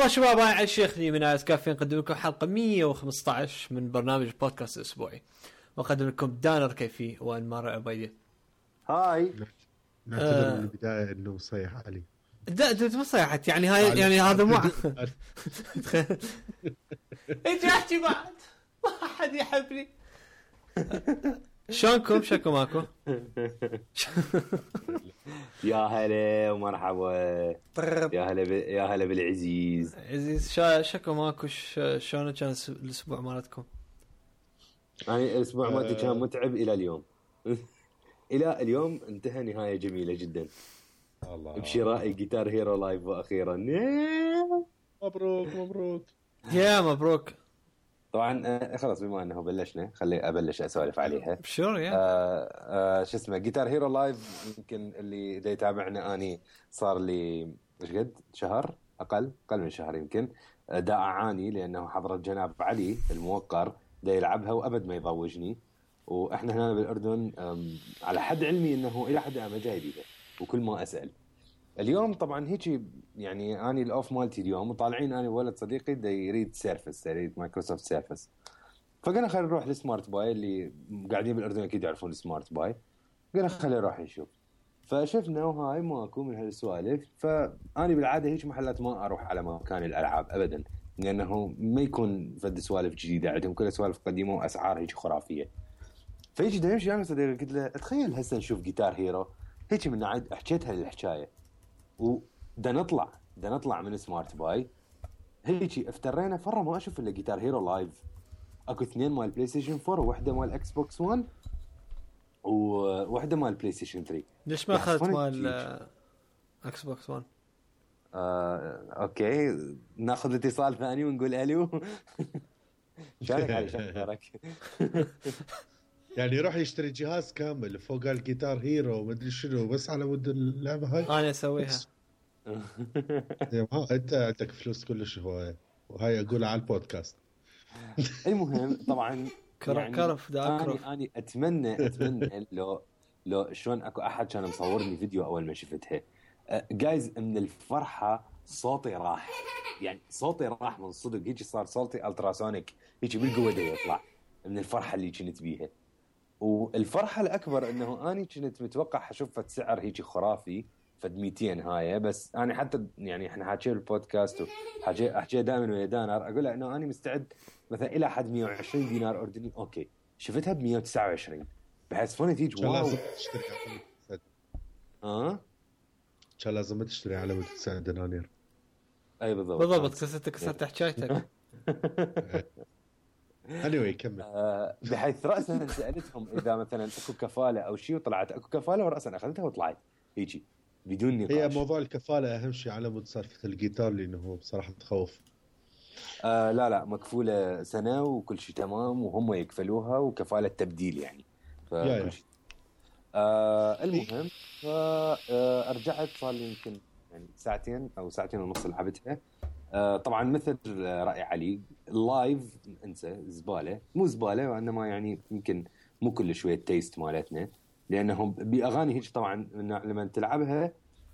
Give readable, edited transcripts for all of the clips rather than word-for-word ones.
والله شباب انا الشيخ لي من آيس كافي نقدم لكم حلقه 115 من برنامج بودكاست الاسبوعي، واقدم لكم دانر كيفي وانمار عبيدي. هاي نعتذر من البدايه انه صيح علي. ما صيحت يعني هاي يعني هذا مو ايش احكي بعد ما حد يحبني. شلونكم شكو ماكو؟ يا هلا ومرحبا يا هلا بالعزيز عزيز شكو ماكو. شلون كان الاسبوع مالتكم؟ يعني الاسبوع مالتي كان متعب الى اليوم. الى اليوم انتهى نهايه جميله جدا الله بشراء جيتار هيرو لايف واخيرا. مبروك يا مبروك. طبعا خلاص بما انه بلشنا خلي ابلش اسولف عليها. شور يا شو اسمه جيتار هيرو لايف. يمكن اللي دا يتابعني اني صار لي ايش قد شهر اقل من شهر يمكن دا اعاني لانه حضرة جناب علي الموقر دا يلعبها وابد ما يضوجني. واحنا هنا بالاردن على حد علمي انه الى حد ما جاي بيها وكل ما اسال اليوم طبعا هيك يعني اني الاوف مالتي اليوم وطالعين انا وولد صديقي دا يريد سيرفس يريد مايكروسوفت سيرفس. فقلنا خلينا نروح للسمارت باي اللي قاعدين بالاردن اكيد يعرفون السمارت باي. قلنا خلينا نروح نشوف. فشفنا وهاي ماكو من هالسوالف. فاني بالعاده هيك محلات ما اروح على مكان الالعاب ابدا لانه ما يكون فد سوالف جديده عندهم كلها سوالف قديمه واسعار هيك خرافيه. فيجي دا يمشي انا صديقي قلت له اتخيل هسه نشوف جيتار هيرو هيك من عاد حكيتها للحكايه ودا نطلع من سمارت باي هيك افترينا فره ما اشوف الا جيتار هيرو لايف. اكو اثنين مال بلاي ستيشن 4 وواحده مال اكس بوكس 1 وواحده مال بلاي ستيشن 3. ليش ما اخذت مال اكس بوكس 1؟ اوكي ناخذ اتصال ثاني ونقول الو. شارك علي شارك. يعني يروح يشتري جهاز كامل فوق الجيتار هيرو ومدري شنو بس على مود اللعبه هاي انا اسويها. انت عندك فلوس كلش هوايه وهاي اقولها على البودكاست. المهم طبعا كرف أنا اتمنى لو شلون اكو احد كان مصورني فيديو اول ما شفتها. جايز من الفرحه صوتي راح يعني صوتي راح من صدق هيك صار صوتي التراسونيك هيك بالقوه دا يطلع من الفرحه اللي كنت بيها. والفرحه الاكبر انه اني كنت متوقع حشوف سعر هيك خرافي فد 200 هاي بس انا حتى يعني احنا حاكي بالبودكاست احكي دائما ويا دانر اقول له انه انا مستعد مثلا الى حد 120 دينار اردني اوكي شفتها ب 129 بحيث فوني تيجي واو. لازم تشتري كان لازم تشتري على 9 دنانير. اي بالضبط كسرت حكايتك. anyway كمل. بحيث رأسا سألتهم إذا مثلا أكو كفالة أو شيء وطلعت أكو كفالة ورأسا أخذتها وطلعت هيجي بدون نقاش. هي موضوع الكفالة أهم شيء على مود صرفة الجيتار لأنه هو بصراحة تخوف. لا مكفولة سنة وكل شيء تمام وهم يكفلوها وكفالة تبديل يعني فكل شيء. المهم أرجعت صار لي يمكن يعني ساعتين أو ساعتين ونص لعبتها. طبعا مثل رأي علي اللايف انسى زبالة مو زبالة وإنما يعني يمكن مو كل شوية تيست مالتنا لأنهم بأغاني هيك طبعا لما تلعبها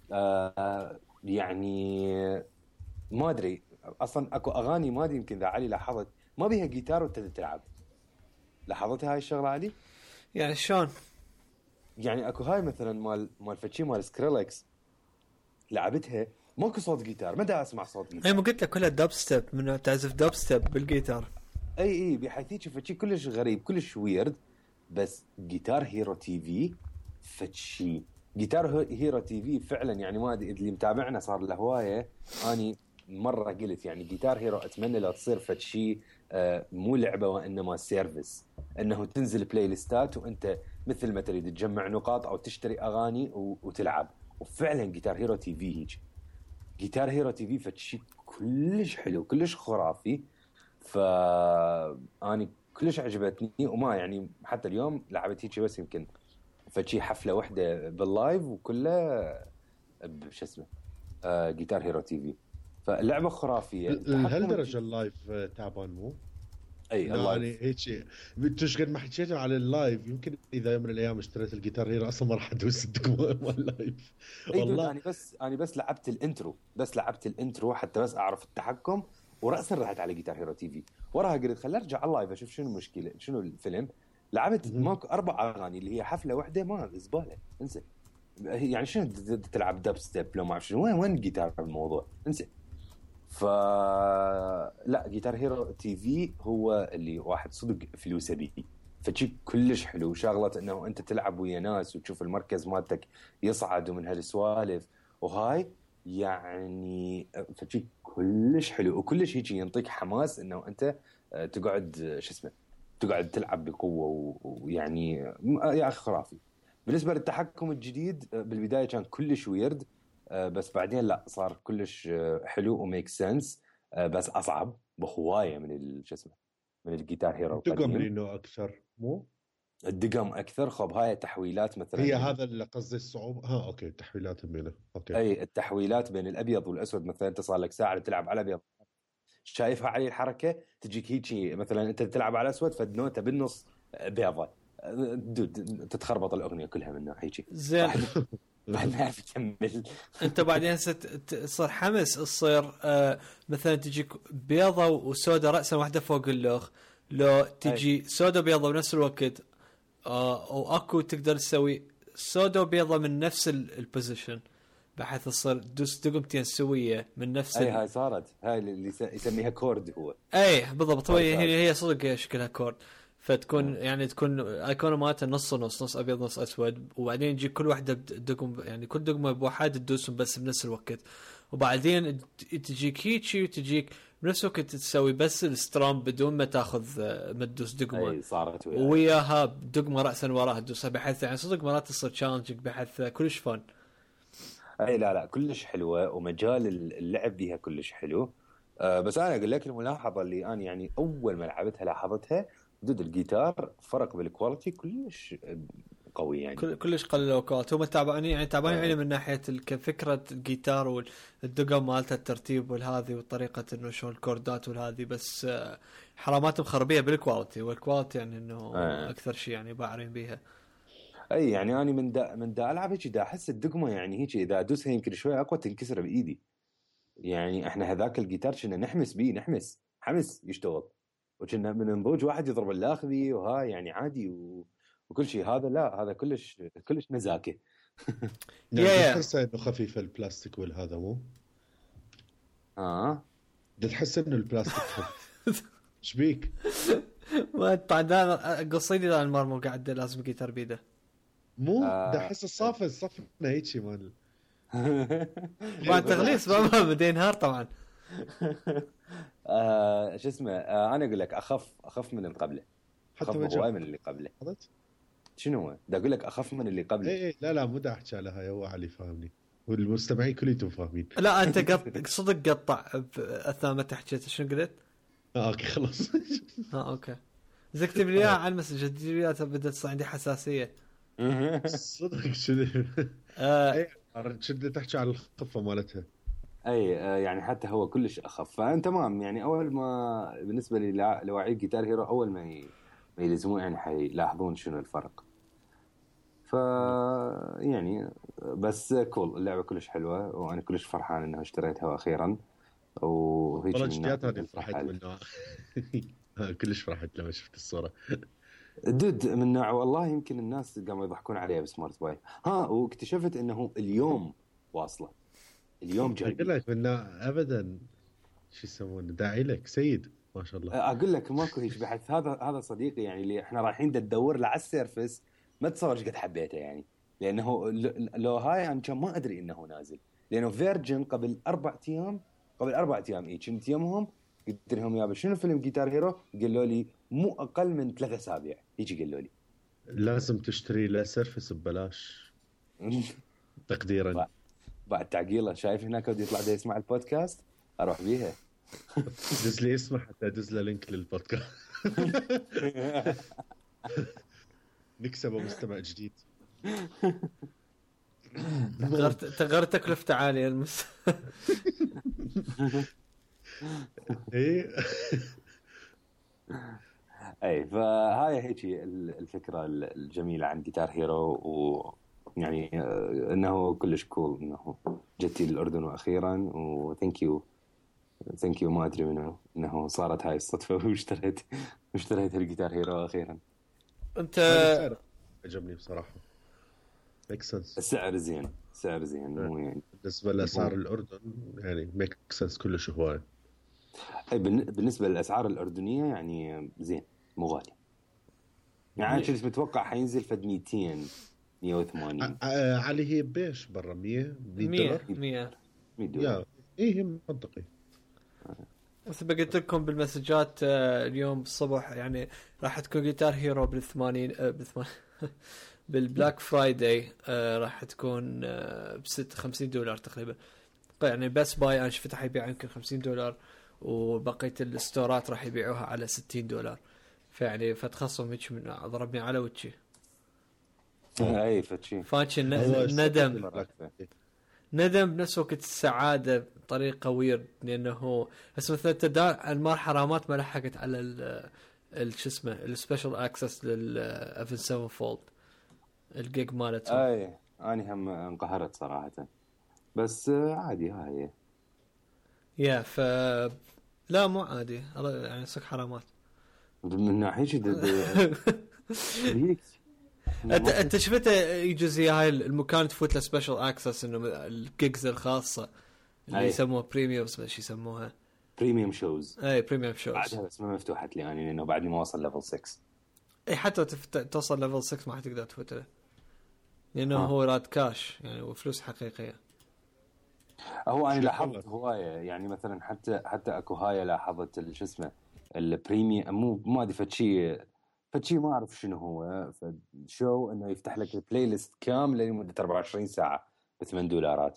يعني ما أدري أصلا أكو أغاني ما أدري يمكن إذا علي لاحظت ما بيها جيتار وتبدأ تلعب. لاحظتها هاي الشغلة علي؟ يعني شلون؟ يعني أكو هاي مثلا مال فتشي مال سكريلكس لعبتها ماكو صوت جيتار ما دا اسمع صوت جيتار. اي ما قلت لك كلها دب ستيب من تعزف دب ستيب بالجيتار. اي بحيث يشوف شيء كلش غريب كلش ويرد. بس جيتار هيرو تي في فتشي جيتار هيرو تي في فعلا يعني ما ادري اللي متابعنا صار له هوايه. اني مره قلت يعني جيتار هيرو اتمنى لا تصير فتشي مو لعبه وانما سيرفيس انه تنزل بلاي ليستات وانت مثل ما تريد تجمع نقاط او تشتري اغاني وتلعب. وفعلا جيتار هيرو تي في هيك جيتار هيرو تي في فتشي كلش حلو كلش خرافي. فاني كلش عجبتني وما يعني حتى اليوم لعبت هيك بس يمكن فتشي حفله واحده باللايف وكلها بش اسمه جيتار هيرو تي في. فاللعبه خرافيه. هل درجه اللايف تعبان مو اي لا الله يعني هيك شيء. انتوا قد ما حكيتوا على اللايف، يمكن اذا يوم من الايام اشتريت الجيتار هيرو اصلا ما راح ادوس الدقمه مال اللايف. اي دود، والله انا بس لعبت الانترو حتى بس اعرف التحكم، وراسا رحت على جيتار هيرو تي في، وراها قلت خليني ارجع على اللايف اشوف شنو المشكله، شنو الفيلم. لعبت ماكو 4 اغاني اللي هي حفله واحده، ما زباله، انسى. يعني شنو تلعب دب ستيب لو ما اعرف شنو، وين الجيتار بالموضوع، انسى. لا جيتار هيرو تي في هو اللي واحد صدق فلوسه بيه، فشي كلش حلو. شغلة انه انت تلعب ويا ناس وتشوف المركز مالتك يصعد ومن هالسوالف وهاي، يعني فشي كلش حلو وكلش هيك ينطيك حماس انه انت تقعد شو اسمه تقعد تلعب بقوة ويعني يا اخي خرافي. بالنسبة للتحكم الجديد بالبداية كان كلش ويرد، بس بعدين لا صار كلش حلو وميك سنس، بس اصعب بهوايه من شو اسمه من الجيتار هيرو دقم القديم. انه اكثر مو الدقم اكثر، خب هاي تحويلات مثلا هي هذا اللي قصدي الصعوبه. ها اوكي، تحويلات منه اوكي. اي التحويلات بين الابيض والاسود، مثلا انت صار لك ساعه تلعب على الابيض، شايفها علي الحركه تجيك هيك، مثلا انت تلعب على الاسود فدنوته بالنص بيضه، دود تتخربط الاغنيه كلها منها هيك زين. بعد ما يعرف يكمل. انت بعدين تصير حمس، تصير مثلا تجيك بيضة وسودة رأسا واحدة فوق اللوخ، لو تجي سودة بيضة بنفس الوقت، واكو تقدر تسوي سودة وبيضة من نفس البوزيشن، بحيث تصير دوس دقمتين سوية من نفس اي هاي صارت، هاي اللي يسميها كورد هو. اي بالضبط، هي صدق شكلها كورد. فتكون يعني تكون ايقونه مالتها نص نص، نص ابيض نص اسود، وبعدين يجي كل واحده بدقم، يعني كل دقمه بواحد تدوسهم بس بنفس الوقت، وبعدين تجيك هيجي وتجيك بنفس الوقت تسوي بس السترام بدون ما تاخذ ما تدوس دقمه. اي صارت وياها دقمه راسا وراها تدوسها، بحيث يعني صدق مرات تصير تشالنجك، بحيث كلش فن. اي لا كلش حلوه، ومجال اللعب بيها كلش حلو. بس انا اقول لك الملاحظه اللي انا يعني اول ما لعبتها لاحظتها، ضد الجيتار فرق بالكواليتي كلش قوي يعني. كلش قللوا كواليتي، هم تعبانين يعني تعبانين من ناحيه كفكره الجيتار والدقم مالته الترتيب والهذه وطريقه انه شلون الكوردات والهذه، بس حراماتهم خربيه بالكواليتي، والكواليتي يعني انه اكثر شيء يعني باعرين بيها. اي يعني انا من دا العب هيك، دا احس الدقمه يعني هيك اذا ادوسها يمكن شوي اقوى تنكسر بايدي. يعني احنا هذاك الجيتار كنا نحمس بيه، حمس يشتغل، وكنا من نضوج واحد يضرب الاخ بيه وها يعني عادي وكل شيء. هذا لا، هذا كلش نزاكه. تحس انه خفيف البلاستيك والهذا مو تحس انه البلاستيك خفيف. ايش بيك؟ ما بعدين قصيدي ذا المرمو قاعد لازم جيتار بيده مو ده احس الصافنا هيك مال بعد تغليس بابا بدين نهار طبعا. شو اسمه انا اقول لك اخف من اللي قبله، حتى هواي من اللي قبله. شنو هو دا اقول لك اخف من اللي قبله. اي لا مو دا احكي على هاي، هو علي فاهمني والمستمعين كلهم فاهمين. لا انت صدق قطع اثناء ما تحكي، شنو قلت؟ اوكي خلاص. اوكي زكتب لي على المسج، بدات تصير عندي حساسيه صدق شنو شد تحكي على الخفه مالتها. اي يعني حتى هو كلش اخف، فانت تمام يعني. اول ما بالنسبه لي لواعي جيتار هيرو، اول ما يلزمون يعني حيلاحظون شنو الفرق. ف يعني بس كول اللعبه كلش حلوه، وانا كلش فرحان انها اشتريتها اخيرا. وهيك والله جديات هذه فرحت منها. كلش فرحت لما شفت الصوره دود من نوع، والله يمكن الناس قاموا يضحكون عليها بسمارت باي. واكتشفت انه اليوم واصله، اليوم جاي. اقول لك من ابدا شو يسمونه، داعي لك سيد ما شاء الله. اقول لك ماكو هيك بحث. هذا صديقي يعني اللي احنا رايحين ندور له على السيرفس، ما تصور ايش قد حبيته يعني. لانه لو هاي انا كان ما ادري انه نازل، لانه فيرجن قبل 4 ايام كنت يمهم قلت لهم يابا شنو فيلم جيتار هيرو، قالوا لي مو اقل من 3 أسابيع هيك قالوا لي لازم تشتري له سيرفس ببلاش تقديرا. بعد تعقيله شايف هناك ودي يطلع ده يسمع البودكاست اروح بيها. دز لي اسمه حتى ادز له لينك للبودكاست. نكسب مستمع جديد. تغير تكلفته عالية ايه اي فهاي هيك الفكره الجميله عن جيتار هيرو، ويعني انه كلش كول انه جتي للاردن واخيرا، وثانك يو ما ادري منو انه صارت هاي الصدفه واشتريت الجيتار هيرو اخيرا. انت السعر عجبني بصراحه، ميك سنس. السعر زين مو يعني بالنسبه لاسعار الاردن يعني ميك سنس كلش هوايه. أي بالنسبه للاسعار الاردنيه يعني زين، مو غالي يعني. انا كنت متوقع حينزل فد 200 180. علي هي بيش برا 100 100 دولار 100. يا ايه منطقي. مثل ما قلت لكم بالمسجات اليوم الصبح، يعني راح تكون جيتار هيرو بال80 بالبلاك فرايداي راح تكون $50 تقريبا. يعني بس باي انا شفتها يبيع يمكن $50، وبقيه الستورات راح يبيعوها على $60. فيعني فتخصم هيك من ضربني على وجهي. اي فتشي فاتش هو ندم البلاك ندم بنفس الوقت السعاده بطريقه ويرد، لانه هسه مثلا تدار انمار حرامات ما لحقت على شو اسمه السبيشال اكسس للافن 7 فولد الجيج مالتهم. اي اني هم انقهرت صراحه، بس عادي هاي يا لا مو عادي يعني صك حرامات. من ناحيه هيك انت شفت يجوز هاي المكان تفوت له سبيشال اكسس، انه الجيجز الخاصه اللي أي. يسموها بريميوم، ايش يسموها؟ بريميوم شوز. اي بريميوم شوز. بعدها بس ما مفتوحت لي يعني، لانه بعدني ما وصل ليفل 6. اي حتى توصل ليفل 6 ما حتقدر تفوت له، لانه هو راد كاش يعني وفلوس حقيقيه. هو انا لاحظت هوايه يعني، مثلا حتى اكو هاي لاحظت شو اسمه البريميوم، ما ادري فشي ما اعرف شنو هو، فشو انه يفتح لك البلاي ليست كامله لمده 24 ساعه $8.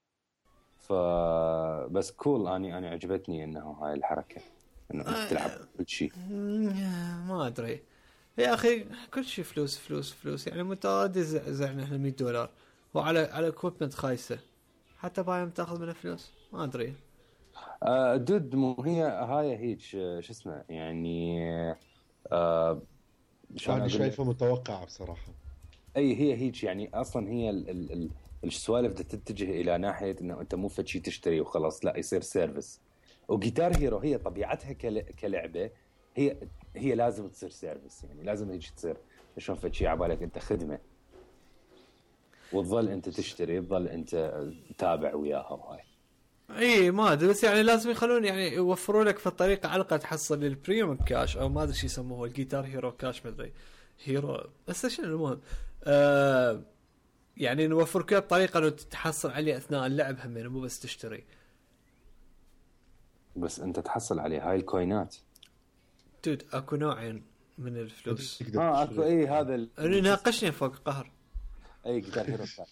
فبس كول، اني عجبتني انه هاي الحركه انه انت تلعب كل شيء. ما ادري يا اخي، كل شيء فلوس فلوس فلوس يعني. متعادي زعنا احنا $100 وعلى اكويبمنت خايسه، حتى بايم تاخذ منه فلوس. ما ادري دود، مو هي هاي هيك شو اسمه يعني انا شايفه متوقعه بصراحه. اي هي هيك يعني، اصلا هي السوالف تتجه الى ناحيه انه انت مو فشي تشتري وخلاص، لا يصير سيرفيس. وجيتار هيرو هي طبيعتها كلعبه، هي لازم تصير سيرفيس يعني، لازم هيك تصير شلون فشي عبالك انت خدمه، وتظل انت تشتري، تظل انت تتابع وياها وهاي. اي ما ادري، بس يعني لازم يخلون يعني يوفروا لك في الطريقه على الاقل تحصل البريميوم كاش، او ما ادري شو يسموه الجيتار هيرو كاش، ما ادري هيرو بس شنو المهم. يعني نوفر كذا بطريقه انه تحصل عليه اثناء اللعب هم، يعني مو بس تشتري. بس انت تحصل عليه هاي الكوينات دود اكو نوعين من الفلوس. اكو اي هذا اللي ناقشني فوق قهر. اي جيتار هيرو صح.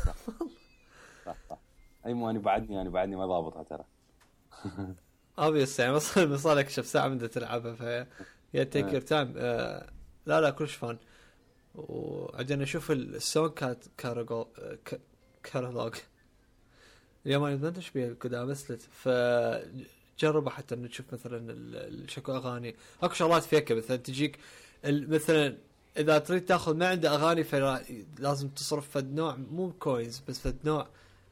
اي مو انا بعدني ما ضابطها ترى. obvious يعني وصل لك شف ساعه من تلعبها، ف يا تيك يور تايم. لا كلش فان. وعندنا نشوف السونج كاتالوج اليوم ما ادري ايش بيه كذا مثلت، فجربوا حتى انه تشوف مثلا شكو اغاني. اكو شغلات فيك مثلا تجيك مثلا اذا تريد تاخذ ما عنده اغاني فلازم تصرف فد نوع، مو كوينز بس فد نوع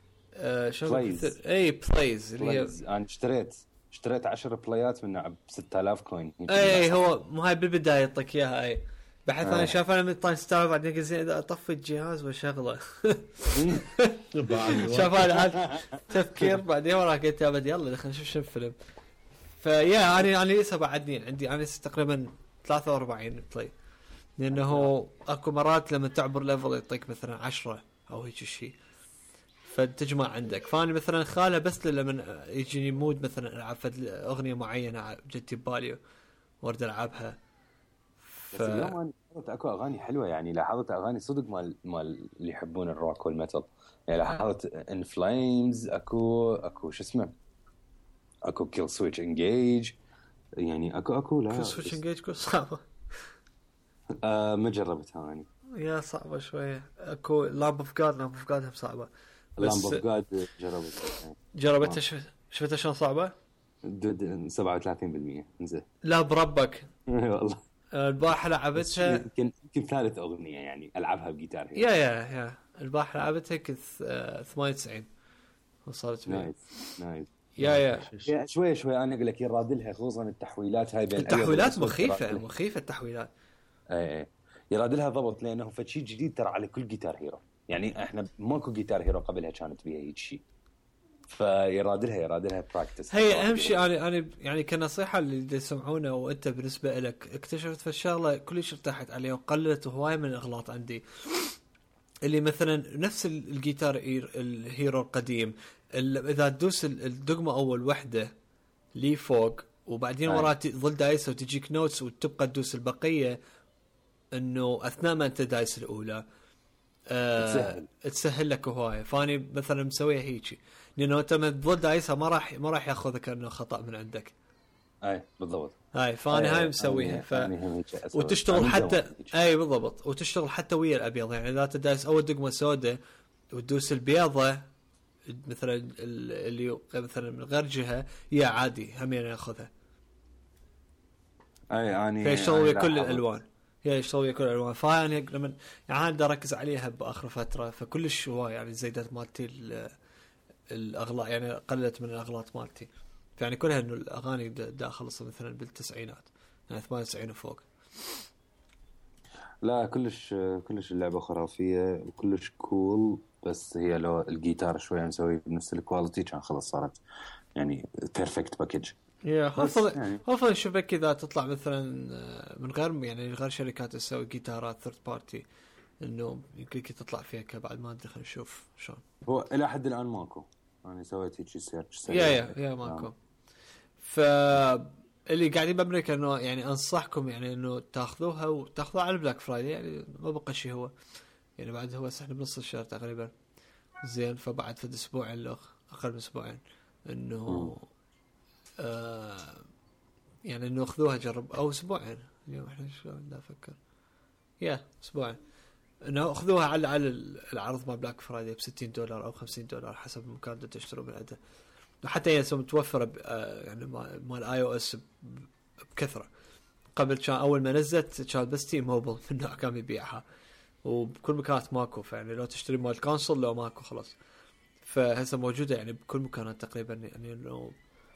اي بلايز. انا اشتريت 10 بلايات منه ب 6000 كوين. اي هو مو هاي بالبدايه يعطيك اياها اي، بحيث انا شايف انا من ستار بعدين قلت زين اذا اطفي الجهاز وشغله. شاف هذا تفكير بعدين ورا قلت ابد يلا خلينا نشوف شو الفيلم. فيا انا لسه بعدني عندي انا تقريبا 43 بلاي، لانه اكو مرات لما تعبر ليفل يعطيك مثلا 10 او هيك شيء فتجمع عندك. فاني مثلا خاله بس لما يجيني مود مثلا العب اغنيه معينه جتي ببالي وارد العبها. بس اليوم انا اكو اغاني حلوه يعني، لاحظت اغاني صدق مال اللي يحبون الروك والميتال يعني. لاحظت ان فليمز اكو شو اسمه، اكو كيل سويتش انجيج يعني، اكو لا كيل سويتش انجيج كل صعبه. ما جربتها اني. يا صعبه شويه. اكو لامب اوف جاد هم صعبه. لامب اوف جاد جربتها شفتها شلون صعبه. 37% انزين. لا بربك والله البارحة لعبتها. يمكن ثالث اغنيه يعني العبها بجيتار هيرو. يا البارحة لعبتها كنت 98 وصلت بي. نايس. يا شوي انا اقول لك يرادلها خصوصا التحويلات هاي بين التحويلات مخيفة التحويلات. اي يرادلها ضبط لانه فشي جديد ترى على كل جيتار هيرو. يعني احنا ماكو جيتار هيرو قبلها كانت بيها هيك شيء، فيرادلها براكتس. هي اهم شيء انا يعني كنصيحه اللي يسمعونه وانت بالنسبه لك اكتشفت في الشغله كلش ارتحت عليها وقللت هواي من الاغلاط عندي، اللي مثلا نفس الجيتار الهيرو القديم اذا تدوس الدقمه اول وحده لي فوق وبعدين وراه تظل دايسه وتجيك نوتس وتبقى تدوس البقيه، انه اثناء ما انت دايس الاولى تسهل لك هوايه. فاني مثلا مسويها هيجي لانه انت ما تظل دايسها ما راح ياخذك كانه خطا من عندك. اي بالضبط. فانا هاي مسويها وتشتغل حتى اي بالضبط، وتشتغل حتى ويا الابيض. يعني اذا تدايس اول دقمه سوداء وتدوس البيضه مثلا اللي مثلا من غير جهه يا عادي هم ياخذها. اي يعني فيشتغل كل الالوان، يشتغل كل الالوان. فانا لما يعني انا اركز عليها باخر فتره فكلش هواي يعني زيدت مالتي الاغلاط، يعني قلت من الاغلاط مالتي. يعني كلها انه الاغاني دا خلص مثلا بالتسعينات يعني 98 وفوق. لا كلش اللعبه خرافيه وكلش كول، بس هي لو الجيتار شويه مسوي بنفس الكواليتي كان خلص صارت يعني بيرفكت باكج. هوفا نشوفك اذا تطلع مثلا من غير شركات تسوي جيتارات ثيرد بارتي انه يمكن تطلع فيها بعد ما ندخل نشوف شلون. هو الى حد الان ماكو، انا سويت هيك سيرش يا ماكو. فاللي قاعدين بامريكا انه يعني انصحكم يعني انه تاخذوها على البلاك فرايدي، يعني ما بقى شيء هو يعني بعد هو احنا بنص الشهر تقريبا زين، فبعد في اسبوعين اقل من اسبوعين انه يعني انه اخذوها جرب او اسبوعين. اليوم احنا شلون لا افكر اسبوعين انه اخذوها على العرض مال بلاك فرايدي $60 او $50 حسب المكان اللي تشتروا من عنده. وحتى هي متوفره يعني مال اي او اس بكثره. قبل كان اول ما نزلت كان بس تيم موبل من نوع كان يبيعها وبكل مكانات ماكو، فيعني لو تشتري مال كونسول لو ماكو خلاص. فهسه موجوده يعني بكل مكانات تقريبا، يعني انه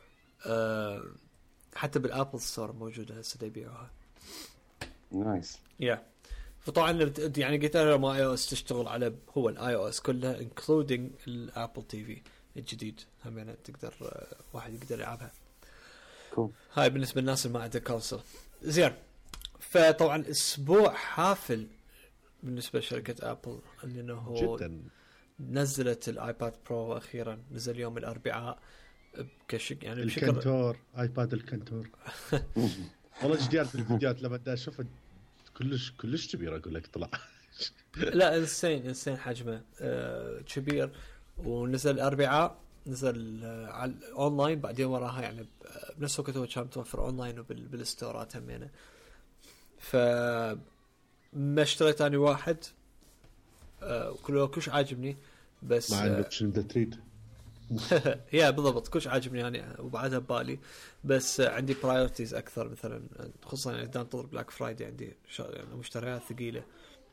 حتى بالابل ستور موجوده هسه يبيعوها. نايس. فطبعا يعني جيتار ما اي او اس تشتغل على هو الاي او اس كلها انكلودينج الابل تي في الجديد هم يعني تقدر واحد يقدر يلعبها. هاي بالنسبه للناس اللي ما عندها كونسول. زين، فطبعا اسبوع حافل بالنسبه لشركه ابل انه هو جدا نزلت الايباد برو اخيرا، نزل يوم الاربعاء بكشك يعني الكنتور ايباد الكنتور والله جديد بالفيديوهات لما بدي اشوف كلش كبير اقول لك طلع لا انسين حجمه كبير. ونزل الاربعاء نزل على اونلاين، بعدين وراها يعني بنفس الوقت هو كان متوفر اونلاين وبالستورات همينه. فما اشتريت اني واحد كلش عاجبني بس ما عندك شنو بدك تريد يا بالضبط كلش عاجبني يعني وبعدها ببالي، بس عندي برايورتيز اكثر مثلا خصوصا يعني انتظر بلاك فرايدي عندي يعني مشتريات ثقيله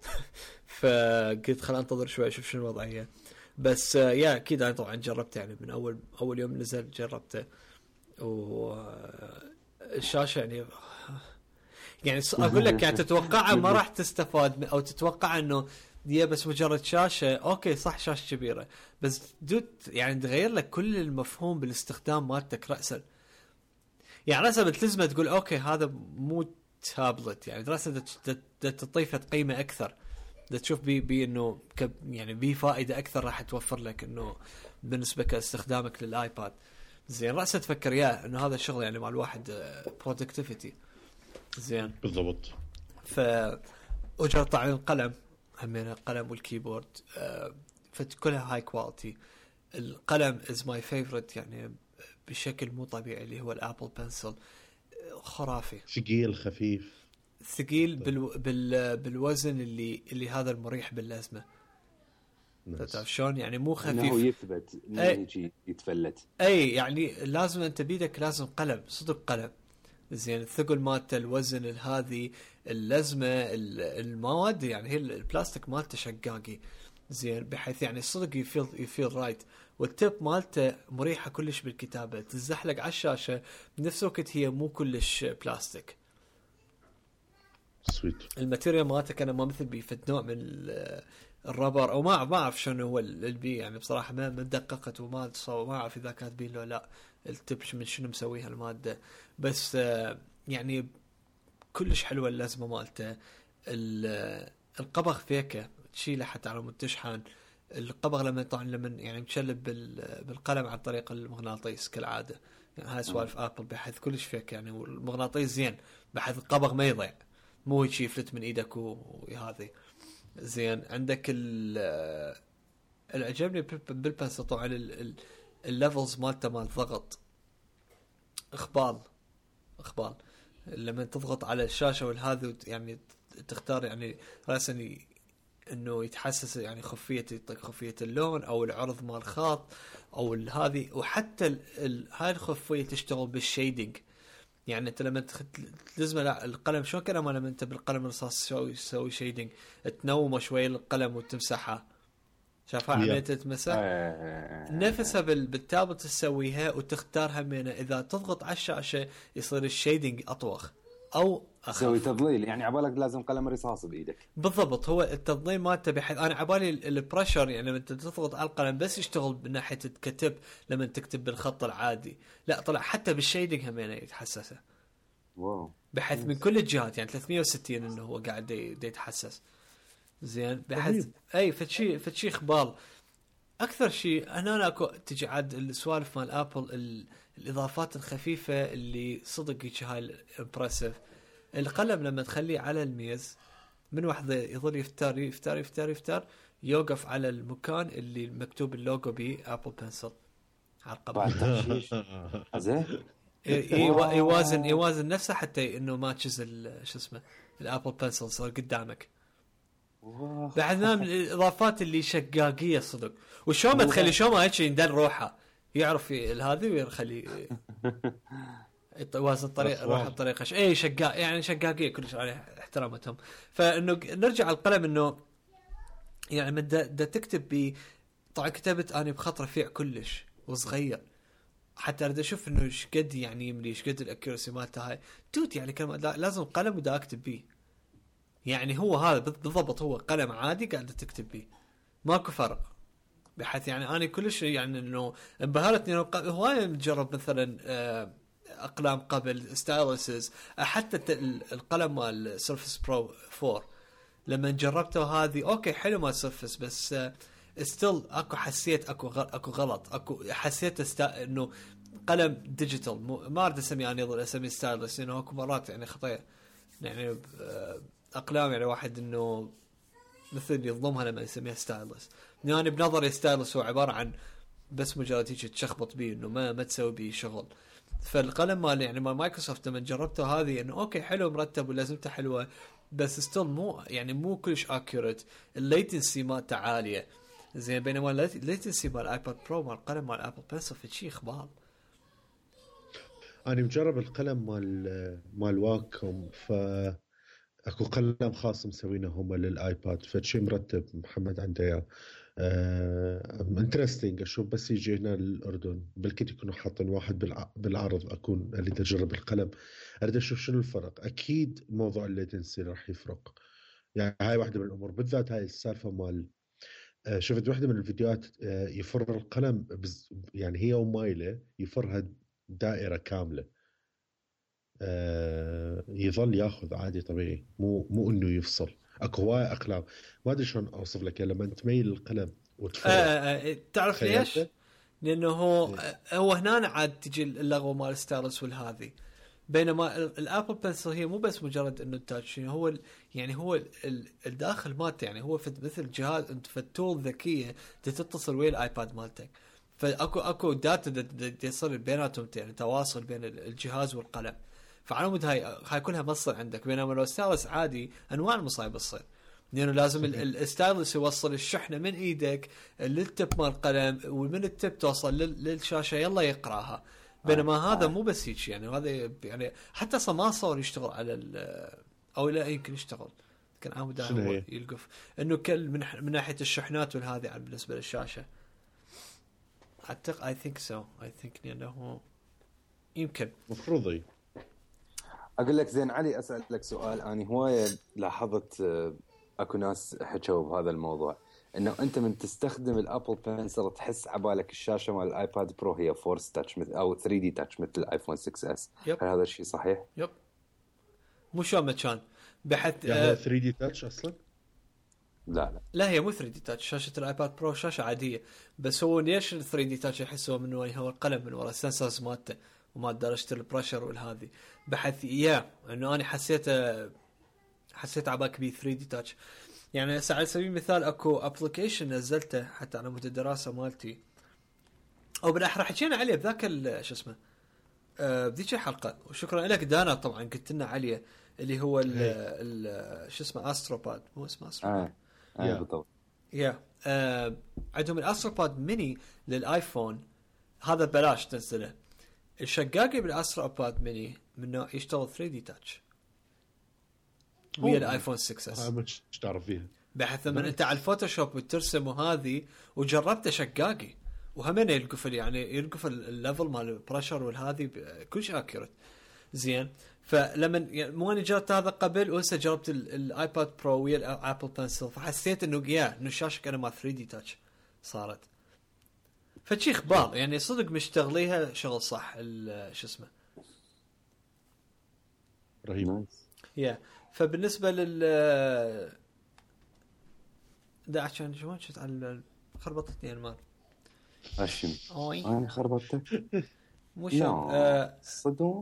فقلت خلينا انتظر شوي اشوف شنو الوضعيه. بس اكيد انا طبعا جربته يعني من اول يوم نزل جربته. والشاشه يعني اقول لك يعني تتوقع ما راح تستفاد او تتوقع انه دي بس مجرد شاشه. اوكي صح شاشه كبيره بس يعني تغير لك كل المفهوم بالاستخدام مالتك راسا. يعني راسا بتلزمه تقول اوكي هذا مو تابلت، يعني راسا تضيف قيمه اكثر، تشوف بي انه يعني بي فائده اكثر راح توفر لك انه بالنسبه لاستخدامك للايباد. زين راسا تفكر انه هذا الشغل يعني مع الواحد برودكتيفيتي زين بالضبط. اجر طبعا القلم همين القلم والكيبورد فكلها هاي كواليتي. القلم از ماي فيفورت يعني بشكل مو طبيعي اللي هو الابل بنسل، خرافي ثقيل خفيف ثقيل بالوزن اللي هذا المريح باللازمه. تعرف شلون يعني مو خفيف انه يثبت انه يجي يتفلت. اي يعني لازم انت بيدك لازم قلم صدق قلم زين الثقل مالته، الوزن، هذه اللزمه، المواد، يعني هي البلاستيك مالته شقاقي زين، بحيث يعني صدق يفيل رايت. والتيب مالته مريحه كلش بالكتابه، تزحلق على الشاشه بنفس الوقت هي مو كلش بلاستيك. سويت. الماتيريال مالته كان ما مثل بيفت نوع من الرابر او ما اعرف شنو هو البي، يعني بصراحه ما دققت وما اعرف اذا كانت بي لو لا التب من شنو مسويها الماده. بس يعني كلش حلوه اللزمه مالته. القبغ فيكه تشيله حتى على متشحن. القبغ لما طبعا لما يعني متشلب بالقلم عن طريق المغناطيس كالعاده، يعني هاي سوالف ابل بحيث كلش فيك يعني، والمغناطيس زين بحيث القبغ ما يضيع، مو هيك يفلت من ايدك وهذه زين. عندك العجبني بالبنسل طبعا الليفلز مالته مال ضغط، اخبال لما تضغط على الشاشه والهذا يعني تختار يعني راسا انه يتحسس يعني خفيه اللون او العرض مال الخط او هذه. وحتى هاي الخفيه تشتغل بالشيدنج، يعني انت لما تلزم القلم شلون كان لما انت بالقلم الرصاص تسوي شيدنج تنومه شوي القلم وتمسحها، شافها عمليه تمسح نفسها بالتابلت تسويها وتختارها من اذا تضغط على الشاشه يصير الشيدنج اطوخ او تسوي تضليل، يعني عبالك لازم قلم رصاص بايدك. بالضبط، هو التضليل مالته بحيث انا عبالي البريشر يعني لما انت تضغط على القلم بس يشتغل من ناحيه الكتب لما تكتب بالخط العادي، لا طلع حتى بالشيدنج هم يتحسسه. واو. بحيث من كل الجهات يعني 360 انه هو قاعد يتحسس زين، بحيث اي فتشي خبال. اكثر شيء هنا اكو تجي عاد السوالف مال ابل، الاضافات الخفيفه اللي صدق هاي الامبرسيف. القلم لما تخليه على الميز من وحده يظل يفتر يوقف على المكان اللي مكتوب اللوجو بيه ابل بنسل على القلم. زين يوازن نفسه حتى انه ما تشز شو اسمه الابل بنسل صار قدامك. بعد من الاضافات اللي شقاقيه صدق، وشو ما تخلي شو ما هيك يندل روحه يعرف هذه ويخلي يوازن الطريق روحه بطريقه اي شقاق يعني شقاقيه كلش عليه احترامتهم. فانه نرجع القلم انه يعني من دا تكتب ب طبعا كتبت انا بخط رفيع كلش وصغير حتى اريد اشوف انه ايش قد يعني يملي ايش قد الاكيورسي مالته هاي توت يعني كلمه لازم قلم ودا اكتب بيه، يعني هو هذا بالضبط هو قلم عادي قاعد تكتب بيه ماكو فرق. بحيث يعني انا كلش يعني انه انبهرتني انه هواي مجرب مثلا اقلام قبل ستايلسز، حتى القلم مال سيرفس برو 4 لما جربته هذه اوكي حلو مال سيرفس بس ستيل اكو حسيت اكو غلط، اكو حسيت انه قلم ديجيتال ما اريد اسميه انا يظل اسميه ستايلس لانه اكو مرات يعني خطيه يعني اقلام يعني واحد انه مثل يظلمها لما يسميها ستايلس. يعني بنظري ستايلس هو عباره عن بس مجرد هيك تشخبط بيه انه ما تسوي بيه شغل. فالقلم مال يعني مال مايكروسوفت لما جربته هذه انه اوكي حلو مرتب ولازمته حلوه بس ستيل مو كلش اكيوريت، الليتنسي مالته عاليه زين، بينما الليتنسي مال ايباد برو مال القلم مال ابل بنسل في شيء خبال. انا مجرب القلم مال واكم، ف اكو قلم خاص مسوينه هم للايباد فشي مرتب محمد عنده اياه انترستينج اشوف بس يجي هنا للاردن بالكيت يكونوا حاطين واحد بالعرض اكون اريد اجرب القلم اريد اشوف شنو الفرق. اكيد موضوع الليتنسي راح يفرق، يعني هاي واحده من الامور بالذات هاي السالفه مال شفت واحده من الفيديوهات يفر القلم يعني هي ومايله يفرها دائره كامله يظل ياخذ عادي طبيعي مو انه يفصل. اكو هواي اقلام ما ادري شلون اوصف لك لما تميل القلم وتفرغ تعرف ليش؟ لانه هو هنا عاد تجي اللغوه مال ستايلس والهذه، بينما الابل بنسل هي مو بس مجرد انه التاتش، هو يعني هو الداخل مالته يعني هو مثل جهاز انت فتول ذكيه تتصل ويا الايباد مالتك، فاكو داتا يصير بيناتهم يعني تواصل بين الجهاز والقلم، فعلى مود هاي كلها مصر عندك. بينما لو ستايلس عادي انواع المصايب تصير، لانه لازم الستايلس يوصل الشحنه من ايدك للتب مال القلم ومن التب توصل للشاشه يلا يقراها، بينما هذا مو بس هيك يعني، وهذا يعني حتى اصلا ما صار يشتغل على او لا يمكن يشتغل كان عمود هو يلقف انه كل من ناحيه الشحنات والهذه بالنسبه للشاشه. اعتقد اي ثينك سو اي ثينك انه يمكن مفروض. اقول لك زين علي، اسالك سؤال. اني هوايه لاحظت اكو ناس حكوا بهذا الموضوع، انه انت من تستخدم الابل بنسل تحس عبالك الشاشه مال الايباد برو هي فورس تاتش او 3 دي تاتش مثل الايفون 6 اس. هل هذا الشيء صحيح؟ يب مو شو ما كان بحث 3 دي تاتش اصلا. لا هي مو 3 دي تاتش. شاشه الايباد برو شاشه عاديه، بس هو ليش 3 دي تاتش يحسوا من وين هو القلم من ورا السنسرز مالته وما درجه البريشر والهذه. بحث انه انا حسيت عباك بي 3 دي تاتش. يعني على سبيل المثال اكو ابلكيشن نزلته حتى على مود الدراسه مالتي، او بالاحرى حكينا عليه بذاك شو اسمه بذيك الحلقه، وشكرا لك دانا طبعا قلت لنا عليه، اللي هو شو اسمه استروباد، مو اسمه استروباد بالضبط. عندهم الاستروباد ميني للايفون، هذا بلاش تنزله. الشقاقي بالاستروباد ميني من نوع يشتغل 3 دي تاتش ويا الايفون 6 اس. مش تعرف فيها بحيث لما انت على الفوتوشوب وترسم وهذه، وجربت شقاقي وهمين يلقف يعني يلقف الليفل مال البريشر والهذه كل شيء اكيوريت زين. فلما يعني مو انا جربت هذا قبل، وهسه جربت الايباد برو ويا الابل بنسل، فحسيت انه انه الشاشه كانها ما 3 دي تاتش صارت. فشي اخبار يعني صدق مشتغليها شغل صح. شو اسمه رهيب. فبالنسبه دا عشان شلون شفت على خربطتني المال هاشم. انا خربطتك مو شرط صدق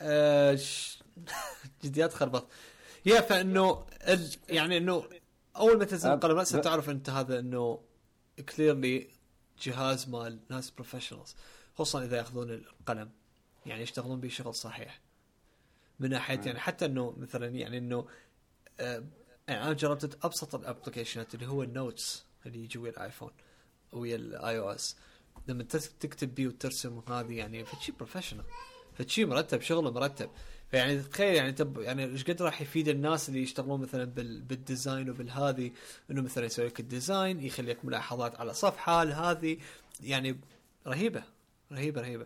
جديات خربط. فانه يعني انه اول ما تنزل القلم راسا تعرف انت هذا انه كليرلي جهاز مال ناس بروفيشنالز، خصوصا اذا ياخذون القلم يعني يشتغلون به شغل صحيح من ناحيه يعني حتى انه مثلا يعني انه يعني انا جربت ابسط الابلكيشنات اللي هو النوتس اللي يجي ويا الايفون ويا الاي او اس، لما تكتب بيه وترسم وهذه يعني فشي بروفيشنال، فشي مرتب، شغله مرتب. فيعني تخيل يعني يعني ايش قد راح يفيد الناس اللي يشتغلون مثلا بالديزاين وبالهذه، انه مثلا يسوي لك الديزاين، يخليك ملاحظات على صفحه هذه، يعني رهيبه رهيبه رهيبه.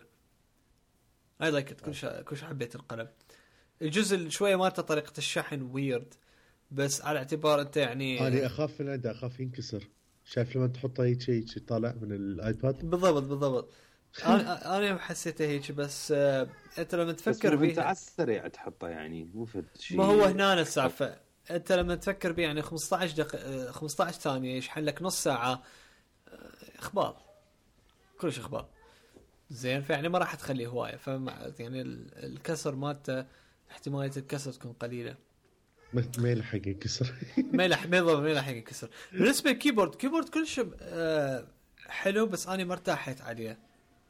اي لايك كل شيء حبيت القلم. الجزء شويه مالته طريقه الشحن ويرد، بس على اعتبار انت يعني انا اخاف من عنده، اخاف ينكسر. شايف لما تحطه هيك طالع من الايباد؟ بالضبط انا حسيته هيك. بس انت لما تفكر بيه انت على السريع تحطه يعني مو فد شيء. ما هو هنا السالفه، انت لما تفكر بيه يعني 15 دقيقه 15 ثانيه يشحن لك نص ساعه، اخبار كلش اخبار زين. فيعني ما راح تخليه هوايه، يعني الكسر مالته احتماليه الكسر تكون قليله، ما يلحق يكسر. ما يلحق يكسر. بالنسبه للكيبورد، كيبورد كلش حلو، بس انا ما ارتاحت عليه.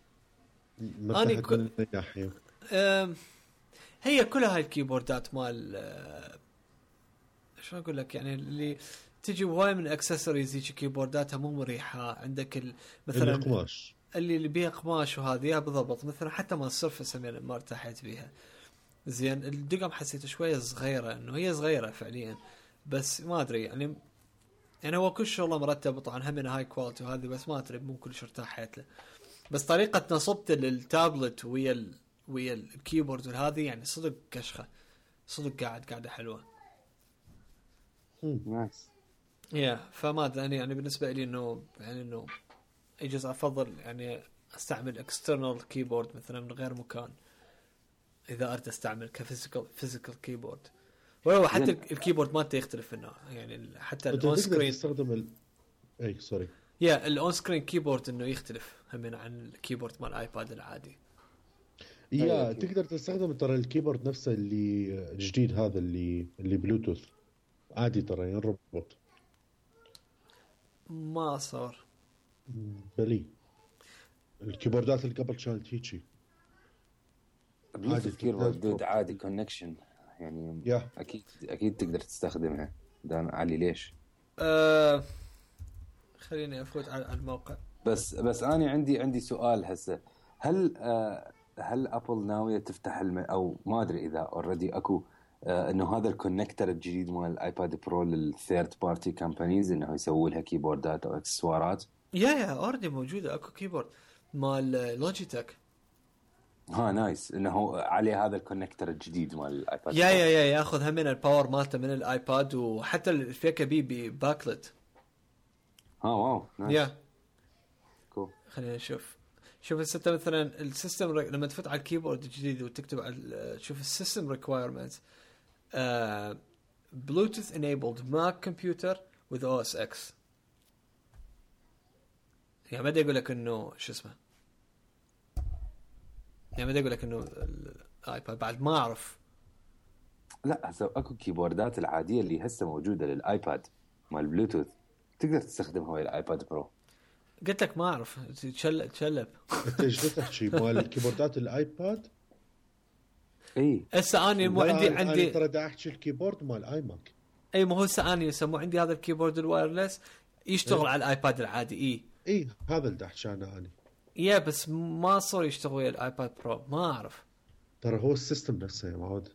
انا من ناحيه هي كلها هاي الكيبوردات مال شو اقول لك يعني اللي تجي هواي من اكسسوارز، هيك كيبورداتها مو مريحه. عندك مثلا القماش اللي بيها قماش وهذه بالضبط، مثلا حتى ما السيرفس ما ارتاحت بيها زين. الدقم حسيت شويه صغيره، انه هي صغيره فعليا، بس ما ادري يعني هو كل شغله مرتب طبعا هم هاي كواليتي وهذه، بس ما ادري مو كلش ارتاحت له. بس طريقه نصبته للتابلت ويا الكيبورد وهذه يعني صدق كشخه، صدق قاعده حلوه. نايس. فما ادري يعني بالنسبه لي انه يجوز افضل يعني استعمل اكسترنال كيبورد مثلا من غير مكان اذا اردت استعمل كفيزيكال كيبورد. ولو حتى الكيبورد مالته يختلف النوع يعني، حتى الاون سكرين تستخدم اي سوري الاون سكرين كيبورد انه يختلف هم عن الكيبورد مال الايباد العادي. تقدر تستخدم ترى الكيبورد نفسه اللي جديد هذا اللي بلوتوث عادي ترى ينربط. ما صار بلي الكيبوردات اللي قبل كانت هيجي عادي كيبورد عادي كونكشن يعني اكيد تقدر تستخدمها. دام علي ليش خليني افوت على الموقع. بس انا عندي سؤال هسه. هل هل ابل ناويه تفتح او ما ادري اذا اوريدي اكو انه هذا الكونكتر الجديد مال الايباد برو للثيرد بارتي كامبانيز انه يسووا لها كيبوردات او اكسسوارات؟ يا اوريدي موجوده اكو كيبورد مال لوجيتك. نايس انه عليه هذا الكونكتر الجديد مال الايباد. يا ياخذ هم من الباور مالته من الايباد وحتى الفيكه بي باكلت. واو نايس. يا كول. خلينا نشوف. شوف السيستم مثلا السيستم لما تفوت على الكيبورد الجديد وتكتب على شوف السيستم ريكوايرمنتس بلوتوث انيبلد ماك كمبيوتر with OS X. يعني ما يقول لك انه شو اسمه، يعني ما يقول لك انه الايباد بعد ما اعرف. لا هسه اكو كيبوردات العاديه اللي هسه موجوده للايباد مال بلوتوث تقدر تستخدمها ويا الايباد برو. قلت لك ما اعرف تشلب. انت ايش تحكي مال كيبوردات الايباد؟ اي هسه اني مو عندي ترى دا احكي الكيبورد مال اي ماك. اي مو هسه اني مو عندي هذا الكيبورد الوايرلس يشتغل على الايباد العادي. اي هذا اللي احكي عنه اني. يا بس ما صار يشتغل ويا الايباد برو ما اعرف. ترى هو السيستم نفسه يا معود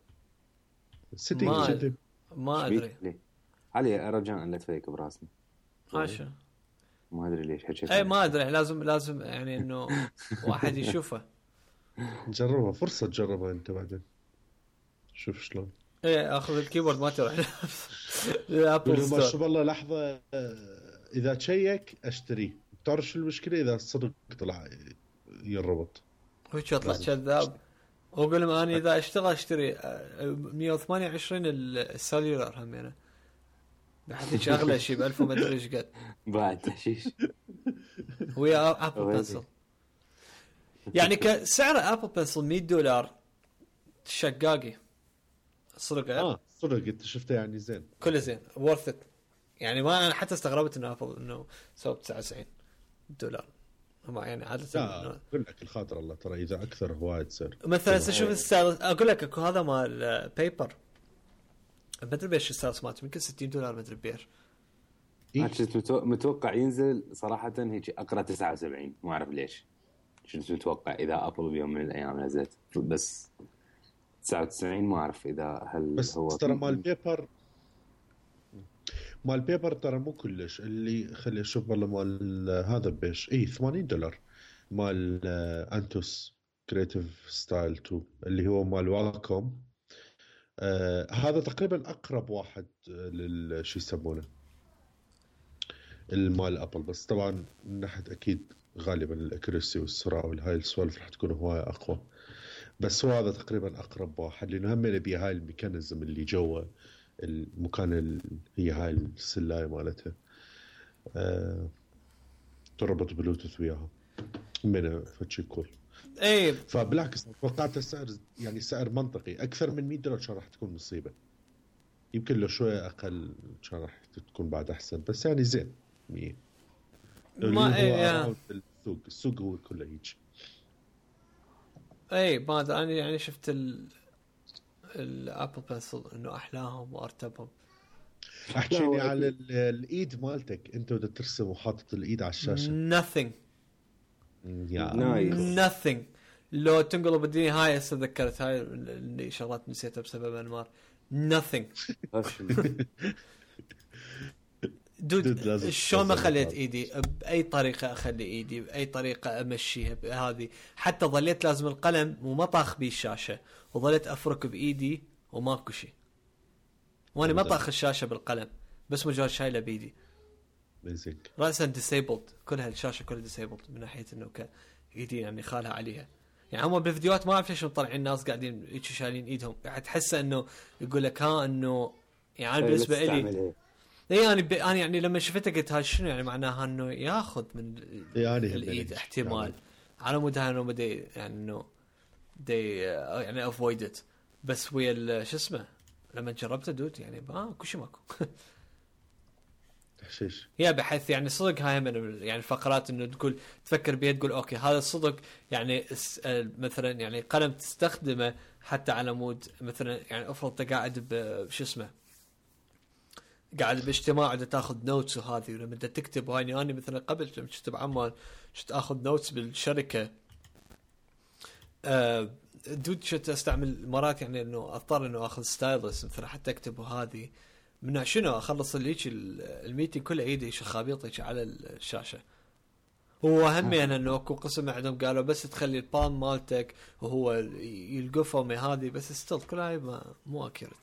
ما ادري علي رجاء لا تفيك براسنا عاشا ما ادري ليش حكيت. اي ما ادري لازم يعني انه واحد يشوفه نجربها فرصه تجربها انت بعدين شوف شلون. ايه اخذ الكيبورد ما تروح الابل ستور. ما شاء الله لحظه اذا تشيك اشتريه. بتعرف شو المشكله اذا صدق طلع يربط هو يطلع كذاب. واقول لهم انا اذا اشتري 128 السيلولر هم يعني بحث اغلى شيء ب 1000 وما ادري ايش قد بعد تحشيش ويا ابل بنسل. يعني كسعر ابل بنسل $100 شقاقي صدق. صدق انت شفته يعني زين كله زين worth it. يعني ما انا حتى استغربت انه ابل انه سوى $99 ما يعني عادة. لا اقول لك الخاطر الله ترى اذا اكثر هوايد سعر. مثلا شوف الستايل اقول لك اكو هذا مال بيبر ما ادري بيش الستايل مالته يمكن $60 ما ادري بيش. متوقع ينزل صراحة هيك اقرا 79 ما اعرف ليش. كنت متوقع اذا ابل بيوم من الايام نزلت بس 99 ما اعرف اذا هل بس هو ترى مال بيبر ترى مو كلش اللي خلي اشوف والله مال هذا بيش $80 مال انتوس كرياتيف ستايل 2 اللي هو مال واكوم. هذا تقريبا اقرب واحد للشي يسمونه المال ابل بس طبعا من ناحيه اكيد غالبا الاكيرسي والسرعه والهاي السوالف راح تكون هوايه اقوى بس هو هذا تقريبا اقرب واحد لانه هم نبي هاي الميكانيزم اللي جوا المكان هي هاي السلاية مالتها تربط بلوتوث وياها منها فتشي كول. اي فبالعكس توقعت السعر يعني سعر منطقي اكثر من $100 كان راح تكون مصيبة. يمكن لو شوية اقل كان راح تكون بعد احسن بس يعني زين ما السوق هو كله هيك. اي ما انا يعني شفت الابل بنسل انه احلاهم وارتبهم. احكيني على الايد مالتك انت بدك ترسم وحاطط الايد على الشاشه. nothing nothing. لو تنقلب الدنيا هاي اتذكرت هاي اللي شغلات نسيتها بسبب انمار. nothing دود شلون ما خليت ايدي باي طريقه اخلي ايدي باي طريقه امشيها بهذه حتى ظليت لازم القلم وما طاخ بيه الشاشه وظليت افرك بايدي وماكو شيء وانا ما طاخ الشاشه بالقلم بس مجرد شايله بايدي راسا ديسيبلد كلها الشاشه كلها ديسيبلد من ناحيه انه ايدي يعني خالها عليها. يعني هم بالفيديوهات ما اعرف ليش مطلعين الناس قاعدين شايلين ايدهم قاعد تحس انه يقول لك انه يعني بالنسبه لي انا يعني لما شفته قلت هاي شنو يعني معناها انه ياخذ من يعني الايد احتمال على مود انه بدي يعني انه دي يعني افويد بس ويا شو اسمه لما جربته دود يعني كل شيء ماكو تحشيش يا بحيث يعني صدق هاي من يعني الفقرات انه تقول تفكر بيه تقول اوكي هذا الصدق يعني مثلا يعني قلم تستخدمه حتى على مود مثلا يعني افرض قاعد بشو اسمه قاعد باجتماع دا تاخذ نوتس وهذه ولما دا تكتب هاي أنا مثلا قبل لما كنت بعمان كنت اخذ نوتس بالشركه دود شت استعمل مرات يعني انه اضطر انه اخذ ستايلس مثلا حتى اكتب وهذه من شنو اخلص الليك الميتنج كله ايدي خابيط على الشاشه. هو هم يعني انه اكو قسم عندهم قالوا بس تخلي البالم مالتك وهو يلقفه من هذه بس ستيل كلها مو اكيرت.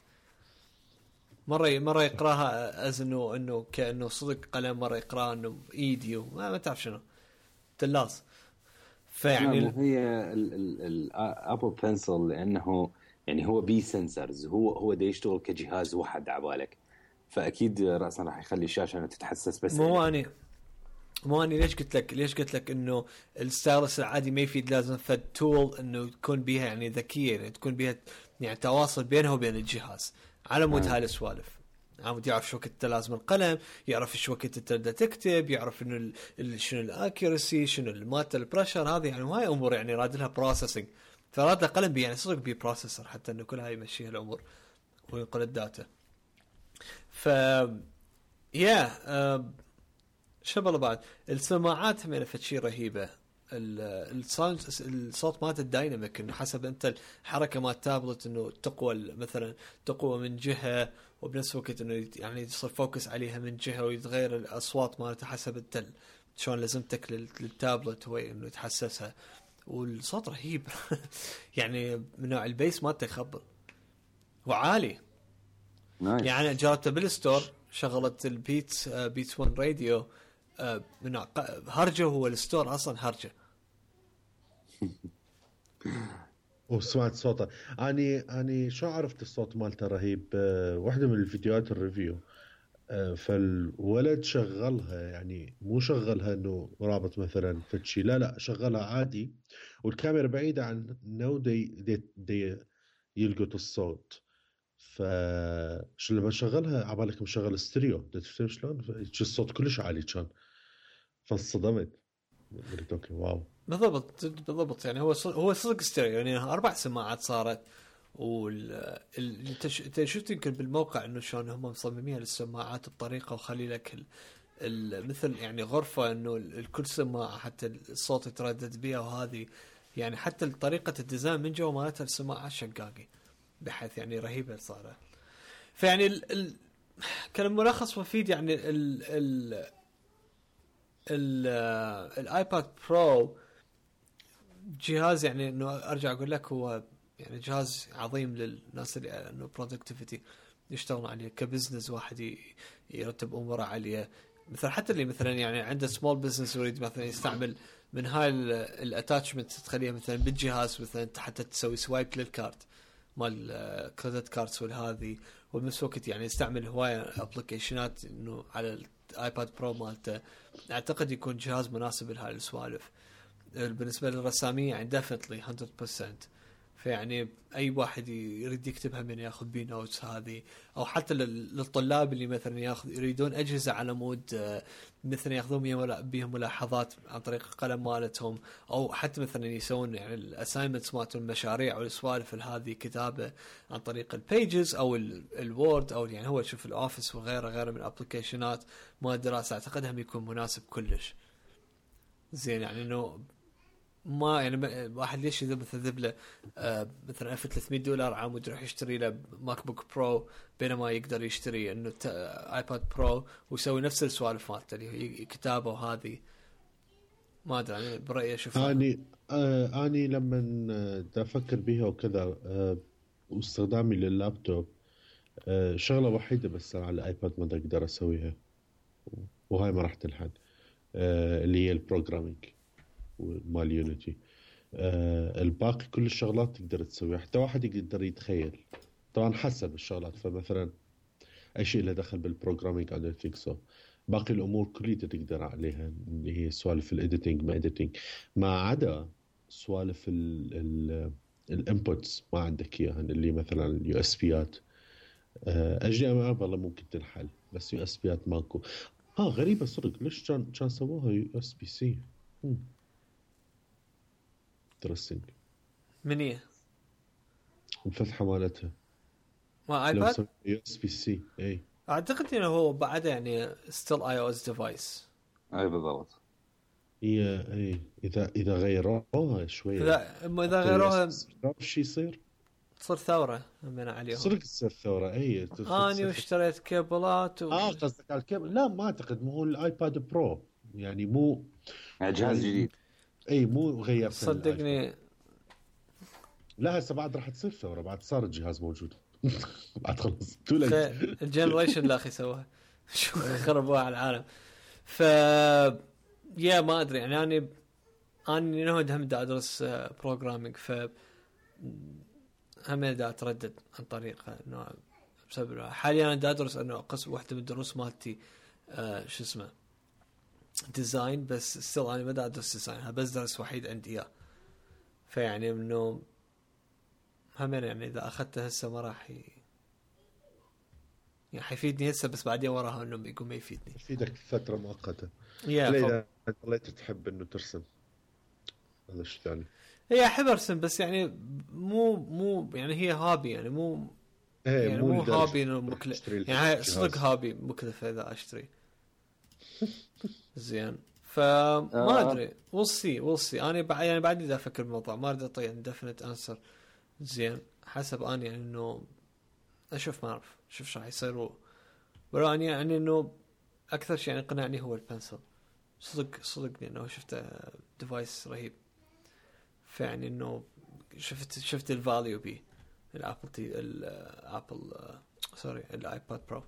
مره يقراها از انه كانه صدق قلم، مره يقراها انه ايدي ما تعرف شنو تلاص. فيعني هي الابل بنسل لانه يعني هو بي سنسرز، هو دا يشتغل كجهاز واحد عبالك، فاكيد راسا راح يخلي الشاشه انها تتحسس. بس مو اني ليش قلت لك انه الستايلس العادي ما يفيد، لازم فد تول انه يكون بيها يعني ذكيه، يعني تكون بيها يعني تواصل بينها وبين الجهاز على مود هاي السوالف. عمود يعرف شو وقت لازم القلم، يعرف شو وقت تبدا تكتب، يعرف انه شنو الاكيرسي، شنو المات البريشر، هذه يعني هاي امور يعني راد لها بروسيسنج. فراد القلم يعني صدق بي بروسيسور حتى انه كل هاي يمشيها الامور وينقل الداتا. ف شبه بعد السماعات هم فد شيء رهيبه. الصوت مالت الدايناميك انه حسب انت الحركه مال التابلت انه تقوى مثلا تقوى من جهه، وبنفس الوقت انه يعني يصير فوكس عليها من جهه، ويتغير الاصوات مالته حسب انت شلون لازمتك للتابلت هو انه يتحسسها. والصوت رهيب يعني من نوع البيس مالته يخبر وعالي. يعني جربته بالستور، شغلت البيتس 1 راديو من هرجه. هو الستور اصلا هرجه وسمعت صوته. اني شو عرفت الصوت مالته رهيب. واحده من الفيديوهات الريفيو، فالولد شغلها، يعني مو شغلها انه رابط مثلا فتشي، لا شغلها عادي والكاميرا بعيده عن انه دي يلقط الصوت. فشو لما شغلها عبالك مشغل ستيريو، تفهم شلون الصوت كلش عالي كان، فانصدمت قلت اوكي واو. بالضبط يعني هو صدق ستيريو، يعني 4 سماعات صارت. انت شفت يمكن بالموقع انه شلون هم مصممين السماعات بطريقه وخلي لك مثل يعني غرفه انه الكل سماعه حتى الصوت يتردد بها، وهذه يعني حتى طريقه الديزاين من جوا مالتها السماعات شقاقي بحيث يعني رهيبه صارت. فيعني كلام ملخص مفيد يعني الايباد برو جهاز يعني انه ارجع اقول لك هو يعني جهاز عظيم للناس اللي انه برودكتيفيتي يشتغلون عليه كبزنس، واحد يرتب اموره عليه. مثلا حتى اللي مثلا يعني عنده سمول بزنس يريد مثلا يستعمل من هاي الاتاتشمنت تخليها مثلا بالجهاز، مثلا حتى تسوي سوايب للكارت مال كريدت كاردز والهذه، وبنفس الوقت يعني يستعمل هواية ابلكيشنات انه على الايباد برو مالته. اعتقد يكون جهاز مناسب لهاي السوالف. بالنسبه للرساميه يعني ديفنتلي 100%. فيعني اي واحد يريد يكتبها من ياخذ بي نوتس هذه، او حتى للطلاب اللي مثلا يريدون اجهزه على مود مثلا ياخذون بيهم ملاحظات عن طريق القلم مالتهم، او حتى مثلا يسوون يعني الاساينمنتس مالتهم المشاريع او السوالف هذه كتابه عن طريق البيجز او الوورد، او يعني هو شوف الاوفيس وغيره من الابلكيشنات مال الدراسه. اعتقد هم يكون مناسب كلش زين. يعني انه ما يعني واحد ليش اذا مثلا له مثلا $1300 عامود يروح يشتري له ماك بوك برو، بينما يقدر يشتري انه ايباد برو ويسوي نفس السوالف مالته اللي هي كتابه وهذه. ما ادري يعني برايي اشوفها. اني لما افكر بيها وكذا واستخدامي لللابتوب، شغله وحيده بس على الايباد ما اقدر اسويها، وهاي ما راح تنحل، اللي هي البروجرامينج مال يونيتي. الباقي كل الشغلات تقدر تسويها، حتى واحد يقدر يتخيل طبعا حسب الشغلات. فمثلا اي شيء له دخل بالبروجرامينج انا ثينك سو، باقي الامور كلها تقدر عليها، اللي هي سوالف الايديتنج ما اديتنج، ما عدا سوالف الانبوتس ما عندك اياها، اللي مثلا اليو اس بيات. اجي والله ممكن تنحل، بس يو اس بيات ماكو. غريبه صدق، ليش كان سووها يو اس بي سي؟ درسنج من ايه الفتحه مالتها ما ايباد يو اس بي سي. اي اعتقد انه هو بعد يعني ستيل اي او اس ديفايس. اي بالضبط. هي اذا غيروها شويه اذا غيروها شو يصير؟ تصير ثوره من عليهم. تصير ثوره. اي اني واشتريت كيبلات قصدك على الكيبل؟ لا ما اعتقد، مو الايباد برو يعني، مو جهاز جديد. اي مو غيرت صدقني. لا هسه بعد راح تصير ثوره، بعد صار الجهاز موجود. بعد خلص تولد الجنريشن لا اخي سووها شو خربوها على العالم. ف يا ما ادري يعني اني نهد هم دا ادرس بروجرامينج، ف هم دا اتردد عن طريق انه بسبب حاليا انا دا ادرس انه قسم واحده من الدروس مالتي شو اسمه ديزاين، بس ستيل انا ما دا ادرس ديزاين، بس درس وحيد عندي اياه. فيعني انه هم يعني اذا اخذته هسه ما راح يعني حيفيدني هسه، بس بعدين وراها انه بيقوم ما يفيدني، يفيدك فتره مؤقته. يا اذا ضليت تحب انه ترسم هذا شيء ثاني. هي احب ارسم بس يعني مو يعني هي هابي يعني مو يعني مو هابي انه مكلف يعني، صدق هابي مكلف اذا اشتري. زين فما ادري we'll see انا يعني بعد اذا افكر بالموضوع ما اريد اعطي يعني definite answer. زين حسب اني يعني انه اشوف ما اعرف شوف شو راح يصير، ولو اني يعني انه اكثر شيء يعني قنعني هو البنسل. صدق انه شفته ديفايس رهيب، فيعني انه شفت الفاليو بي الابل سوري الايباد برو.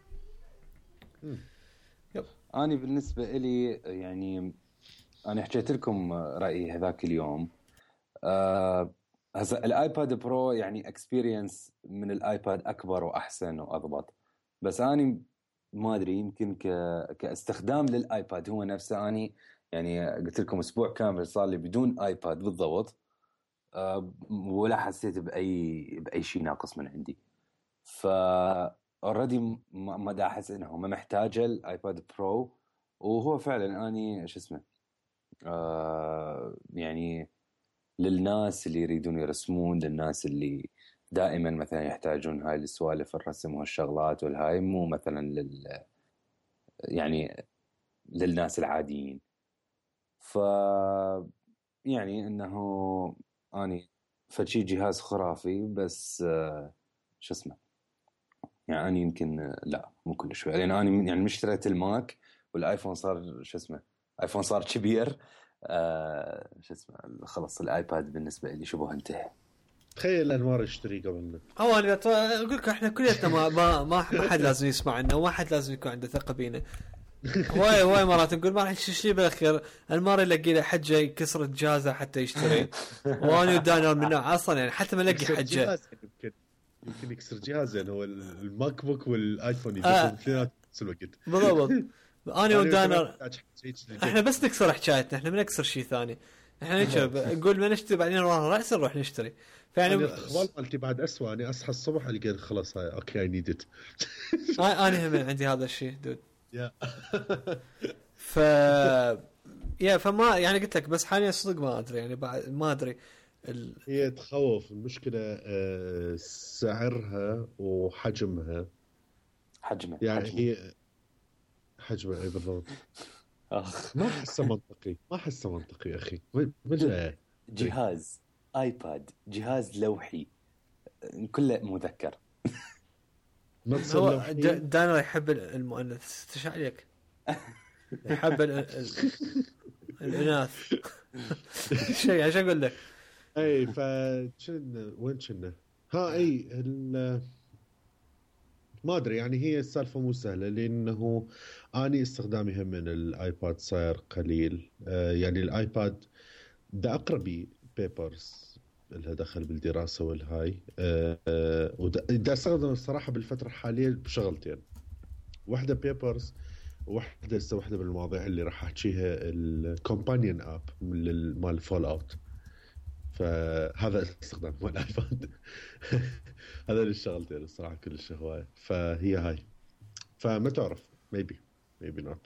يب. أنا بالنسبة إلي يعني أنا حكيت لكم رأيي هذاك اليوم. هذا الآيباد برو يعني اكسبيرينس من الآيباد أكبر وأحسن وأضبط، بس أنا ما أدري يمكن كاستخدام للآيباد هو نفسه. أنا يعني قلت لكم أسبوع كامل صار لي بدون آيباد بالضبط، ولا حسيت بأي شيء ناقص من عندي. already ما دا أحس إنه ما محتاجة الآيباد برو، وهو فعلا أني شو اسمه يعني للناس اللي يريدون يرسمون، للناس اللي دائما مثلا يحتاجون هاي السوالف الرسم والشغلات والهاي، مو مثلا يعني للناس العاديين. ف يعني إنه أني فشي جهاز خرافي، بس شو اسمه يعني أنا يمكن لا مو كل شوي، لأن أنا يعني مشتريت الماك والآيفون صار شو اسمه آيفون صار كبير، شو اسمه خلص الآيباد بالنسبة لي شبه انتهى. تخيل أنوار اشتري قبلنا. أنا أقول لك إحنا كلنا ما حد لازم يسمعنا، وما حد لازم يكون عنده ثقة بينا. واي مرات نقول ما راح يشتري بالأخير المرة يلاقي له حجة يكسر جهازه حتى يشتري. وأنا ودانر منه أصلا يعني حتى ما لقي حجة. يمكن يكسر جهاز يعني هو الماك بوك والايفون يكسرون اثنينات نفس الوقت. بالضبط. انا ودانر احنا بس نكسر حكايتنا، احنا ما نكسر شيء ثاني. احنا نقول ما نشتري بعدين راس نروح نشتري. فيعني والله قلت بعد اسوء اني اصحى الصبح القى خلاص هاي اوكي اي نيد ات. انا هم عندي هذا الشيء دود. فما يعني قلت لك بس حاليا صدق ما ادري يعني ما ادري هي تخوف. المشكلة سعرها وحجمها. يعني هي حجمها اي بالضبط. ما حسه منطقي أخي. من جهاز آيباد، جهاز لوحي كله مذكر. هو دانا يحب المؤنث تش عليك، يحب الإناث. شيء عشان أقول لك اي وين كنا اي ما ادري يعني. هي السالفه مو سهله لانه اني استخدامي هم من الايباد صاير قليل. يعني الايباد دا اقربي بيبرز لها دخل بالدراسه والهاي. ودا استخدم الصراحه بالفتره الحاليه بشغلتين، واحده بيبرز وواحده بالمواضيع اللي راح احكيها الكومبانيون اب مال فول اوت. فهذا استخدام مال الايباد. هذا اللي اشتغلت يعني الصراحه كل هوايه. فهي هاي، فما تعرف maybe not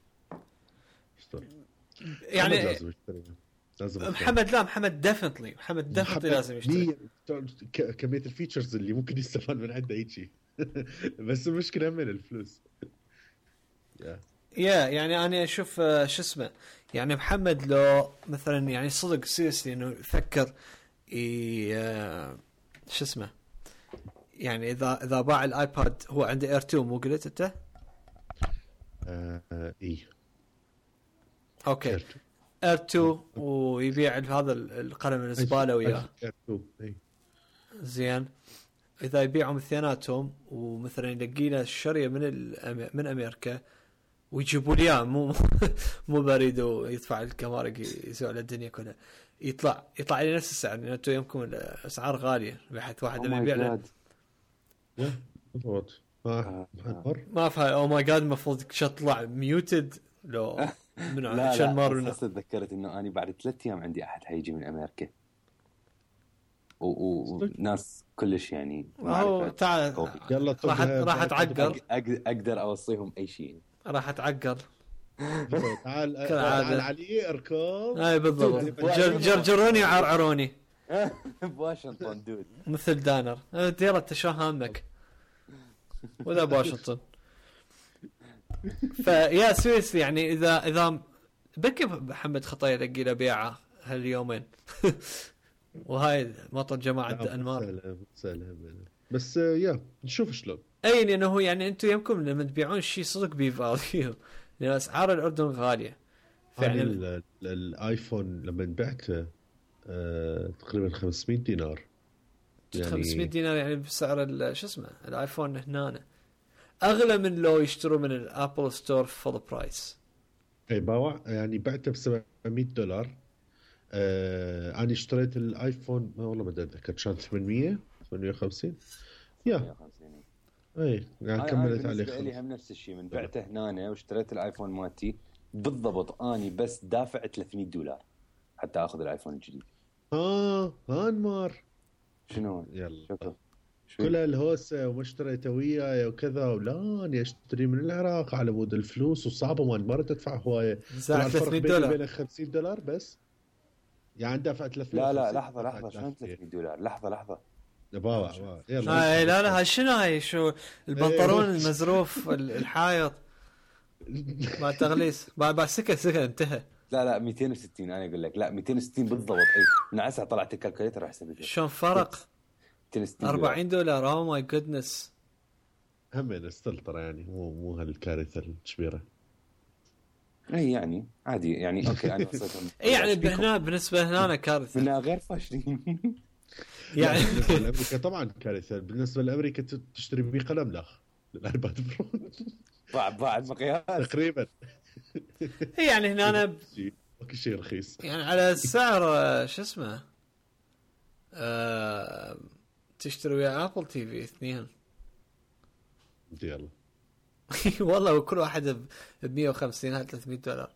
يعني لازم محمد ديفنتلي لازم يشتري. كميه الفيتشرز اللي ممكن يستفاد من عنده هيك. بس المشكله من الفلوس. يعني انا اشوف شو اسمه، يعني محمد لو مثلا يعني صدق سيريسلي انه يفكر شو اسمه، يعني اذا باع الايباد، هو عنده اير 2 مو قلت انت؟ اي اوكي اير 2 ويبيع هذا القلم الزباله وياه زين. اذا يبيعهم اثنيناتهم ومثلا يلقينا الشريه من امريكا ويجيبوا لي اياه، مو بريد ويدفع الكمارق يسوي على الدنيا كلها، يطلع لي نفس السعر، لان انتم يمكم الاسعار غاليه بحيث واحد يبيع له بالضبط. ما فاهم. او ماي جاد المفروض تطلع ميوتد لو من عشان مارنا. تذكرت انه انا بعد 3 ايام عندي احد حيجي من امريكا وناس كلش يعني تعال يلا راح اتعقر، اقدر اوصيهم اي شيء. راح اتعقر تعال علي اركض. اي بالضبط، جرجروني وعرعروني بواشنطن دود مثل دانر. ديرة تشو هامك وذا بواشنطن. فيا سويس يعني اذا بكي محمد خطايا لقي له بيعه هاليومين وهاي مطر جماعه انمار سهله بس يا نشوف شلون. اي لانه هو يعني انتم يمكم لما تبيعون شيء صدق بفاليو، لان اسعار الاردن غاليه فعلا. الايفون لما بعته تقريبا 500 دينار يعني 500 دينار يعني بسعر شو اسمه الايفون هنا اغلى من لو يشتروا من الابل ستور فول برايس. اي باوع يعني بعته ب $700. انا اشتريت الايفون ما والله ما اتذكر كان 850 يا اي يعني كملت عليه. لي هم نفس الشيء من بعته هنا واشتريت الايفون مالتي بالضبط اني بس دافع $300 حتى اخذ الايفون الجديد. انمار شنو يلا شكرا كل الهوسه وما اشتريته وياي وكذا، ولا اني اشتري من العراق على مود الفلوس وصعبه ما تدفع هوايه. $300 بين $50 بس يعني دفعت لا لحظه شلون $300؟ لحظه بابا يلا لا شنو هاي شو البنطلون المزروف الحايط ما تغليس بعد سكه انتهى. لا 260 انا اقول لك، لا 260 بالضبط. اي من عسى طلعت الكالكوليتر راح اسوي شلون فرق $40. اوه ماي جودنس. هم السلطره يعني مو هالكارثه الكبيره. اي يعني عادي يعني اوكي انا وصلتهم. اي يعني بالنسبه هنا كارثه منها غير فاشلين يعني بالنسبه لامريكا طبعا كارثه. بالنسبه لامريكا تشتري بيه قلم لا الايباد برو باع المقياس تقريبا. يعني هنا انا كل شيء رخيص يعني على السعر شو اسمه تشتري ويا ابل تي في 2 يلا والله وكل واحد ب $150 $300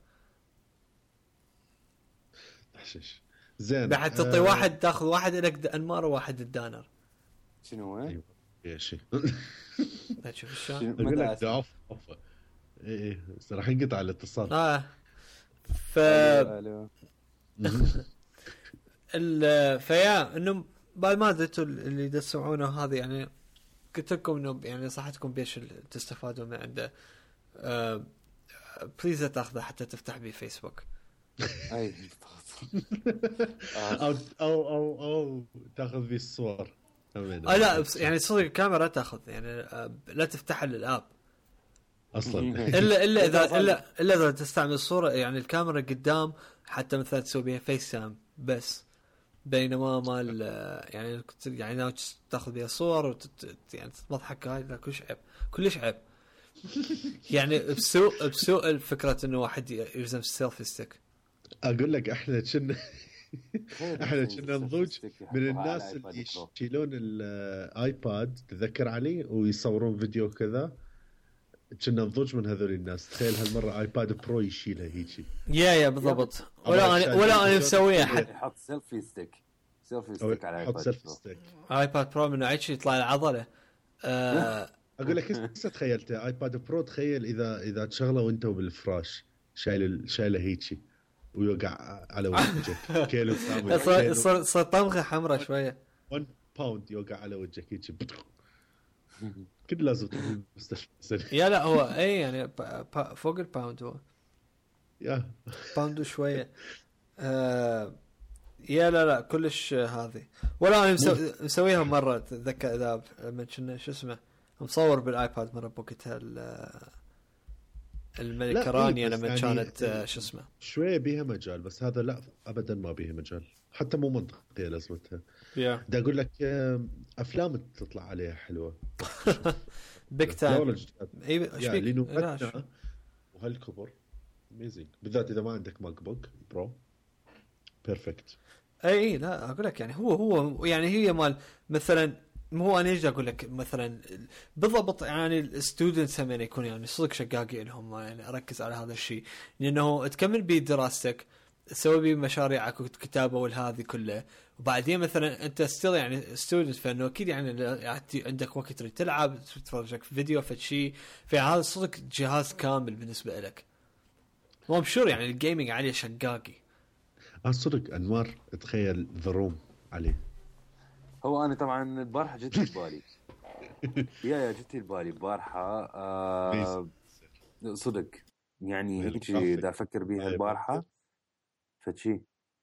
حشش زين. بعد تعطي واحد تاخذ واحد لك انمار وواحد الدانر. شنو هو؟ يا شيء تشوف شلون اقول لك ضعف ايه راح ينقطع الاتصال. فيا انه ما ادري اللي تسمعونه هذا يعني قلت لكم انه يعني نصيحتكم بيش تستفادوا من عنده. بليز تاخذه حتى تفتح بيه فيسبوك. اي او تاخذ بيه الصور. لا يعني صدق الكاميرا تاخذ يعني لا تفتح الاب اصلا الا اذا تستعمل الصوره يعني الكاميرا قدام حتى مثلا تسوي بها فيس سام بس. بينما مال يعني تاخذ بها صور يعني تضحك هاي لا كلش عيب يعني بسوء الفكره انه واحد يلزم السيلفي ستيك. اقول لك احنا كنا نضوج من الناس اللي يشيلون الايباد تذكر علي ويصورون فيديو كذا. كنا نضوج من هذول الناس. تخيل هالمره ايباد برو يشيلها هيجي يا بالضبط. ولا انا مسويها حتى يحط سيلفي ستيك على ايباد برو من نوعيه يطلع العضله. اقول لك هسه تخيلته ايباد برو. تخيل اذا تشغله وانت بالفراش شايله هيجي ويوقع على وجهك كيلو كامل. صار طمغه حمراء شويه 1 باوند يوقع على وجهك هيك كل لازم تروح المستشفى سنة. يا لا هو اي يعني فوق الباوند، هو يا باوند وشويه. يا لا كلش هذه. ولا انا مسويها مره، اتذكر اذا لما كنا شو اسمه مصور بالايباد مره بوقتها الملكه رانيا لما يعني كانت شو اسمه شوية بيها مجال، بس هذا لا أبدا ما بيها مجال، حتى مو منطقية لازمتها. دا أقول لك أفلام تطلع عليها حلوة بيك تايم. ايش بيك لأنه وهالكبر اميزنج، بالذات إذا ما عندك ماك بوك برو بيرفكت. اي لا اقول لك يعني هو يعني هي مال مثلا، مو انا ايش اقول لك مثلا بالضبط يعني الستودنتس هم يعني يكون يعني صدق شقاقين لهم، يعني اركز على هذا الشيء لانه تكمل بيه دراستك، تسوي بيه مشاريعك وكتابه والهذه كله، وبعدين مثلا انت ستيل يعني ستودنت، فانه اكيد يعني عندك وقت تريد تلعب تتفرج لك فيديو فشي، فهذا صدق جهاز كامل بالنسبه لك. مو بشور يعني الجيمنج عليه شقاقي. صدق انوار تخيل ذا روم عليه. هو انا طبعا البارحه جت ببالي يا جت ببالي البارحه صدق يعني هيك دا افكر بيها البارحه فشي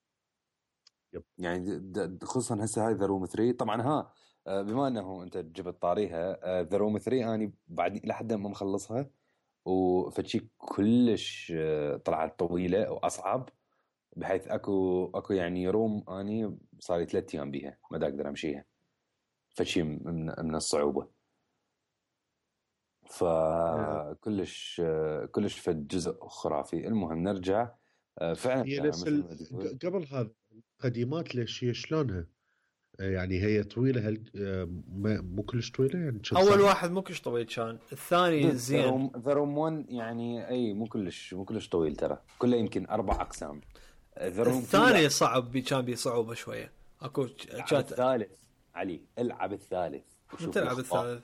يعني خصوصا هسه هاي ذا روم 3 طبعا. بما انه انت جبت طاريها ذا روم 3 اني بعد لحد ما مخلصها، وفتشي كلش طلعت طويله واصعب، بحيث اكو يعني روم اني صار لي 3 ايام بيها ما دا اقدر امشيها، فشي من الصعوبه. فكلش كلش فد جزء خرافي. المهم نرجع فعلا هي نفس قبل هذا قديمات ليش هي شلونها يعني هي طويله مو كلش طويله يعني اول واحد مو كلش طويل كان، الثاني زين. ذا روم 1 يعني اي مو كلش طويل ترى، كله يمكن 4 اقسام. الثاني صعب كان بيه صعوبه شويه. اكو الثالث علي العب الثالث وشوف تلعب الثالث.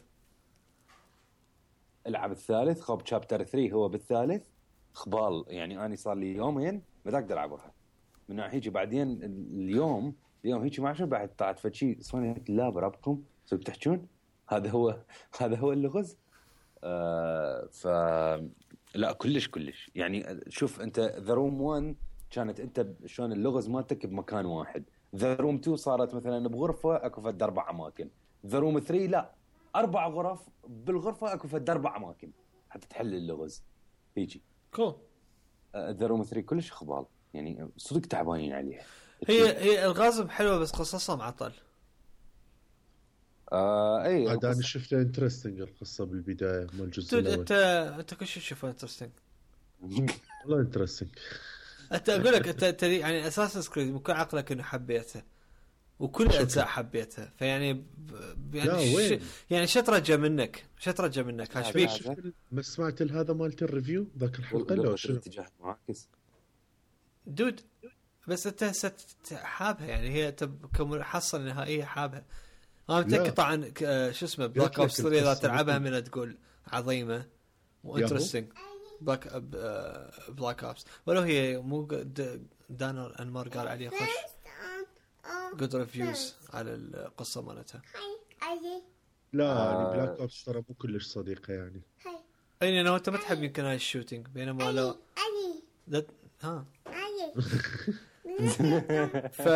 العب الثالث خب شابتر 3 هو بالثالث خبال يعني اني صار لي يومين ما اقدر العبها من هيجي. بعدين اليوم هيجي ما شو بعد طلعت فشي صوني لا بربكم سو بتحجون هذا هو اللغز. ف لا كلش يعني شوف انت ذا روم 1 كانت انت شلون اللغز مالتك بمكان واحد، ذا روم 2 صارت مثلا بغرفه اكو فد 4 اماكن، ذا روم 3 لا 4 غرف بالغرفه اكو فد 4 اماكن حتى تحل اللغز هيجي. كول ذا روم 3 كلش خبال يعني صدق تعبانين عليها. هي الغاز حلوه بس قصصها معطل. اي عاد انا شفتها انترستنج القصه بالبدايه مال الجزء الاول. انت كل شيء تشوفه انترستنج والله انترستنج. انت اقول لك انت يعني اساسا كريد ممكن عقلك انه حبيته وكل اجزاء حبيتها، فيعني يعني شترجه منك هاشبيك. ما سمعت هذا مالت الريفيو ذاك الحلقه لو شنو اتجاه معاكس دود، بس انت حابها يعني هي كمحصله نهائيه حابها. انا متاكد طبعا شو اسمه بلاك اوبس 3 اذا تلعبها من تقول عظيمه وانترستنج بلاك اوبس، ولو هي مو دانر انمار قال عليه خوش جود ريفيوز على القصه مالتها. لا يعني بلاك اوبس ترى مو كلش صديقه يعني. اي انه انت ما تحب يمكن هاي الشوتينج بينما لو ها ف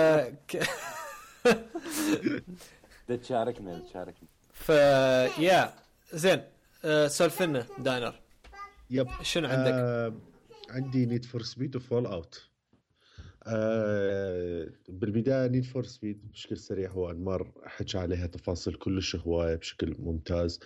تشاركنا يا زين. سولفنا داينر. يب شنو عندك؟ عندي نيد فور سبيد وفول اوت. بالبداية نيد فور سبيد بشكل سريع هو أنمار حكى عليها تفاصيل كلش هواية بشكل ممتاز.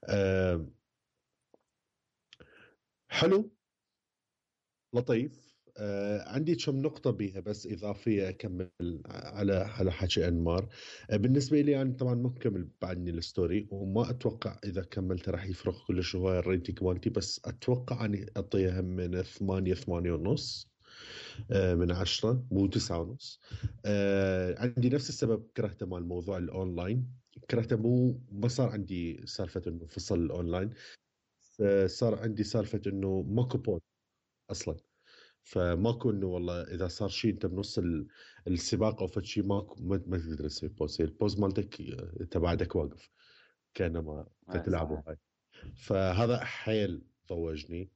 حلو لطيف. عندي كم نقطة بيها بس إضافية أكمل على حكي أنمار. بالنسبة لي يعني طبعا مو كمل بعدني الستوري وما أتوقع إذا كملت راح يفرق كلش هواية الريتنج مالتي، بس أتوقع أني أعطيها من 8 ونص من 10 مو 9.5. عندي نفس السبب كرهته مال موضوع الأونلاين، كرهته ما صار عندي سالفة إنه فصل الأونلاين، صار عندي سالفة إنه ماكو بون أصلا، فماكو إنه والله إذا صار شيء أنت بنص السباق أو فشي ماكو ما تقدر تسوي بوز، البوز مالتك أنت بعدك واقف. كانما صحيح. تلعبوا هاي. فهذا حيل ضوجني.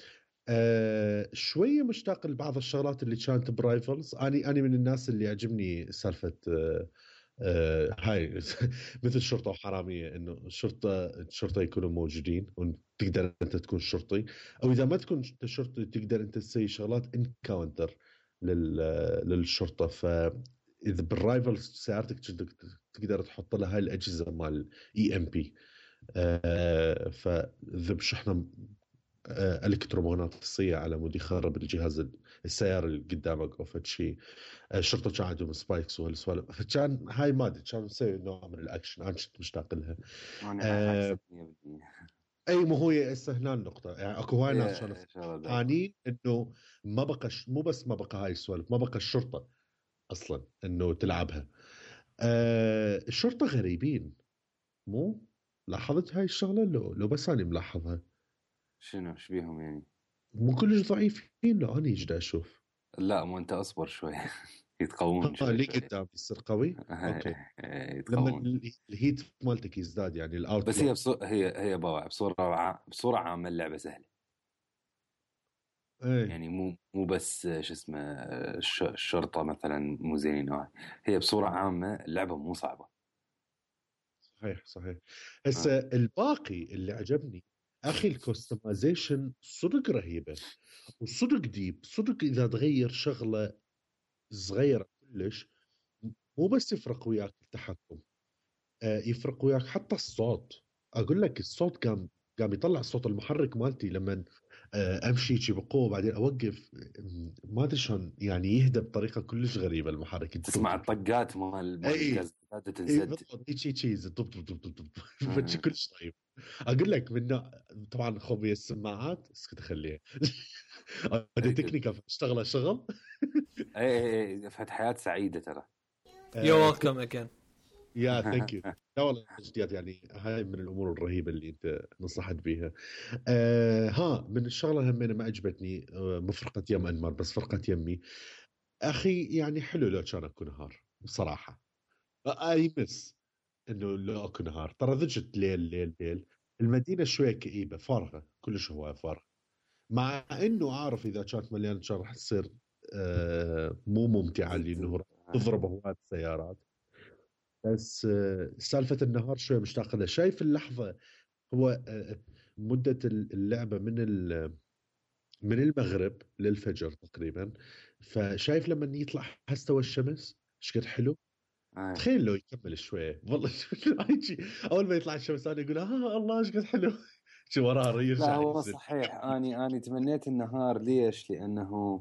شوية مشتاق لبعض الشغلات اللي كانت برايفلز. أنا من الناس اللي عجبني سالفة هاي مثل شرطة وحرامية، إنه الشرطة يكونوا موجودين وتقدر أنت تكون شرطي، أو إذا ما تكون أنت شرطي تقدر أنت تسوي شغلات انكاونتر للشرطة. فإذا بالرايفلز سيارتك تقدر تحط لها هاي الأجهزة مال EMP، فإذا بشحنة الكترومغناطيسيه على مود يخرب الجهاز السياره اللي قدامك او فد شيء. الشرطه كان عندهم سبايكس وهالسوالف، فكان هاي مادة كان مسوي نوع من الاكشن انا كنت مشتاق لها. اي مو هو هسه هنا النقطه، يعني اكو هواي ناس كانوا فرحانين انه ما بقى مو بس ما بقى هاي السوالف، ما بقى الشرطه اصلا انه تلعبها. الشرطه غريبين، مو لاحظت هاي الشغله؟ لو بس انا ملاحظها. شنو ايش بيهم يعني؟ مو كلش ضعيفين لو انا ايش دا اشوف. لا مو انت اصبر شوي يتقوون شوي. ليه قدام يصير قوي؟ اوكي. لما الهيت مالتك يزداد يعني الاوت. بس هي بواع بصوره عامه اللعبه سهله. يعني مو بس شو اسمه الشرطه مثلا مو زينين، هي بصوره عامه اللعبه مو صعبه. صحيح. هسه الباقي اللي عجبني اخي الكوستمايزيشن صدق رهيبه وصدق ديب، صدق اذا تغير شغله صغيره كلش مو بس يفرق وياك التحكم، يفرق وياك حتى الصوت. اقول لك الصوت قام يطلع صوت المحرك مالتي لما امشي شي بقوه بعدين اوقف، ما ادري شلون يعني يهدى بطريقه كلش غريبه المحرك. تسمع الطقات مال الجاز تنسد. بالضبط شي ضب كلش طيب. اقول لك من طبعا خوبي السماعات اسكت خليها هذه تكنيكال اشتغل شغل. اي فهد حياه سعيده ترى. يو ويلكم اجين. يا ثانك يو. لا والله جديات، يعني هاي من الامور الرهيبه اللي انت نصحت بيها. ها من الشغله هم ما عجبتني مفرقه يم انمار، بس فرقه يمي اخي يعني حلو لو كان اكو نهار بصراحه. اي مس انه لو اكو نهار، ترى ضجت ليل المدينه شويه كئيبه فارغه كلش، هو فارغ، مع انه عارف اذا كانت مليانه شر راح تصير مو ممتعه لانه تضرب هواة سيارات. بس سالفة النهار شوية مشتاق لها. شايف اللحظة هو مدة اللعبة من المغرب للفجر تقريبا، فشايف لما يطلع هستوى الشمس ايش قد حلو. تخيل لو يكمل شوية والله اول ما يطلع الشمس انا اقول الله ايش قد حلو شو وراها يرجع. لا هو صحيح اني تمنيت النهار. ليش؟ لانه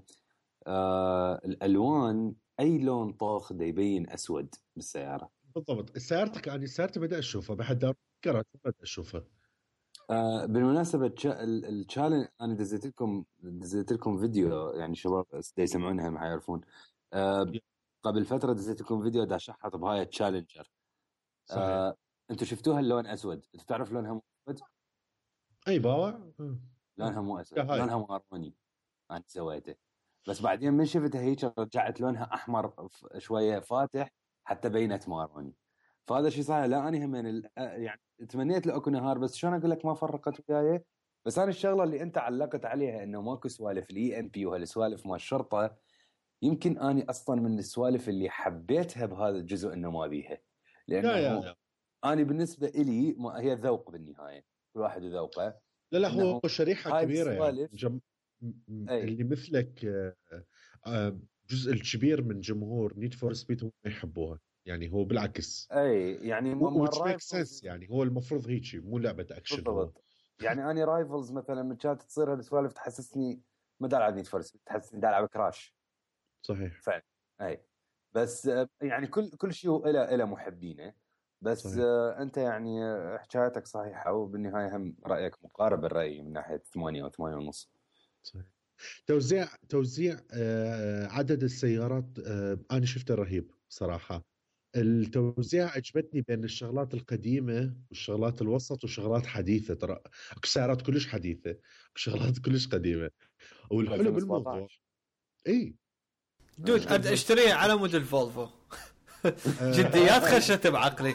الالوان اي لون طاخ دا يبين اسود بالسياره. بالضبط. سيارتي بدأ اشوفها بحد دار بدأ اشوفها. بالمناسبة التشالنج أنا دزيت لكم فيديو، يعني شباب دا يسمعونها ما يعرفون. قبل فترة دزيت لكم فيديو دا شحط بهاي تشالنجر. أنتوا شفتوها اللون أسود، أنتوا تعرف لونها مو أسود؟ أي باوع لونها مو أسود، لونها ماروني. أنا سويته بس بعدين من شفتها هيك رجعت لونها أحمر شوية فاتح حتى بينت ماروني. فهذا شيء صحيح. لا أنا هم يعني تمنيت له أكو نهار، بس شلون أقول لك ما فرقت وياي. بس أنا الشغلة اللي أنت علقت عليها إنه ماكو سوالف EMP وهالسوالف مال الشرطة، يمكن أنا أصلا من السوالف اللي حبيتها بهذا الجزء إنه ما بيها. لأنه لا. أنا بالنسبة إلي هي ذوق بالنهاية، كل واحد ذوقه. لا هو شريحة كبيرة يعني أي. اللي مثلك جزء الكبير من جمهور نيد فور سبيد هم يحبوها، يعني هو بالعكس. اي يعني سنس يعني هو المفروض هيك مو لعبة اكشن. بالضبط. يعني اني رايفلز مثلا من كانت تصير هالسوالف تحسسني ما دا العب نيد فور سبيد، تحسسني دا العب كراش. صحيح فعلا. اي بس يعني كل شيء له محبينه. بس انت يعني حكايتك صحيحه، وبالنهايه هم رايك مقارب الراي من ناحيه 8 او 8 ونص. صحيح. توزيع عدد السيارات انا شفته رهيب صراحه. التوزيع عجبتني بين الشغلات القديمه والشغلات الوسط وشغلات حديثه. ترى سيارات كلش حديثه وشغلات كلش قديمه. والحلو بالموضوع اي دود اشتريه على مود الفولفو. جديات خشت بعقلي.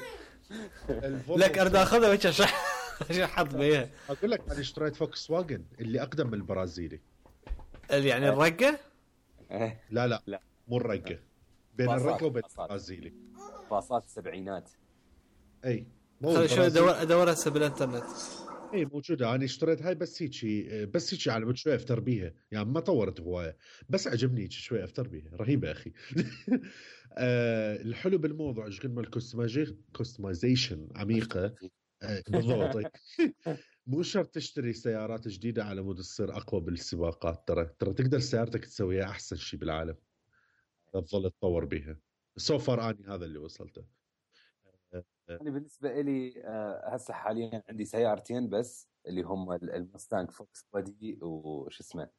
لك اريد اخذها وش عشان حط بيها. اقول لك انا اشتريت فوكس واجن اللي اقدم من البرازيلي. يعني الرقه لا لا مو الرقه، بين باصات- الرقه وبين باصات. البرازيلي. باصات السبعينات. اي مو خلي شوي البرازيلي. ادور هسه بالانترنت. اي موجوده، انا اشتريت هاي بس هيك على شوي افتر بيها، يعني ما طورت هوايه، بس عجبني هيك شوي افتر بيها، رهيبه اخي. الحلو بالموضوع ايش قد ما الكستمايزيشن عميقه. بالضبط. مو شرط تشتري سيارات جديده على مود تصير اقوى بالسباقات، ترى تقدر سيارتك تسويها احسن شيء بالعالم، تظل تطور بيها. سو فار اني هذا اللي وصلته. أنا بالنسبة إلي هسه حاليا عندي سيارتين بس، اللي هم المستانج فوكس بودي وش اسمه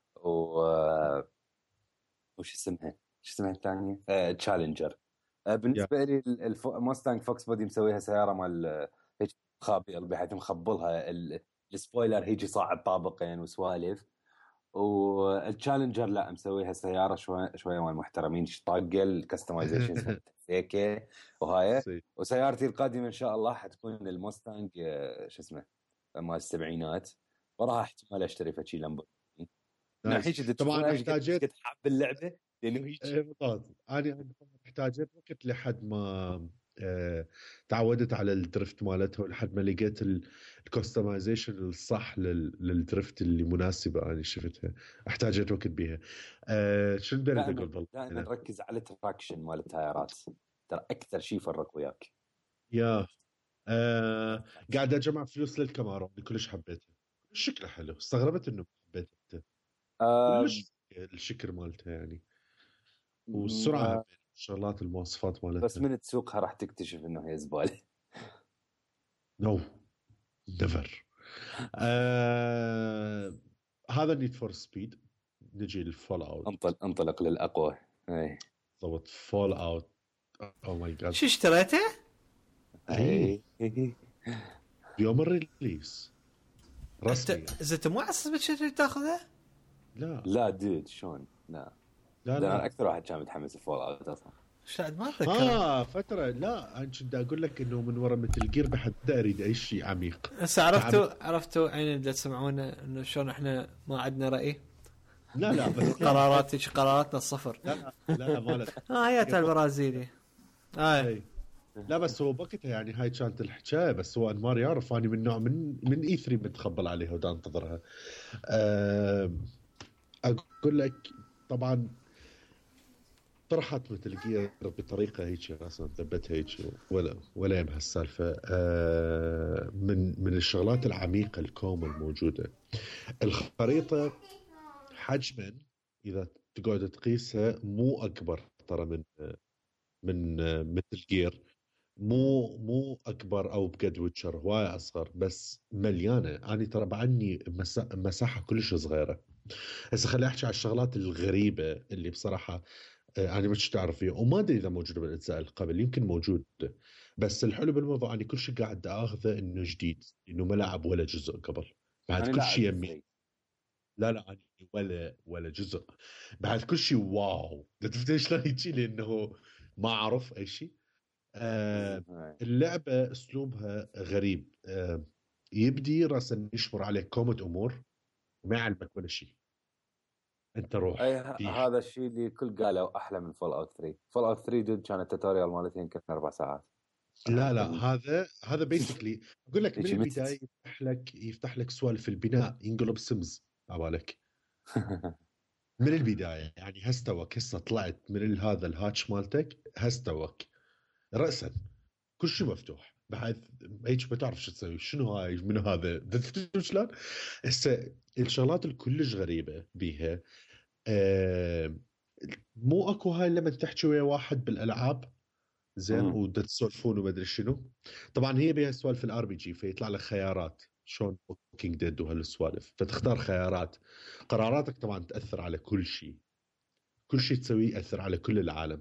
وش اسمها الثانية تشالنجر. يا بالنسبة لي المستانج فوكس بودي مسويها سيارة مال هيك خابير، بحيث مخبلها السبويلر هيجي صاعد طابقين وسوالف. والتشالنجر لا، مسويها سيارة شوية مال محترمين، طاقة الكستمايزيشن سيكة وهاي. سي. وسيارتي القادمة إن شاء الله حتكون الموستانج شو اسمه مال السبعينات، وراها احتمال أشتري فشي لامبورجيني. نايس. الحين طبعا تشوفون احتاجت قد حاب اللعبة لأنه هيك. بالضبط. انا احتاجت وقت لحد ما تعودت على الدرفت مالتها، لحد ما لقيت الكستمايزيشن الصح للدرفت اللي مناسبه انا شفتها. احتاجت وقت بيها. شنو بريد اقول بالله دائما ركز على التراكشن مال التايرات، ترى أكثر شيء فرق وياك. يا قاعد اجمع فلوس للكاميرا اللي كلش حبيتها، شكلها حلو، استغربت انه حبيتها كلش، الشكل مالتها يعني، والسرعه آه، الشغلات المواصفات بس مالتها. من تسوقها راح تكتشف انه هي زباله. نو نيفر. هذا نيد فور سبيد. نجي للفول اوت. انطلق للاقوى. اي ضبط فول اوت. او ماي جاد، شو اشتريته؟ اي يوم الريليس رسمي. زت مو عصب تشتري تاخذه؟ لا دود شلون لا لا انا اكثر واحد كان متحمس الفول اوت اصلا. شاهد ما اتذكر. فتره. لا انا كنت اقول لك انه من ورا مثل جير بحد اريد اي شيء عميق. هسه عرفتوا عين اللي تسمعونا انه شلون احنا ما عندنا راي. لا بس قراراتنا الصفر. لا مالت هي البرازيلي. هاي. لا بس هو بوقتها يعني هاي كانت الحكايه، بس هو انمار يعرف اني من نوع من اي 3 متخبل عليها ودا انتظرها. اقول لك طبعا طرحت مثل جير بطريقه هيك راسا ثبتها هيك ولا بهالسالفه. من الشغلات العميقه الكوم الموجوده. الخريطه حجما اذا تقعد تقيسها مو اكبر ترى من مثل جير، مو اكبر او بقد ويتشر، هواي اصغر، بس مليانه. انا ترى بعدني مساحه كلش صغيره. هسه خليني احكي على الشغلات الغريبه اللي بصراحه انا مش تعرف فيها، وما ادري اذا موجوده بالاجزاء اللي قبل، يمكن موجود. بس الحلو بالموضوع اني كل شيء قاعد اخذه انه جديد، انه ما لعب ولا جزء قبل، بعد كل شيء يمي. لا أنا ولا جزء، بعد كل شيء واو. تفتح شلون يجي لانه ما اعرف اي شيء. اللعبة أسلوبها غريب. يبدي راسا يشمر عليك كومة أمور وما يعلمك ولا شيء، أنت روح. هذا الشيء اللي كل قالوا أحلى من فول أوت 3. فول أوت 3 دود كانت التوتوريال مالتها يمكن 4 ساعات. لا هذا بيسكلي أقول لك من البداية يفتح لك سوالف البناء، ينقلب سمز عبالك. من البداية يعني هستوك، هسه طلعت من هذا الهاتش مالتك، هستوك رأسا كل شيء مفتوح، بحيث هيك ما تعرف شو تسوي، شنو هاي من هذا شلون. هسه الشغلات الكلش غريبه بيها. مو اكو هاي لما تحكي ويا واحد بالالعاب زين وتسولفون وما ادري شنو. طبعا هي بها سوالف الار بي جي، فيطلع لك خيارات شلون ووكينج ديد وهالسوالف، فتختار خيارات. قراراتك طبعا تاثر على كل شيء تسويه ياثر على كل العالم.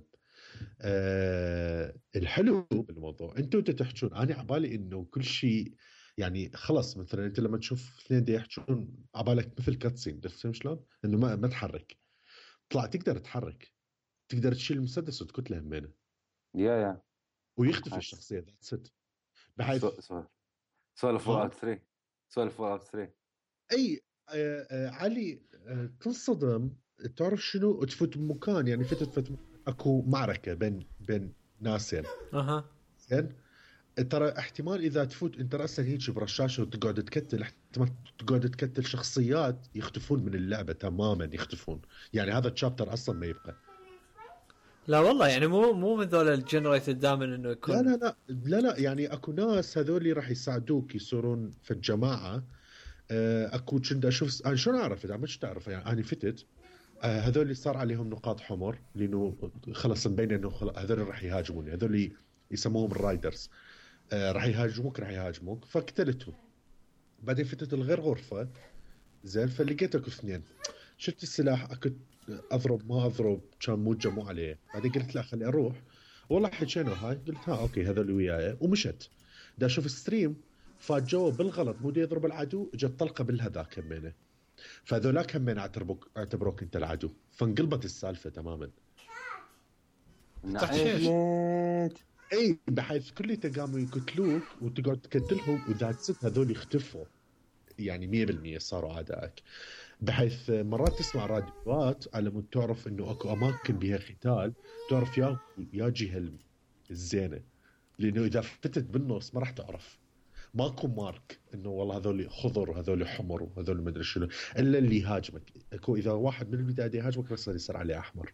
الحلو بالموضوع انتوا تحكون، انا عبالي انه كل شيء يعني خلص. مثلا انت لما تشوف اثنين دي يحكون عبالك مثل كاتسين، تفهم شلون انه ما تحرك، طلع تقدر تحرك، تقدر تشيل المسدس وتقتله همينه يا ويختفي الشخصيه ذات ست. بحيث سؤال فول اوت 3 سؤال فول اوت 3 اي علي تنصدم. تعرف شنو؟ تفوت بمكان، يعني فتت اكو معركه بين ناسين. زين، ترى احتمال اذا تفوت انت راسا هيك برشاشه وتقعد تكتل، احتمال تقعد تكتل شخصيات يختفون من اللعبه تماما، يختفون. يعني هذا الشابتر اصلا ما يبقى. لا والله، يعني مو من ذول الجنريتد دائما انه لا يكون. لا لا لا لا، يعني اكو ناس هذول راح يساعدوك يصيرون في الجماعه. اكو كنت اشوف انا شلون اعرف اذا مش تعرف، يعني انا فتت هذول اللي صار عليهم نقاط حمر، لانه خلص مبين انه هذول راح يهاجموني، هذول يسموهم الرايدرز. راح يهاجموك فقتلتهم. بعدين فتت الغير غرفه. زين، فلقيت اكو اثنين. شلت السلاح، كنت اضرب ما اضرب، كان موجه مو عليه. بعدين قلت لا خلي اروح. والله حكينا هاي، قلت ها اوكي هذول وياي ومشت. دا اشوف ستريم، فات جوا بالغلط مو يضرب العدو، جت طلقه بالهذاك همينه. فهذولاك همين اعتبروك انت العدو، فانقلبت السالفه تماما. اي بحيث كليته قاموا يقتلوك وتقعد تقتلهم، واذا تصير هذول يختفوا يعني 100% صاروا اعدائك. بحيث مرات تسمع راديوات على مود تعرف انه اكو اماكن بها قتال، تعرف يا جهه الزينه. لانه اذا فتت بالنص ما راح تعرف، ماكو مارك انه والله هذول خضر وهذول حمر وهذول ما ادري شنو، الا اللي يهاجمك. اكو اذا واحد من البدايه يهاجمك بس يصير عليه احمر.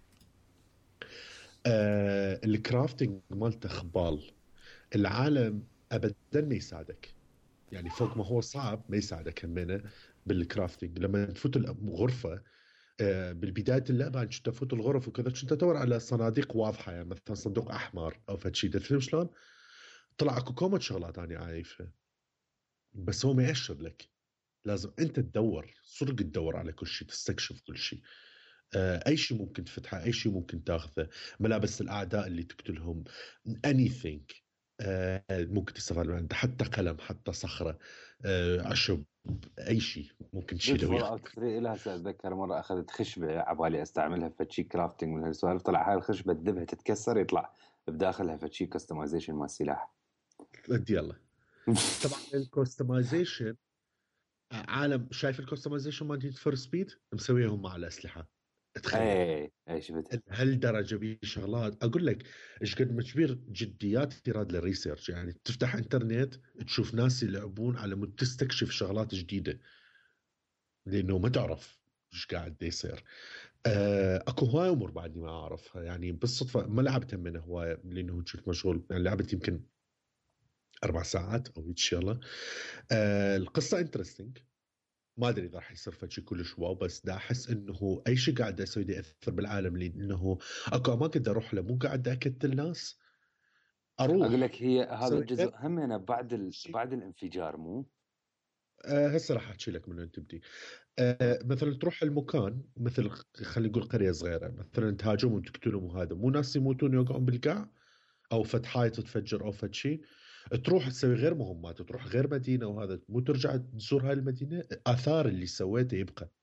الكرافتنج مالته خبال. العالم ابدا ما يساعدك، يعني فوق ما هو صعب ما يساعدك همينه بالكرافتنج. لما تفوت الغرفه بالبدايه اللعبه كنت تفوت الغرف وكذا، كنت ادور على صناديق واضحه، يعني مثلا صندوق احمر او فشي. تفهم شلون؟ طلع اكو كومة شغلات انا عايفها، بس هو ما يأشر لك. لازم انت تدور صدق، تدور على كل شيء، تستكشف كل شيء. اي شيء ممكن تفتحه، اي شيء ممكن تاخذه. ملابس الاعداء اللي تقتلهم، anything ممكن تستفاد منه. حتى قلم، حتى صخره، عشب، اي شيء ممكن تشيله فول اوت وياك. 3 لها اتذكر مره اخذت خشبه عبالي استعملها في شيء كرافتنج من هالسوالف، طلع هاي الخشبه تذبها تتكسر يطلع بداخلها في شيء كستمايزيشن مال السلاح. ادي يلا. طبعا الكوستمايزيشن، عالم شايف الكوستمايزيشن مال نيد فور سبيد مسويهم مع الاسلحه. تخيل اي شفتها. هالدرجه بيه شغلات. اقول لك ايش قد ما كبير جديات يراد للريسيرش. يعني تفتح انترنت تشوف ناس يلعبون على مود تستكشف شغلات جديده، لانه ما تعرف ايش قاعد يصير. اكو هواي امور بعدني ما اعرفها، يعني بالصدفه ما لعبتها من هوايه لانه كنت مشغول. يعني لعبت يمكن 4 ساعات او هيك شغله. القصه انترستنج. ما ادري اذا راح يصير فشي كلش واو، بس دا احس انه اي شيء قاعد اسوي دا ياثر بالعالم، لانه اكو اماكن دا اروح له مو قاعد اقتل ناس، اقول اروح لك هي هذا اسوي الجزء همنا بعد الانفجار مو. هسه راح احكي لك من وين تبدي. مثلا تروح المكان مثل خلينا نقول قريه صغيره، مثلا تهاجمهم وتقتلهم، وهذا مو ناس يموتون يوقعون بالقاع، او فتحايه تتفجر او فد شيء. تروح تسوي غير مهمات، تروح غير مدينه، وهذا مو ترجع تزور هاي المدينه، اثار اللي سويته يبقى،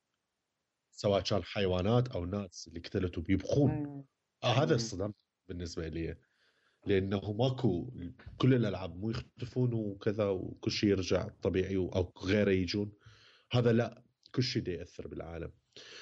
سواء كان حيوانات او ناس اللي قتلته بيبقون. هذا الصدام بالنسبه لي، لانه ماكو كل الالعاب مو يختفون وكذا وكل شيء يرجع طبيعي او غيره يجون. هذا لا، كل شيء دا ياثر بالعالم.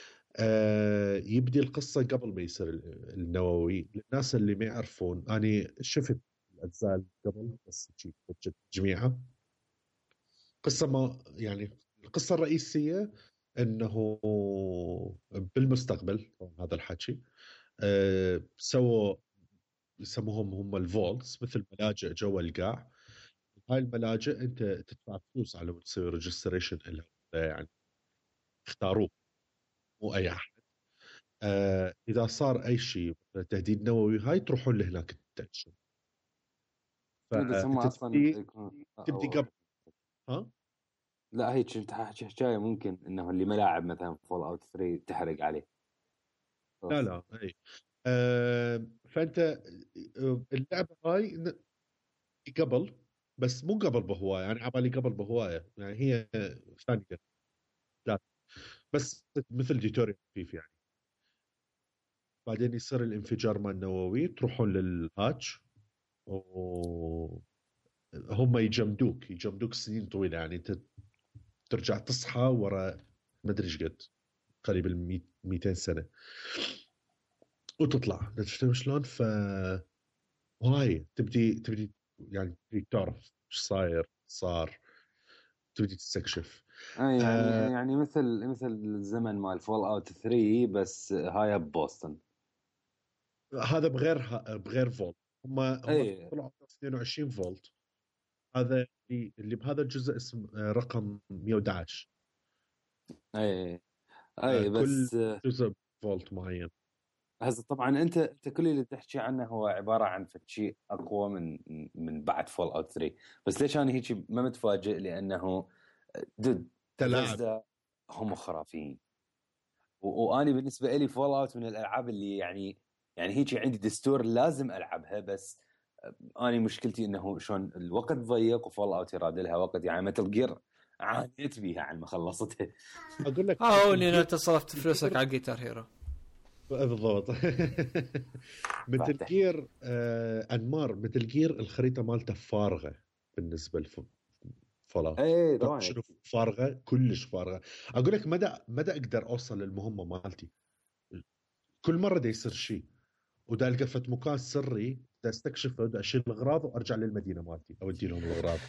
يبدي القصه قبل ما يصير النووي. للناس اللي ما يعرفون، انا شفت الاجزاء اللي قبل بس تجميعه. قصه ما يعني القصه الرئيسيه انه بالمستقبل هذا الحكي سووا يسموهم هم الفولتس، مثل ملاجئ جوا القاع. هاي الملاجئ انت تدفع فلوس على مود تسوي ريجستريشن لها، يعني اختاروه مو اي احد. اذا صار اي شيء تهديد نووي هاي تروحون لهناك تنشن. بس هم فانت اصلا تبدي قبل. ها لا هي كنت حاحكي حكايه ممكن انه اللي ما لاعب مثلا فول اوت 3 تحرق عليه. لا بس لا اي. فانت اللعبه هاي قبل، بس مو قبل بهوايه، يعني عبالي قبل بهوايه، يعني هي ثانيه. لا، بس مثل ديتوريال خفيف يعني. بعدين يصير الانفجار مال النووي، تروحون للهاتش، و هم يجمدوك سنين طويله، يعني انت ترجع تصحى ورا ما ادري ايش قد، قريب ال 200 سنه، وتطلع تفهم شلون. هاي تبدي يعني تبدي تعرف ايش صار، تبدي تستكشف. يعني مثل الزمن مال فول اوت 3 بس هاي ببوسطن. هذا بغير فولت. هم اي طلعوا 22 فولت. هذا اللي بهذا الجزء اسم رقم 111. اي اي كل بس جزء فولت معين. هسه طبعا انت كل اللي تحكي عنه هو عباره عن شيء اقوى من بعد فول اوت 3. بس ليش انا هيك ما متفاجئ؟ لانه دد تلاعب. بثزدا هم خرافيين. واني بالنسبه لي فول اوت من الالعاب اللي يعني هيك عندي دستور لازم العبها. بس اني مشكلتي انه شلون الوقت ضيق، وفول اوت يراد لها وقت. يعني متل جير عانيت بيها على ما خلصتها. اقول لك هو مثل اللي جير. انت صرفت فلوسك على جيتار هيرو. بالضبط. مثل فاتح. جير انمار، مثل جير الخريطه مالته فارغه بالنسبه فول اوت. اي تعرف طبعا. شنو فارغه؟ كلش فارغه. اقول لك مدى اقدر اوصل للمهمه مالتي. كل مره دا يصير شيء، ودا القى فت مكان سري، دا استكشفه، دا اشيل الاغراض وارجع للمدينه مالتي اودي لهم الاغراض.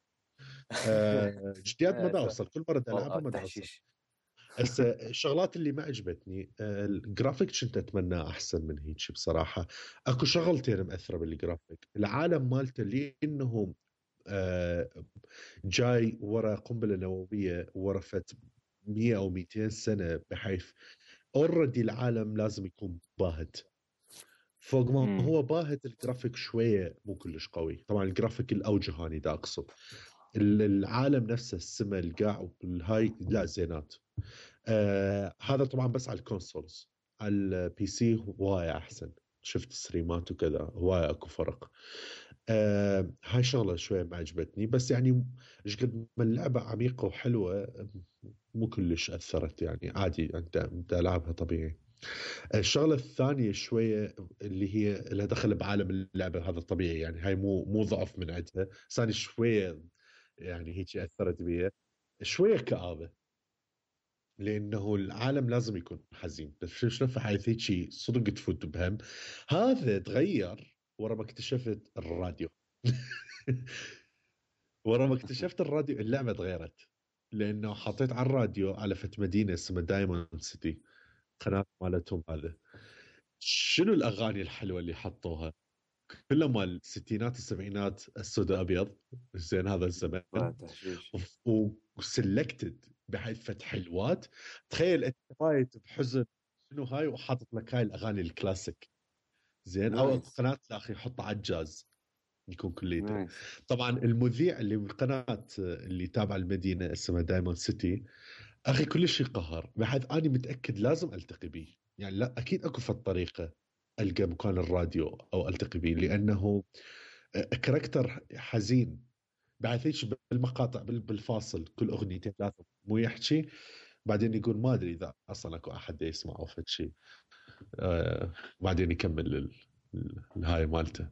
جديات ما دا اوصل، كل مره دا فول العبها اوت ما دا اوصل. تحشيش. هسه الشغلات اللي ما عجبتني، الجرافيك كنت اتمناه احسن من هيك بصراحه. اكو شغلتين مأثره بالجرافيك. العالم مالته اللي انه آه، جاي ورا قنبله نوويه ورا فت 100 او 200 سنه، بحيث اوريدي العالم لازم يكون باهت. فوق ما هو باهت، الجرافيك شويه مو كلش قوي. طبعا الجرافيك الاوجه هاني دا اقصد. العالم نفسه، السماء، القاع والهاي لا زينات. هذا طبعا بس على الكونسولز. على البي سي هواية احسن. شفت ستريمات وكذا، هواية اكو فرق. هاي شغلة شوية ما عجبتني، بس يعني ايش قد ما اللعبة عميقة وحلوة، مو كلش اثرت. يعني عادي، انت العبها طبيعي. الشغلة الثانية شوية اللي هي لها دخل بعالم اللعبة، هذا طبيعي يعني، هاي مو ضعف من عندها. ثاني شوية يعني هيك اثرت بي شوية كآبة، لانه العالم لازم يكون حزين. بس شو في حيث هيك صدق تفوت بهم. هذا تغير ورا ما اكتشفت الراديو. ورا ما اكتشفت الراديو اللعبه تغيرت، لانه حطيت على الراديو على فت مدينه اسمها دايموند سيتي، قناه مالتهم. هذا شنو الاغاني الحلوه اللي حطوها، كلها مال الستينات السبعينات، السوداء ابيض. زين هذا الزمن. تحشيش. وسلكتد بحيث فتح حلوات. تخيل انت فايت بحزن شنو هاي، وحاطط لك هاي الاغاني الكلاسيك. زين، او نايس قناه الاخي يحط على الجاز يكون كليته. نايس. طبعا المذيع اللي بالقناه اللي تابع المدينه اسمها دايموند سيتي، اخي كل شيء قهر، بحيث اني متاكد لازم التقي به. يعني لا، اكيد اكو في الطريقه القى مكان الراديو او التقي به، لانه كاركتر حزين. بعد هيك بالمقاطع بالفاصل كل اغنيتين ثلاثه مو يحكي، بعدين يقول ما ادري اذا اصلا اكو احد يسمع او فد شيء. بعدين يكمل الهاي مالته.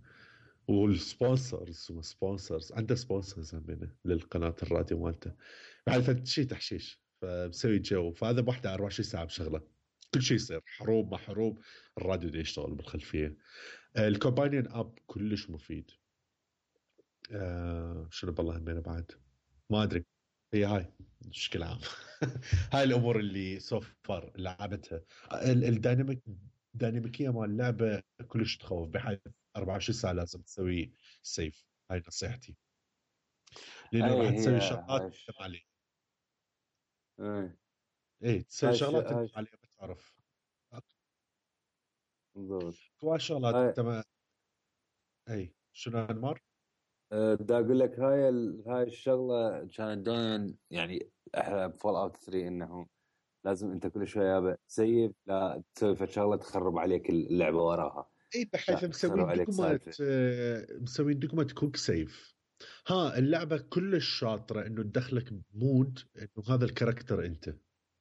والسبونسرز عنده سبونسرز همينه للقناه الراديو مالته. بعد فد شيء تحشيش، فمسوي جو. فهذا بوحده 24 ساعه بشغله، كل شيء يصير، حروب ما حروب، الراديو ده يشتغل بالخلفيه. الكومبانيون اب كلش مفيد. شنو بالله همينه بعد ما ادري. هي هاي بشكل عام. هاي الامور اللي سوف فار لعبتها. الديناميكيه مال اللعبه كلش تخوف، بحيث 24 ساعه لازم تسوي سيف. هاي نصيحتي، لانه اي راح هي تسوي شغلات هاش. تندم عليها. اي اي تسوي هاش شغلات تندم هاش عليها ما تعرف. بالضبط. اكو شغلات هاي انت ما. اي شنو انمار. بدي اقول لك هاي الشغله كانت دائما يعني احلى بفول اوت 3، انه لازم انت كل شويه يابا سيف، لا تسوي فد شغله تخرب عليك اللعبه وراها. اي لا بحيث تخرب مسوين عليك دقمة سالفه. مسوين دقمة كوك سيف. ها اللعبة كلش شاطرة انه تدخلك بمود انه هذا الكاركتر انت.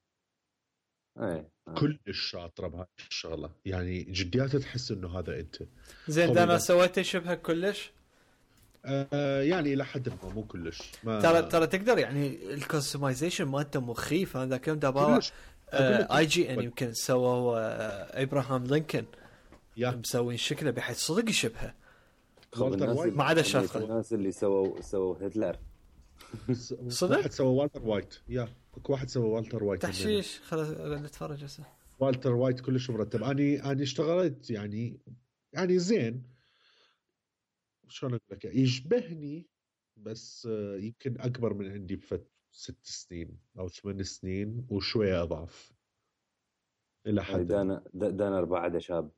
اي كلش شاطرة بهاي الشغلة، يعني جديات تحس انه هذا انت. زين ده قوي انا لا. سويته شبه كلش. يعني الى حد ما، مو كلش. ترى تقدر يعني الكستمايزيشن مالته مخيف. هذا كم دابا كلش. اقول لك اي جي ان يمكن سووا ابراهام لينكولن يا مسوين شكله بحيث صدق يشبهه، والتر وايت. ما عدا شاف الناس اللي سووا هتلر. صدق؟ واحد سوى والتر وايت. اكو واحد سوى والتر وايت. تحشيش. خلاص نتفرج هسه. والتر وايت كلش مرتب. اني اشتغلت يعني زين. شلون اقول لك، يشبهني بس يمكن اكبر من عندي بفت 6 سنين او 8 سنين وشويه اضعف الى حد ما. دانر بعده شاب.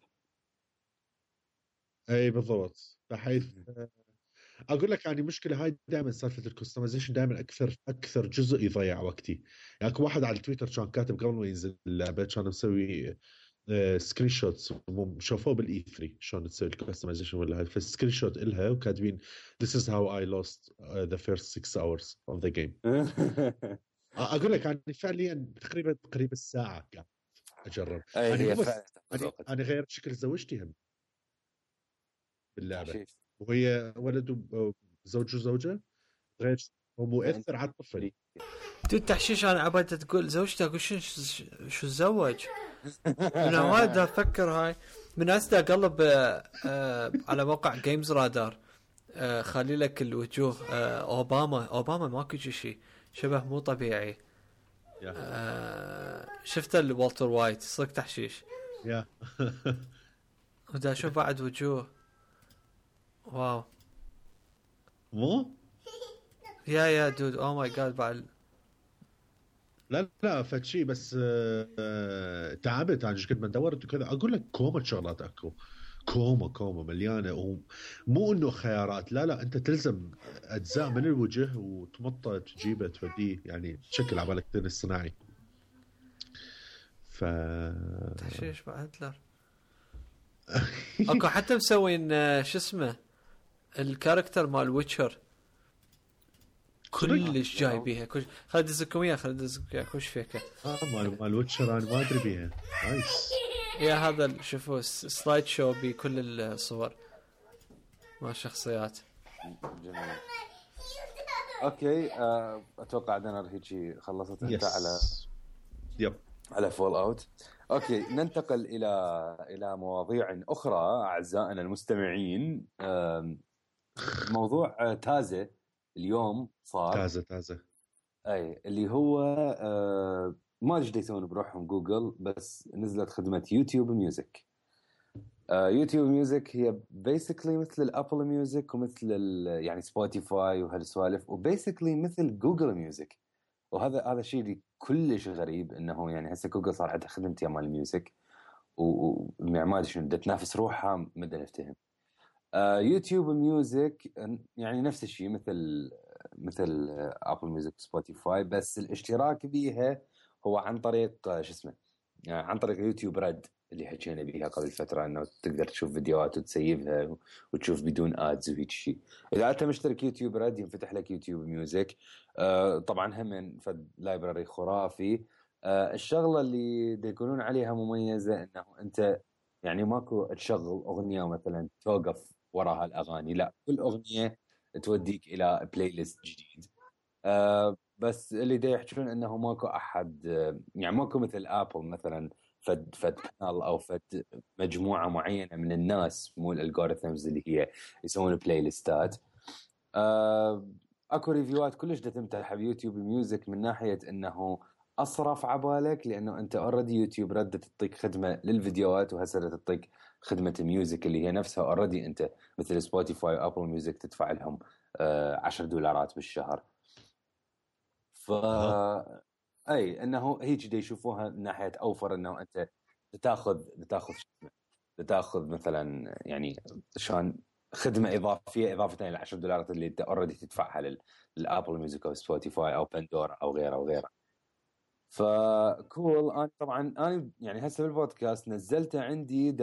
اي بالضبط. بحيث اقول لك يعني مشكله هاي دائما سالفه الكستمايزيشن، دائما اكثر جزء يضيع وقتي. يعني اكو واحد على التويتر كان كاتب قبل ما ينزل اللعبه، كان مسوي سكرين شوتس، شوفوه بالاي 3 شلون تسوي الكستمايزيشن ولا هاي، فالسكرين شوت الها وكاتبين this is how I lost the first 6 hours of the game. اقول لك يعني فعليا تقريبا الساعه قاعد اجرب. انا غيرت شكل زوجتي هم باللعبه، وهي ولد وزوج وزوجه، غير ومؤثر على الطفل. تحشيش. انا عبالي تقول زوجتي، اقول شو تزوج. انا وايد افكر هاي من اسدا اقلب على موقع جيمز رادار، خلي لك الوجوه. اوباما ماكو شيء شبه مو طبيعي. شفت والتر وايت صدق تحشيش. يا ودا شوف بعد وجوه واو مو يا دود او ماي جاد. بعد لا فتشي بس تعبت عن قد ما دورت وكذا. اقول لك كومة شغلات اكو، كومة مليانه، ومو انه خيارات، لا انت تلزم اجزاء من الوجه وتمطه تجيبه توديه، يعني تشكل على بالك الذكاء الصناعي. تحشيش بعد هتلر. اكو حتى مسوين شو اسمه الكاركتر مال ويتشر كلش جاي بيها. خلي ادزكم اياه كلش فيك. مال ويتشر انا ما ادري بيها. نايس. يا هذا شوفوا سلايد شو بكل الصور مع الشخصيات. جميل. اوكي اتوقع دنر هيجي خلصت انت على فول اوت. اوكي ننتقل الى مواضيع اخرى اعزائنا المستمعين. موضوع تازه اليوم صار تازه اي اللي هو ما ادري ايش يسوون بروحهم جوجل، بس نزلت خدمه يوتيوب ميوزك. يوتيوب ميوزك هي بيسكلي مثل الابل ميوزك ومثل يعني سبوتيفاي وهالسوالف، وبيسكلي مثل جوجل ميوزك. وهذا الشيء اللي كلش غريب، انه يعني هسه جوجل صار عندها خدمتها مال الميوزك وما ادري شنو تنافس روحها، ما نفتهم. يوتيوب ميوزك يعني نفس الشيء مثل ابل ميوزك سبوتيفاي، بس الاشتراك بيها هو عن طريق شو اسمه، يعني عن طريق يوتيوب ريد اللي حكينا بيها قبل فتره، انه تقدر تشوف فيديوهات وتسيفها وتشوف بدون ادز وهيك شيء. اذا انت مشترك يوتيوب ريد ينفتح لك يوتيوب ميوزك. طبعا هم فد لايبراري خرافي. الشغله اللي يقولون عليها مميزه انه انت يعني ماكو تشغل اغنيه مثلا توقف وراها الاغاني، لا كل اغنيه توديك الى بلاي ليست جديد. بس اللي دا يحكون انه ماكو احد، يعني ماكو مثل ابل مثلا فد بانل او فد مجموعه معينه من الناس، مو الالغوريثمز اللي هي يسوون بلاي ليستات. اكو ريفيوات كلش دا تمتح بيوتيوب ميوزك من ناحيه انه اصرف عبالك، لانه انت اوريدي يوتيوب رد تعطيك خدمه للفيديوهات، وهسه تعطيك خدمه الميوزك اللي هي نفسها اوريدي انت مثل سبوتيفاي وابل ميوزك تدفع لهم $10 بالشهر. ف اي انه هيك دا يشوفوها من ناحيه اوفر، انه انت تاخذ مثلا يعني شلون خدمه اضافه لل$10 اللي انت اوريدي تدفعها للابل ميوزك او سبوتيفاي او بندورا او غيره. فكول. انا طبعا انا يعني هسه بالبودكاست نزلته عندي،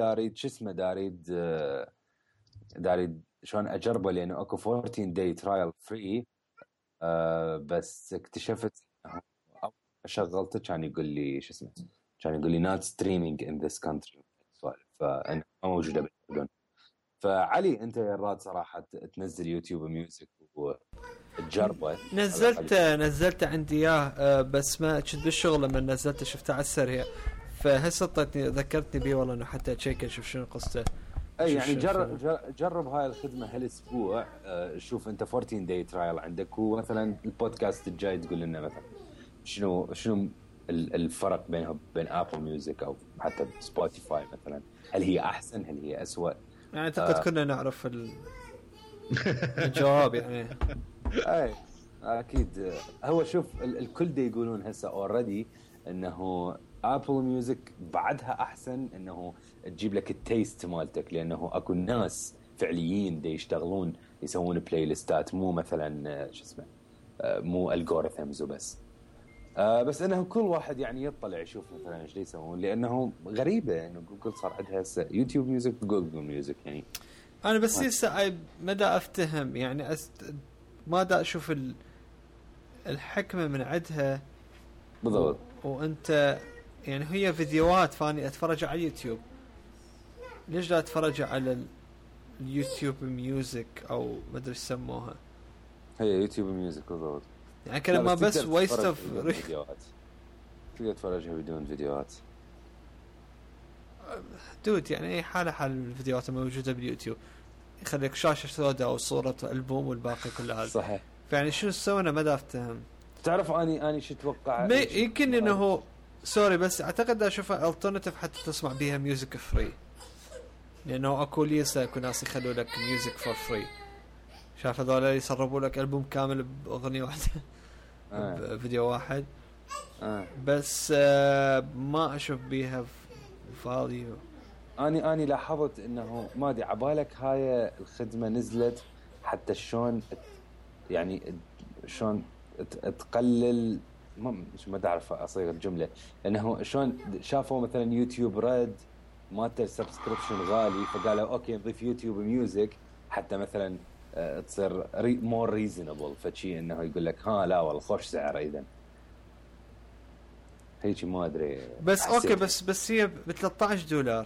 داريد شلون اجربه، لانه اكو 14 داي ترايل فري. بس اكتشفت شغلته كان يقول لي كان يقول لي not streaming in this country، فانا ما موجوده بالاردن. فعلي انت يا راد صراحه تنزل يوتيوب ميوزك وتجربه. نزلت عندي اياه بس ما كنت بالشغل لما نزلته شفته على السريع فهسه ذكرتني بيه والله انه حتى اشيك اشوف شنو قصته. اي يعني جرب هاي الخدمه هالاسبوع. شوف انت 14 داي ترايل عندك ومثلا البودكاست الجاي تقول لنا مثلا شنو الفرق بينها وبين ابل ميوزك او حتى سبوتيفاي مثلا. هل هي احسن هل هي اسوأ؟ يعني اعتقد كنا نعرف الجواب يعني. اي اكيد. هو شوف الكل دي يقولون هسه اوريدي انه ابل ميوزك بعدها احسن انه تجيب لك التيست مالتك لانه اكو ناس فعليين دي يشتغلون يسوون بلاي ليستات مو مثلا شو اسمه مو الجوريثمز وبس. بس انه كل واحد يعني يطلع يشوف مثلا ايش يسوون لانه غريبه انه جوجل صار عندها هسه يوتيوب ميوزك جوجل ميوزك يعني. انا بس هسه ما دا افتهم يعني ما دا اشوف الحكمه من عندها بالضبط. وانت يعني هي فيديوهات فاني اتفرج على اليوتيوب ليش لا اتفرج على اليوتيوب ميوزك او ما ادري يسموها هي يوتيوب ميوزك بالضبط. يعني كلمه بس ويست اوف فيديوهات تقدر تتفرجها بدون فيديوهات دود يعني اي حاله حال الفيديوهات الموجوده باليوتيوب يخليك شاشه سوداء او صوره البوم والباقي كل هذا صحيح. يعني شنو سوى انا ما افتهم. تعرف اني شو اتوقع يمكن انه سوري بس اعتقد اشوفها الترناتيف حتى تسمع بيها ميوزك فري لانه اكو ليسا اكو ناس يخلوا لك ميوزك فور فري. شاف هذول يسربوا لك ألبوم كامل باغنيه واحده بفيديو واحد بس ما اشوف بيها فاليو. اني لاحظت انه ما ادري عبالك هاي الخدمه نزلت حتى شلون يعني شلون تقلل ما تعرف اصيغ الجمله لانه شلون شافوا مثلا يوتيوب ريد مالته سبسكريبشن غالي فقالوا اوكي نضيف يوتيوب ميوزك حتى مثلا تصير مور ريزونبل فشي انه يقول لك ها لا والله خوش سعر اذا هيك ما ادري بس اوكي بس هي ب $13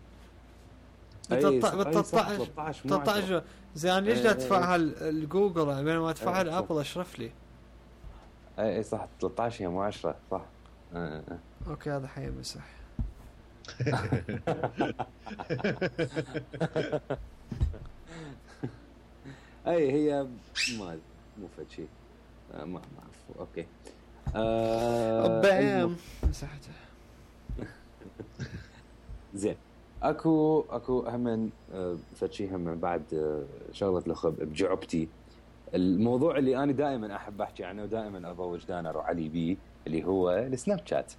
13 زين ليش لا تدفعها الجوجل بينما ادفعها الابل اشرف لي. اي صح 13 هي مو 10 صح. اوكي هذا حيمسح. اي هي ما مو فشي ما اعرف. اوكي بام مسحته. زين اكو هم فشي هم بعد شغله الاخب بجعبتي الموضوع اللي انا دائما احب احكي عنه ودائما اضوج دانر وعلي بيه اللي هو السناب شات.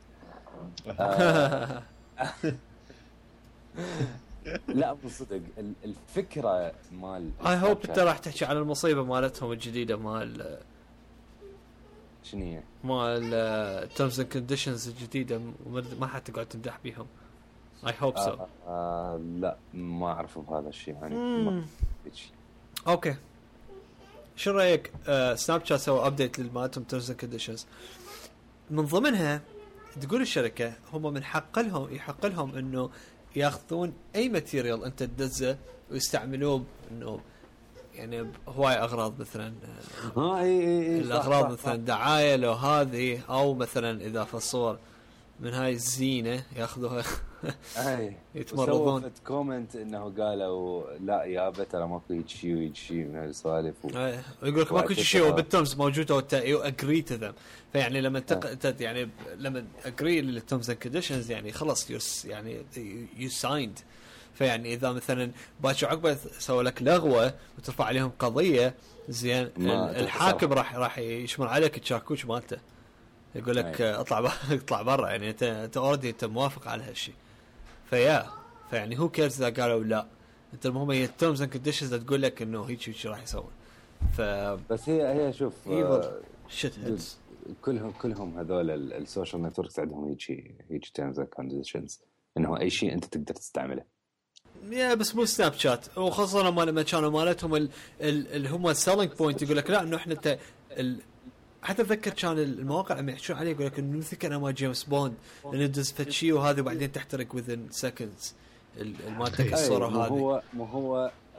لا بصدق الفكره مال اي هوب انت راح تحكي على المصيبه مالتهم الجديده مال شنو هي مال terms and conditions الجديده ما حتقعد تمدح بيهم. اي هوب سو. لا ما اعرف بهذا الشيء يعني اوكي شو رايك سناب شات سوى ابديت للمالتهم terms and conditions من ضمنها تقول الشركه هم من حق لهم انه ياخذون اي ماتيريال انت تدزه ويستعملوه انه يعني هواي اغراض مثلا اي الاغراض صح مثلا دعايه لو هذه او مثلا اذا في الصور من هاي الزينه ياخذوها يتمرضون. سوت كومنت انه قالوا لا يا ترى ماكو شيء من هالسوالف ويقول لك ماكو شيء وبالترمز موجوده وانت اجري تو ذم. فيعني لما يعني لما اجري للترمز اند كونديشنز يعني خلص يعني يو سايند. فيعني اذا مثلا باكر عقبه سووا لك لغوه وترفع عليهم قضيه زين الحاكم راح يشمر عليك الشاكوش مالته يقول لك اطلع برا يعني انت اوريدي انت موافق على هالشيء. فيعني هو كيرز اذا قالوا لا انت المهم هي الترمز اند كونديشنز تقول لك انه هيك راح يسوون. بس هي شوف شت هيدز كلهم هذول السوشيال نتوركس عندهم هيك ترمز اند كونديشنز انه اي شيء انت تقدر تستعمله. بس مو سناب شات وخاصه لما كانوا مالتهم اللي هم السيلينج بوينت يقول لك لا انه احنا حتى اتذكر كان المواقع لما يحكون عليه يقول لك انه مثل انا ما جيمس بوند ندز فتشي وهذا وبعدين تحترق within seconds المالتك الصوره هذه. مو هو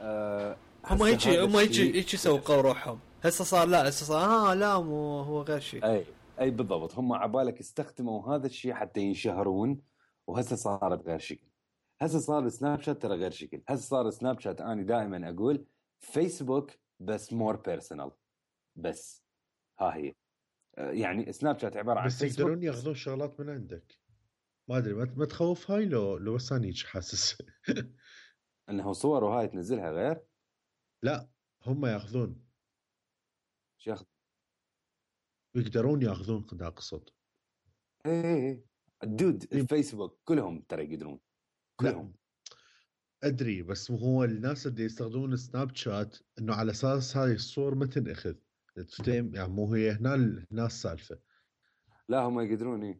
هم هيك سوقوا روحهم. هسه صار لا هسه صار لا مو هو غير شيء. اي بالضبط، هم عبالك استخدموا هذا الشيء حتى ينشهرون، وهسه صارت غير شكل. هسه صار سناب شات ترى غير شكل. هسه صار سناب شات انا دائما اقول فيسبوك بس مور بيرسونال. بس ها هي يعني سناب شات عباره عن بس يقدرون ياخذون شغلات من عندك. ما ادري ما تخوف هاي لو بس انا حاسس انه صور وهاي تنزلها غير. لا هم ياخذون شو ياخذ؟ يقدرون ياخذون قد اقصد. ايه الدود الفيسبوك كلهم ترى يقدرون كلهم. ادري بس هو الناس اللي يستخدمون سناب شات انه على اساس هاي الصور ما تنأخذ تفتهم يعني، مو هي هنا الناس سالفه. لا هم يقدرون ايه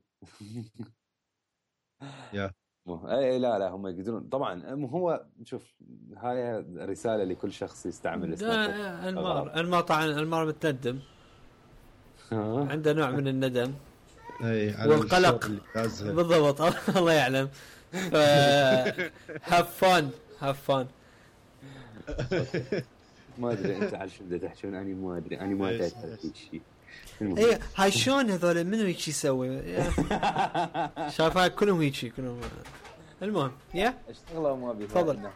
يا اي لا هم يقدرون طبعا. هو شوف هاي رساله لكل شخص يستعمل سناب شات. انمار متندم عنده نوع من الندم والقلق بالضبط. الله يعلم. هاف فان ما ادري انت على شو بدك تحكون. اني ما ادري، اني ما ادري شيء. ايه هاي شلون هذول منو هيك يسوي؟ شايفها كلهم هيك كلهم. المهم اشتغلوا ما بي. تفضل.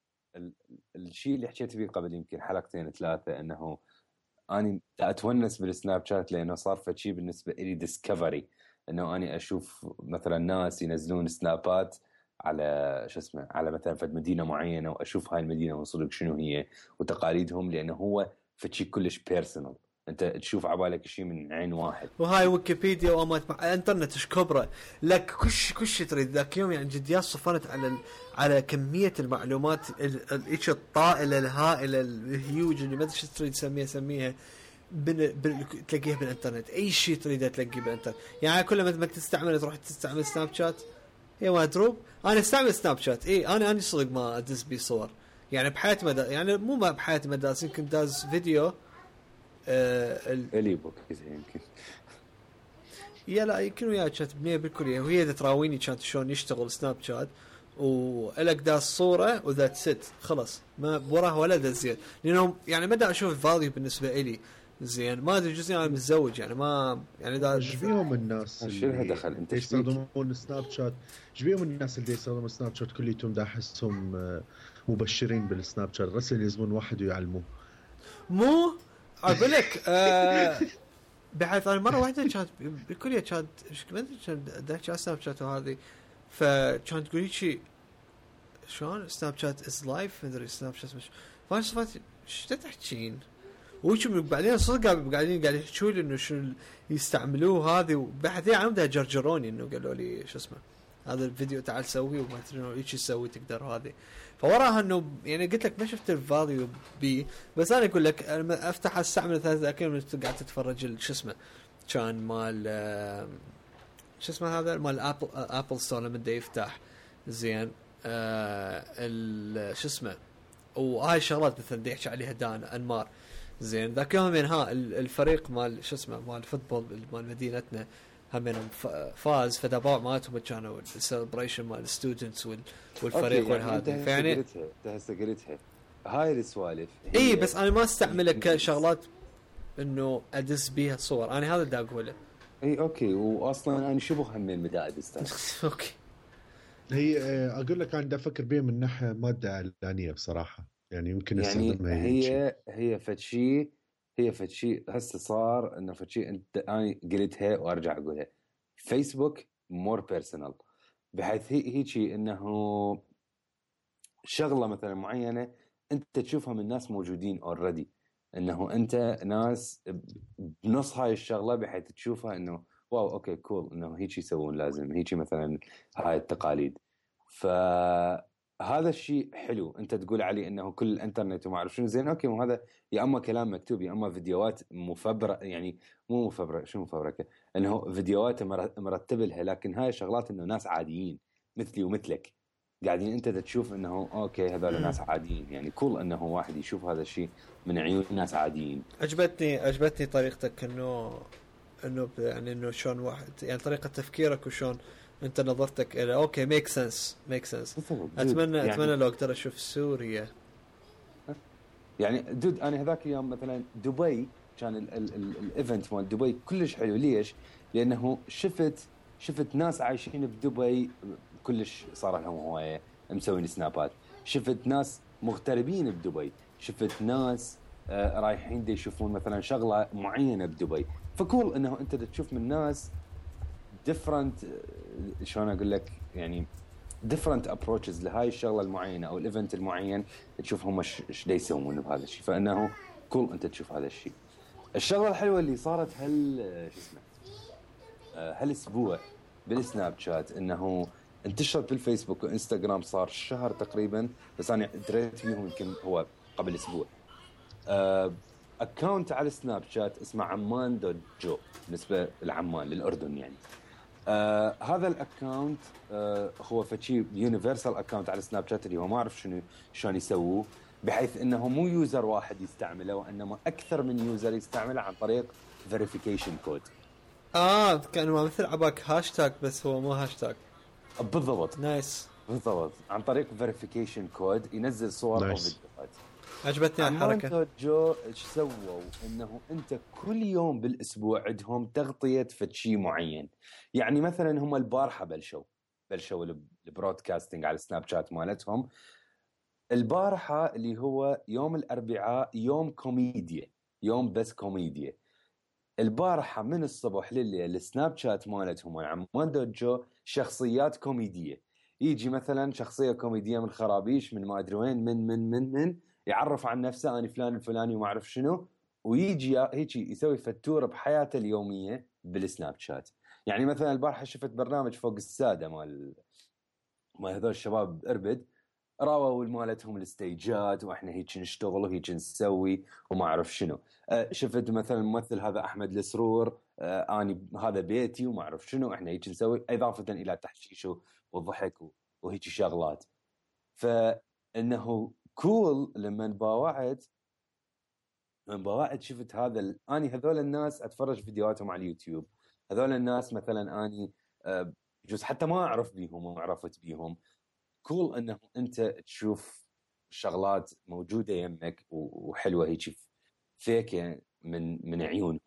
الشيء اللي حكيت فيه قبل يمكن حلقتين ثلاثه انه اني اتونس بالسناب شات لانه صار فشي بالنسبه لي ديسكفري، انه اني اشوف مثلا ناس ينزلون سنابات على شو اسمه على مثلا فد مدينه معينه، واشوف هاي المدينه وصلك شنو هي وتقاليدهم، لانه هو فشي كلش بيرسونال. انت تشوف عبالك شيء من عين واحد. وهاي ويكيبيديا وامات انترنت ايش كبره لك كش تريد ذاك يوم يعني جديات صفنت على كميه المعلومات ايش الطائله الهائله الهيوج اللي ما ادري ايش تريد تسميها تلاقيها بالانترنت. اي شيء تريده تلاقيه بالانترنت. يعني كل ما تستعمل تروح تستعمل سناب شات يا مدروب. انا استعمل سناب شات انا صدق ما ادز بي صور يعني بحياتي ما يعني مو ما بحياتي ما داز يمكن داز فيديو الي بوك يمكن لا يمكن وياه كانت بنيه بالكليه وهي تراويني كانت شلون يشتغل سناب شات ولك داز صوره وذات ست خلص ما وراه ولا دزيت لانه يعني ما دا اشوف فاليو بالنسبه لي زين. ما ادري جزء انا متزوج يعني ما يعني دا شبيهم الناس اللي دخل انت يستخدمون سناب شات. شبيهم الناس اللي يستخدمون سناب شات كليتهم دا احسهم مبشرين بالسناب شات رسل يزمون واحد ويعلموه. مو اقول لك بحيث انا مره واحده كانت بالكليه كانت ما ادري كانت على سناب شات وهذه فكانت تقولي شيء شلون سناب شات از لايف ما ادري سناب شات مش فاش صفات ايش تحكين وش بعدين صدق قاعدين يحكوا لي انه شو يستعملوه هذه وبعدين عم ده جرجروني انه قالوا لي شو اسمه هذا الفيديو تعال سويه وما تدري ايش تسوي تقدر هذه. فوراها انه يعني قلت لك ما شفت الفاليو بي بس انا اقول لك افتح استعمل 3 ايام قاعد تتفرج شو اسمه كان مال شو اسمه هذا مال ابل ستور لما بده يفتح زين شو اسمه وهاي الشغلات مثلا بدي احكي عليها دان انمار زين ذاك يوم من الفريق مال شو اسمه مال الفوتبول مال مدينتنا همينهم فاز فدابا مالتهم كانوا السيلبريشن مال الستودنتس والفريق والهذا فيعني هسه قلتها هاي السوالف اي بس انا ما استعملها كشغلات انه ادس بيها صور انا هذا اللي اقوله. اي اوكي واصلا انا شبه هم المدائد استاذ. اوكي هي اقول لك انا دا افكر بيها من ناحيه ماده اعلانيه بصراحه يعني يمكن استخدمها يعني هي فتشي هسه صار انه فتشي انت انا قلتها وارجع اقولها فيسبوك مور بيرسونال بحيث هيجي انه شغله مثلا معينه انت تشوفها من ناس موجودين اوريدي انه انت ناس بنص هاي الشغله بحيث تشوفها انه واو اوكي كول انه هيجي يسوون لازم هيجي مثلا هاي التقاليد. فهذا الشيء حلو انت تقول عليه انه كل الانترنت وما اعرف شنو زين اوكي وهذا يا اما كلام مكتوب يا اما فيديوهات مفبركه يعني مو مفبركه شنو مفبركه انه فيديوهات مرتب لها لكن هاي شغلات انه ناس عاديين مثلي ومثلك قاعدين انت تشوف انه اوكي هذول ناس عاديين يعني كول انه واحد يشوف هذا الشيء من عيون ناس عاديين. عجبتني طريقتك انه يعني انه شلون واحد يعني طريقه تفكيرك وشلون انت نظرتك الى اوكي ميك سنس اتمنى لو اقدر اشوف سوريا يعني دود انا هذاك اليوم مثلا دبي كان الايفنت مال دبي كلش حلو. ليش؟ لانه شفت ناس عايشين بدبي كلش صار لهم هوايه مسوين سنابات. شفت ناس مغتربين بدبي، شفت ناس رايحين دي يشوفون مثلا شغله معينه بدبي. فكول انه انت تشوف من ناس different، شلون اقول لك يعني different approaches لهاي الشغله المعينه او الايفنت المعين، تشوف هم ايش يسوون بهذا الشيء. فانه كول انت تشوف هذا الشيء. الشغله الحلوه اللي صارت هالاسبوع بالسناب شات انه انتشرت بالفيسبوك وانستغرام، صار شهر تقريبا بس انا دريت فيهم يمكن هو قبل اسبوع. اكاونت على السناب شات اسمه عمان.جو بالنسبه لعمان للاردن يعني. هذا الاكاونت هو فشي يونيفرسال اكاونت على سناب شات اللي هو ما اعرف شلون يسووه، بحيث انه مو يوزر واحد يستعمله وانما اكثر من يوزر يستعمله عن طريق فيريفيكيشن كود. كانوا مثل عباك هاشتاج بس هو مو هاشتاج. بالضبط. نايس. بالضبط عن طريق فيريفيكيشن كود ينزل صور او فيديوهات. عجبتني الحركه. جو ايش سووا انه انت كل يوم بالاسبوع عندهم تغطيه فشي معين. يعني مثلا هم البارحه بلشوا البرودكاستنج على السناب شات مالتهم البارحه اللي هو يوم الاربعاء، يوم كوميديا، يوم بس كوميديا. البارحه من الصبح لليل السناب شات مالتهم عمان.جو شخصيات كوميديه. يجي مثلا شخصيه كوميديه من خرابيش من ما ادري وين من يعرف عن نفسه انا فلان الفلاني وما اعرف شنو، ويجي هيك يسوي فتوره بحياته اليوميه بالسناب شات. يعني مثلا البارحه شفت برنامج فوق الساده مال هذول الشباب اربد، راووا مالتهم الستيجات واحنا هيك نشتغل وهيك نسوي وما اعرف شنو. شفت مثلا الممثل هذا احمد السرور، اني هذا بيتي وما اعرف شنو، احنا هيك نسوي اضافه الى تحشيش والضحك وهيك شغلات. فانه كول لما باوعد شفت هذا اني هذول الناس اتفرج فيديوهاتهم على اليوتيوب. هذول الناس مثلا اني جزء حتى ما اعرف بيهم وما عرفت بيهم. كول انه انت تشوف شغلات موجوده يمك وحلوه هيك فيك من عيونهم.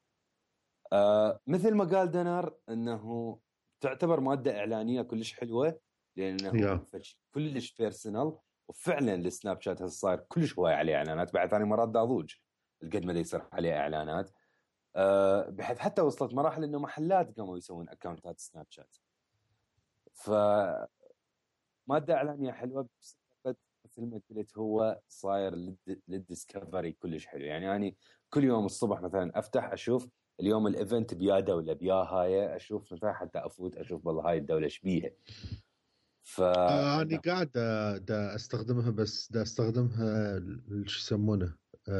مثل ما قال دنر انه تعتبر ماده اعلانيه كلش حلوه لانه كلش بيرسونال. وفعلا السناب شات هسه صاير كلش هواي عليه اعلانات. بعد ثاني مرات ضاضوج القد ما يصير عليه اعلانات، بحيث حتى وصلت مراحل انه محلات قاموا يسوون اكاونتات سناب شات. ف ماده اعلانيه حلوه بس مثل ما قلت هو صاير للديسكفري كلش حلو. يعني أنا كل يوم الصبح مثلا افتح اشوف اليوم الايفنت بياده ولا بياهاي، اشوف مثلا حتى افوت اشوف والله هاي الدوله ايش بيها. أنا قاعد دا استخدمها، بس دا استخدمها شو يسمونه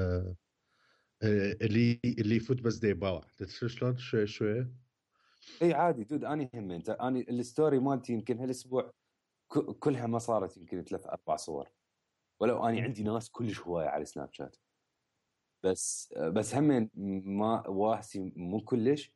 اللي يفوت بس دا يباوع. تدري شلون شوي اي عادي دود. انا الستوري مالتي يمكن هالاسبوع كلها ما صارت يمكن 3-4 صور، ولو اني عندي ناس كلش هوايه على سناب شات. بس هم ما واهسي مو كلش.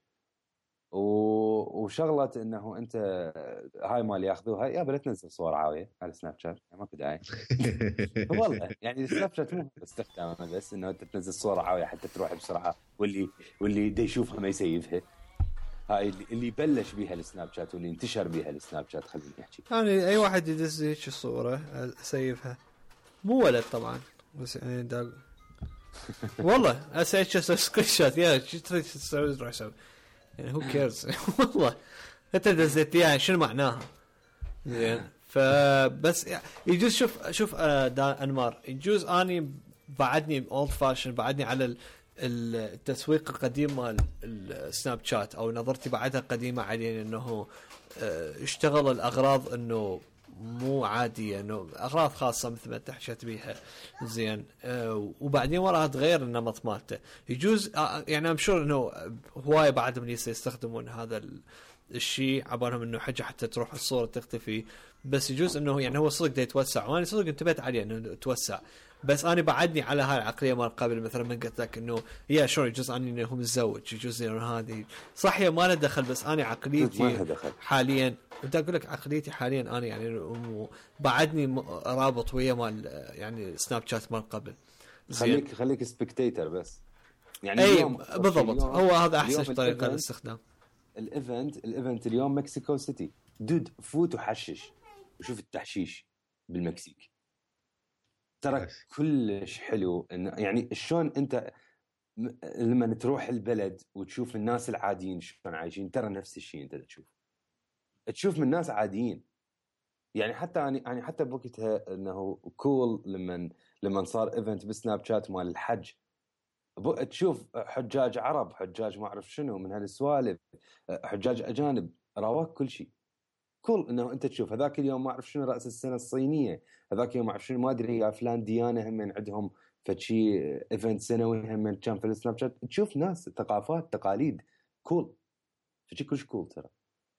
وشغله انه انت هاي مال ياخذوها يا بلا تنزل صور عاويه على سناب شات، يعني ماكو داعي. والله يعني السناب شات مو استخدامه بس انه انت تنزل صور عاويه حتى تروح بسرعه، واللي دا يشوفها ما يسيفها. هاي اللي بلش بيها السناب شات واللي انتشر بيها السناب شات. خليني احكي يعني اي واحد يدز هيك الصوره اسيفها، مو ولد طبعا بس يعني والله اسوي سكرين شوت يا شو تريد تسوي روح سوي يعني هو كيرز. والله انت دزيت يعني شنو معناها زين. فبس يجوز شوف انمار يجوز اني بعدني اولد فاشن، بعدني على التسويق القديم مال السناب شات او نظرتي بعدها قديمه عليه انه اشتغل الاغراض انه مو عاديه، انه اغراض خاصه مثل ما تحشت بيها زين. وبعدين وراها تغير النمط مالته. يجوز يعني امشور انه هوايه بعد من يستخدمون هذا الشيء عبارهم انه حاجه حتى تروح الصوره تختفي. بس يجوز انه يعني هو صدق دا يتوسع، وانا صدق انتبهت عليه انه توسع. بس انا بعدني على هاي العقليه مال قبل مثلا من قلت لك انه يا شو يجوز اني انه متزوج، يجوز هذه صح هي ما له دخل. بس انا عقليتي حاليا بدي اقول لك عقليتي حاليا انا يعني بعدني رابط ويا مال يعني سناب شات مال قبل. خليك سبكتيتر بس يعني اي اليوم بالضبط، هو هذا احسن اليوم طريقه للاستخدام. الايفنت اليوم مكسيكو سيتي، دود فوت وحشش وشوف التحشيش بالمكسيك، ترى كلش حلو. إن يعني شلون انت لما تروح البلد وتشوف الناس العاديين شلون عايشين، ترى نفس الشيء انت تشوف من ناس عاديين. يعني حتى يعني حتى بوقتها انه كول لما صار ايفنت بسناب شات مال الحج، تشوف حجاج عرب، حجاج ما اعرف شنو من هالسوالف، حجاج اجانب، راوك كل شيء كول. انه انت تشوف هذاك اليوم ما اعرف شنو راس السنه الصينيه، هذاك اليوم ما اعرف شنو ما ادري يا فلان ديانه هم عندهم فشي ايفنت سنوي هم كان في السناب شات، تشوف ناس ثقافات تقاليد كول، فشي كلش كول ترى،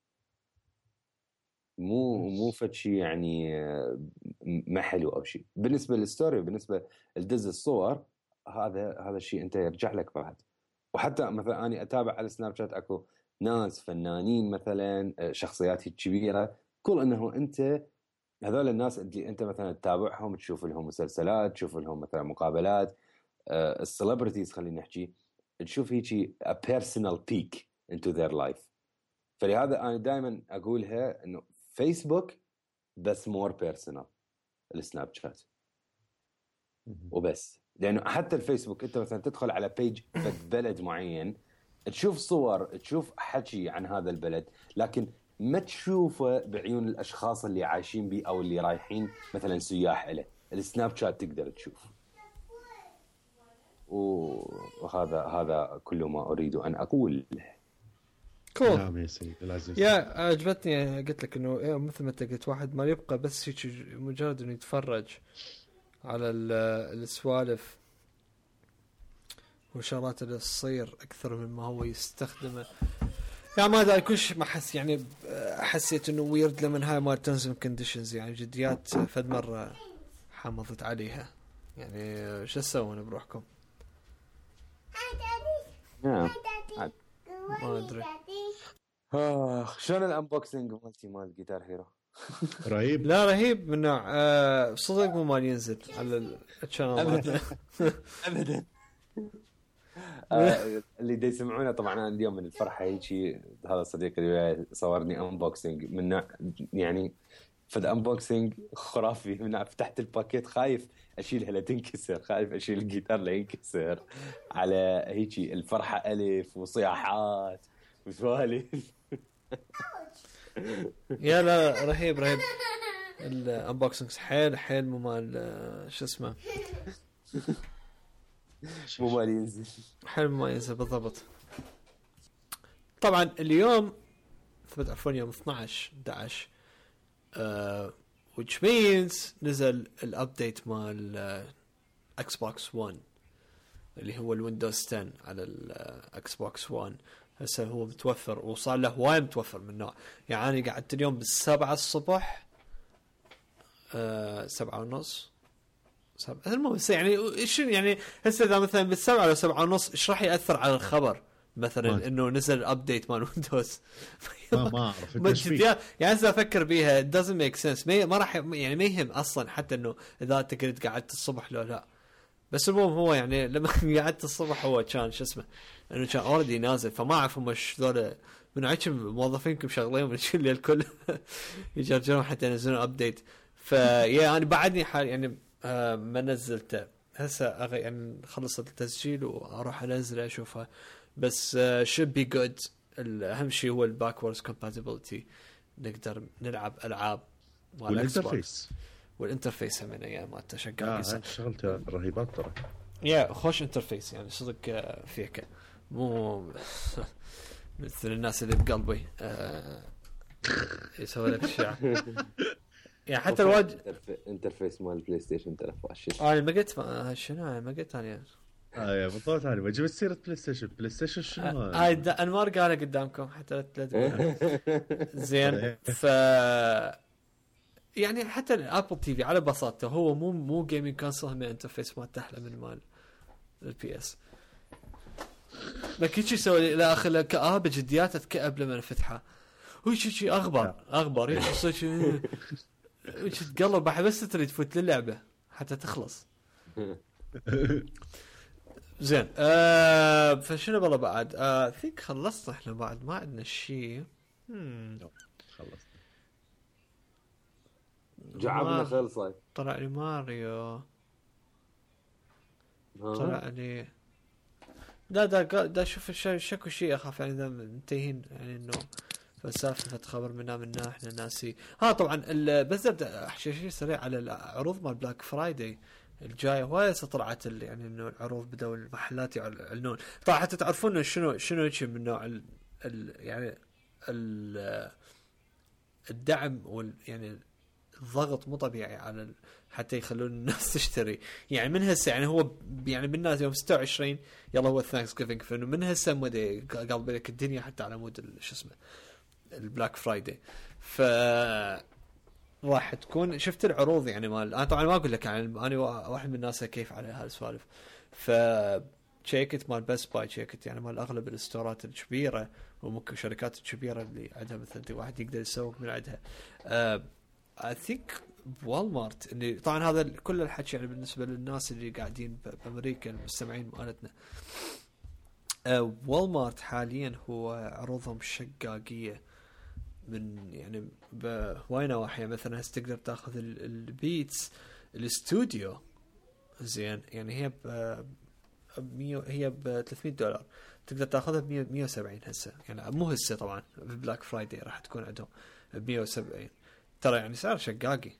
مو فشي يعني ما حلو او شيء. بالنسبه للستوري، بالنسبه لدز الصور، هذا الشيء انت يرجع لك بعد. وحتى مثلا اني اتابع على سناب شات اكو ناس فنانين مثلا، شخصيات كبيره، كل انه انت هذول الناس اللي انت مثلا تتابعهم، تشوف لهم مسلسلات، تشوف لهم مثلا مقابلات، السليبرتيز خلينا نحكي، تشوف هيك a personal peek into their life. فلهذا انا دائما اقولها انه فيسبوك بس مور بيرسونال السناب شات وبس. لانه حتى الفيسبوك انت مثلا تدخل على بيج في بلد معين، تشوف صور، تشوف حكي عن هذا البلد، لكن ما تشوفه بعيون الاشخاص اللي عايشين به او اللي رايحين مثلا سياح له. السناب شات تقدر تشوف. وهذا كل ما اريد ان اقول. كول. نعم يا سيدي العزيز. يا عجبتني، قلت لك انه مثل ما انت قلت، واحد ما يبقى بس هيك مجرد انه يتفرج على السوالف والشغلات اللي تصير اكثر من ما هو يستخدمه. يعني ما ادري كلش ما حس، يعني حسيت انه ويرد لما هاي مال تنزم كونديشنز، يعني جديات فد مره حمضت عليها. يعني شو تسوون بروحكم؟ نعم ما ادري. شلون الانبوكسنج مالتي مال جيتار هيرو؟ رهيب. لا رهيب من نوع صدق مو مال ينزل على الشانل ابدا. اللي دا يسمعونه طبعا انا اليوم من الفرحه هيك، هذا الصديق اللي صورني انبوكسنج من نوع يعني فد انبوكسنج خرافي. من فتحت الباكيت خايف اشيلها لا تنكسر، خايف اشيل الجيتار لا ينكسر، على هيك الفرحه الف وصياحات وسوالف. يا لا رهيب الانبوكسنج حيل مو مال شو اسمه، مو مال ينزل، حيل ما ينزل بالضبط. طبعا اليوم ثبت عفوا يوم 12 which means نزل الابديت مال اكس بوكس 1 اللي هو الويندوز 10 على الاكس بوكس 1. هسه هو متوفر وصار له هواي متوفر من نوع. يعني أنا قعدت اليوم 7 الصبح 7:30 المهم يعني ايش يعني هسه اذا مثلا بال7 ولا 7:30 ايش راح ياثر على الخبر مثلا انه نزل ابديت مال ويندوز؟ ما اعرف يعني هسه افكر بيها it doesn't make sense. ما راح يعني ما يهم اصلا حتى انه اذا انت قعدت الصبح لو لا. بس المهم هو يعني لما قعدت الصبح هو كان شو اسمه انه كان اوريدي نازل. فما اعرف هم ايش ذولا من عندكم موظفينكم شغلين من اللي الكل يجرجرون حتى ينزلون ابديت. فيا انا بعدني حال يعني ما نزلته هسه يعني خلصت التسجيل واروح انزله اشوفها. بس should be good. الاهم شيء هو الباكوردز compatibility، نقدر نلعب العاب والانترفيس هم يعني ما تشغل شغلته رهيبات ترى. يا خوش انترفيس يعني صدق فيك مو مثل الناس اللي بقلبي يسوي لك اشياء. يعني حتى الواجد انترفيس مال البلاي ستيشن ترى فاشل. انا ما قلت شنو ما قلت انا يا بالضبط انا بجيب سيره بلاي ستيشن شنو انا ما قاعد قدامكم حتى لا تقول زين. ف يعني حتى الابل تي في على بساطته هو مو جيمنج كونسول، هم انترفيس ما تحلى من مال البي اس. لكن شو يسوي الى اخر كآبه جديات تكأب لما نفتحها وشي اغبر هيك تقلب بس تريد تفوت للعبه حتى تخلص. زين فشنو والله بعد ثينك خلصنا احنا بعد ما عندنا شيء. خلص جعبنا خلصت. طلع لي ماريو، طلع لي دا شوف شكو شيء اخاف يعني اذا منتهين يعني انه فسالفه تخبر منا احنا ناسي. طبعا بس ابدا احكي شيء سريع على العروض مال بلاك فرايداي الجايه. هواي طلعت يعني انه العروض بدأوا المحلات يعلنون. طبعا حتى تعرفون شنو شيء من نوع يعني الدعم يعني الضغط مو طبيعي على حتى يخلون الناس تشتري. يعني من هسه يعني هو يعني بالناس يوم 26 يلا هو الثانكس جيفينج، فانه من هسه مودي قلب لك الدنيا حتى على مود شو اسمه البلاك فرايداي. ف راح تكون شفت العروض يعني مال انا طبعا ما اقول لك يعني انا واحد من الناس كيف على هالسوالف. ف تشيكت مال بس باي، تشيكت يعني مال اغلب الاستورات الكبيره وممكن الشركات الكبيره اللي عندها مثلا واحد يقدر يسوق من عندها. اي ثينك والمارت اللي طبعا هذا كل الحكي يعني بالنسبه للناس اللي قاعدين بامريكا المستمعين مالتنا. والمارت حاليا هو عروضهم شقاقيه من يعني بهواي نواحي. مثلا تقدر تاخذ البيتس الاستوديو زين يعني هي هي ب $300 تقدر تاخذها ب 170 هسه يعني مو هسه طبعا ببلاك فرايداي راح تكون عندهم ب 170 ترى يعني سعر شقاقي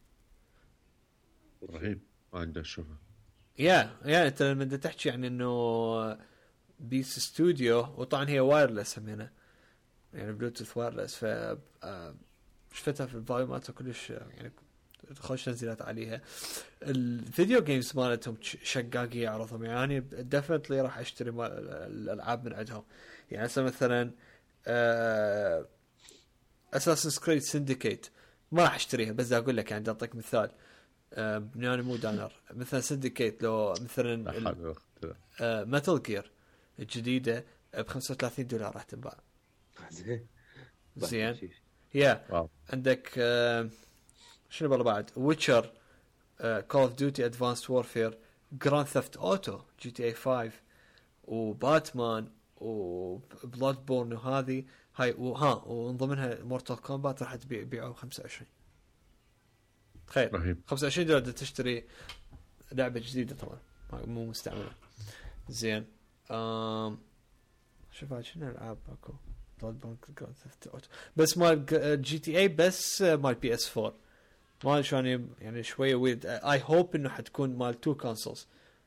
رهيب ما عنده شوفه. يعني انت لما تحكي يعني انه بيس ستوديو وطبعا هي وايرلس همينه يعني بلوتوث وايرلس. ف شفتها في الفايو مالته كلش يعني خوش تنزيلات عليها. الفيديو جيمز مالتهم شقاقية عرضهم يعني ديفنتلي راح اشتري الالعاب من عندهم. يعني مثلا اساسن كريد سندكيت ما راح اشتريها بس اقول لك يعني اعطيك مثال يعني مو دانر مثلا سندكيت لو مثلا ميتال جير الجديدة ب$35 راح تنباع زين. عندك شنو بالله بعد ويتشر كول اوف ديوتي ادفانسد وورفير جراند ثيفت اوتو جي تي اي 5 وباتمان وبلاد بورن وهذه هاي ومن ضمنها مورتال كومبات راح تبيعوا 25. تخيل $25 تشتري لعبة جديدة طبعا مو مستعملة. زين شوف شنو العاب اكو بس مال جي تي اي بس مال بي اس 4 ما شلون يعني شويه ويرد. اي هوب انه حتكون مال تو كونسولز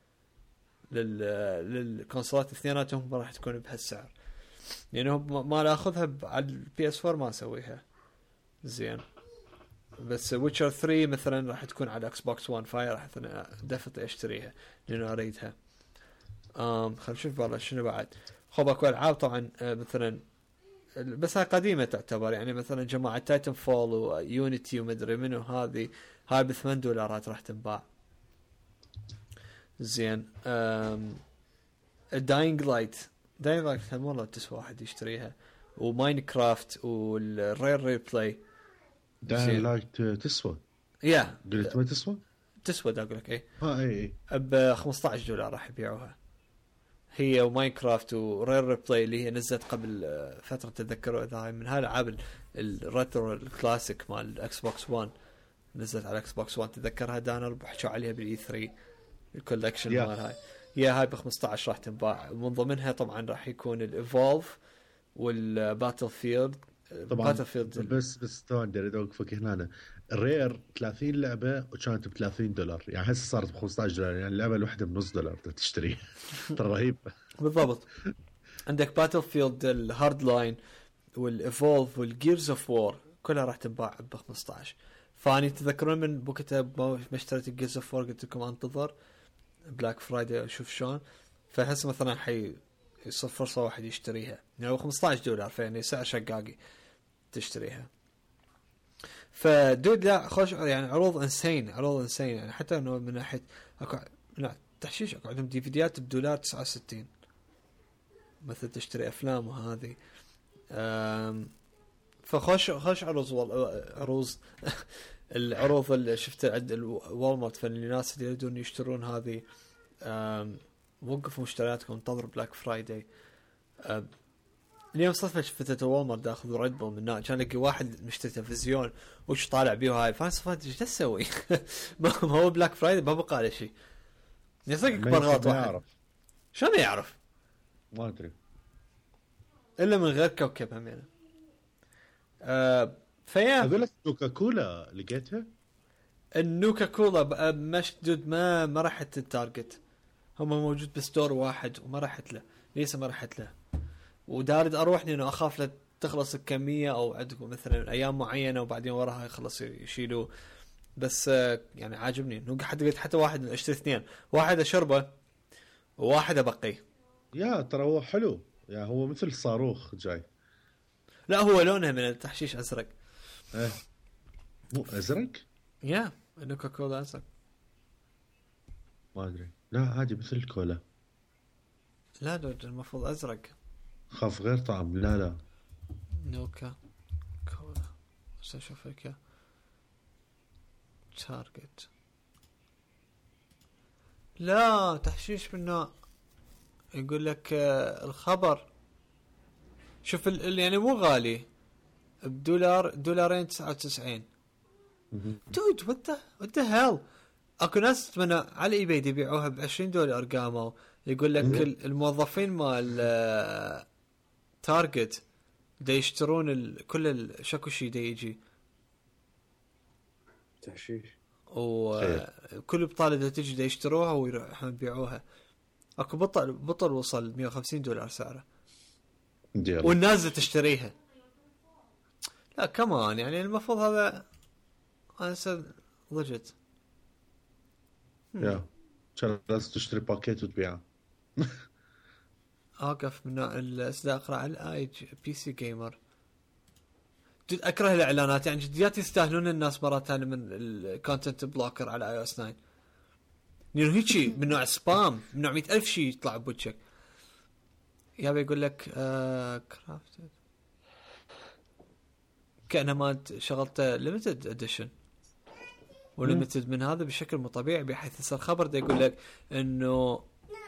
للكونسولات اثنيناتهم راح تكون بهالسعر يعني ما اخذها على البي اس 4 ما اسويها زين. بس ويتشر 3 مثلا راح تكون على اكس بوكس 1 فاي راح دفعتي اشتريها لانه اريدها. خل نشوف والله شنو بعد. خب اكو العاب طبعا مثلا بس هاي قديمة تعتبر يعني مثلا جماعة تايتن فول ويونيتي ومدري منو هذه هاي ب$8 راح تنباع زين. داينغ لايت والله تسوى واحد يشتريها وماينكرافت والرير ريبلاي. داينغ لايت تسوى قلت ما تسوى دا اقول لك اي ب$15 راح يبيعوها هي وماينكرافت ورير ريبلاي اللي هي نزلت قبل فترة تذكروا إذا من هالألعاب الريترو الكلاسيك مال الأكس بوكس 1 نزلت على الأكس بوكس 1 تذكرها دانر بحكوا عليها بالإي 3 الكولكشن مال هاي ب$15 راح تنباع. من ضمنها طبعا راح يكون الإيفولف والباتل فيلد طبعا بس توان دريد اوقفك هنا. الرير 30 لعبه وكانت ب$30 يعني هسه صارت ب$15 يعني اللعبه الواحده $0.5 تشتري ترى رهيب بالضبط. عندك باتل فيلد الهارد لاين والايفولف والجيرز اوف وور كلها راح تنباع ب$15. فاني تذكرون من بوقتها ما اشتريت الجيرز اوف وور قلت لكم انتظر بلاك فرايداي اشوف شلون. فهسه مثلا يصير فرصه واحد يشتريها يعني $15 فيعني سعر شقاقي تشتريها. فدود لا خوش يعني عروض انسين يعني حتى انه من ناحيه اكو تحشيش اكو عندهم ديفيديات $1.69 مثل تشتري افلام وهذه. فخوش عروض العروض اللي شفتها عند الوالمارت فالناس اللي يريدون يشترون هذه وقفوا مشترياتكم انتظروا بلاك فرايداي. اليوم صدفة شفت وولمر داخل ريد بول من هناك، كان لقي واحد مشتري تلفزيون وش طالع بيه هاي، فانا صفات ايش تسوي؟ ما هو بلاك فرايداي ما بقى على شيء. يصير اكبر غلط واحد شو ما يعرف، ما ادري الا من غير كوكب همينه. فيا اقول لك كوكا كولا لقيتها، النوكا كولا مشدود ما راحت التارجت، هم موجود بستور واحد وما راحت له، ليس ما راحت له، ودارد اروحني انه اخاف لا تخلص الكميه او عندكم مثلا ايام معينه وبعدين وراها يخلص يشيلوا. بس يعني عاجبني انه حتى واحد اشتري اثنين، واحد اشربه وواحد ابقيه. يا ترى هو حلو، يا هو مثل صاروخ جاي. لا هو لونها من التحشيش ازرق. مو ازرق؟ يا نوكا كولا ازرق. ما ادري، لا عادي مثل الكولا. لا المفروض ازرق. خاف غير طعم. لا نوكا كولا بس اشوف لك تارجت. لا تحشيش من نوع، يقول لك الخبر شوف يعني مو غالي $2 $2.99. دود what the hell. اكو ناس اتمنى على ايباي يبيعوها $20 قاموا يقول لك الموظفين مال تارجت دا يشترون كل شكو شي دا يجي تحشيش، وكل بطالة دا تجي دا يشتروها ويروحون يبيعوها. اكو بطل وصل $150 سعره والناس تشتريها. لا كمان يعني المفروض هذا أنا ضجت. يا كان لازم تشتري باكيت وتبيعه. أوقف من نوع الإصدار على الآي بي سي جيمر. أكره الإعلانات يعني جديات يستاهلون الناس مرات ثانية من الكونتنت بلوكر على iOS 9 يعني هيك من نوع سبام من نوع 100,000 شيء يطلع بوجهك. يا بيقول لك كرافتد كأنما شغلت ليميتد اديشن وليميتد من هذا بشكل مو طبيعي، بحيث صار خبر ده يقول لك انه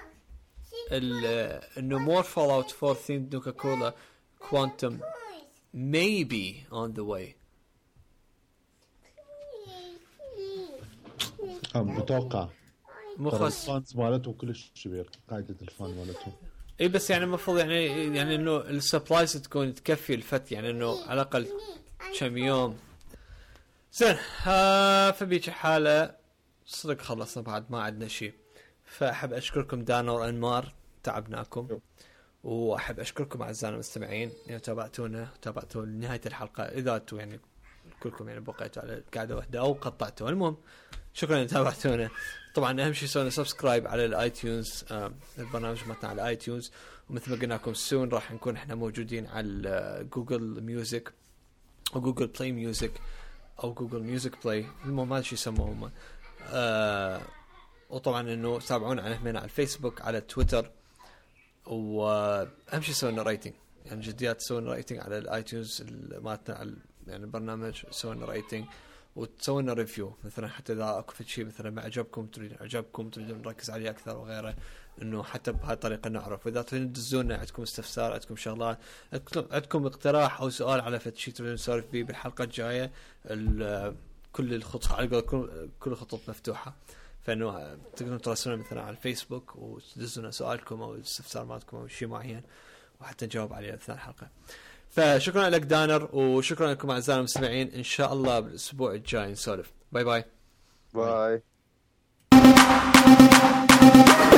more Fallout 4 themed Nuka Cola Quantum may be on the way. متوقع مخص الفانز مالتهم كلش كبير، قاعدة الفان مالتهم. اي بس يعني المفروض يعني انه السبلايز تكون تكفي الفت، يعني انه على الاقل كم يوم. زين فبيجي حالة صدق خلصنا بعد ما عندنا شيء. فأحب أشكركم دانا وأنمار، تعبناكم. وأحب أشكركم أعزائنا المستمعين يعني تابعتوا لنهاية الحلقة، إذا أنتوا يعني كلكم يعني بقيتوا على قاعدة واحدة أو قطعتوا. المهم شكرا إن تابعتونا. طبعا أهم شيء سوينا سبسكرايب على الآيتيونز، البرنامج مالتنا على الآيتيونز، ومثل ما قلنا لكم سون راح نكون إحنا موجودين على جوجل ميوزك وجوجل بلاي ميوزك او جوجل ميوزك بلاي، المهم ما شيء يسموه هم. وطبعا انه تابعونا على الفيسبوك على تويتر، واهم شيء سوينا ريتنج يعني جديات، سوينا ريتنج على الايتونز مالتنا على يعني البرنامج، سوينا ريتنج وتسوينا ريفيو مثلا، حتى اذا اكو شيء مثلا ما عجبكم تريدون نركز عليه اكثر وغيره، انه حتى بهاي الطريقه نعرف. واذا تريدون تدزونا عندكم استفسار، عندكم شغلات، عندكم اقتراح او سؤال على شيء تريدون نسولف به بالحلقه الجايه، كل الخطوط على كل الخطوط مفتوحه، فانه تقدرون تراسلونا مثلا على الفيسبوك وتدزونا سؤالكم او الاستفسار مالكم او شيء معين وحتى نجاوب عليه اثناء الحلقه. فشكرا لك دانر، وشكرا لكم اعزائنا المستمعين. ان شاء الله بالاسبوع الجاي نسولف. باي باي.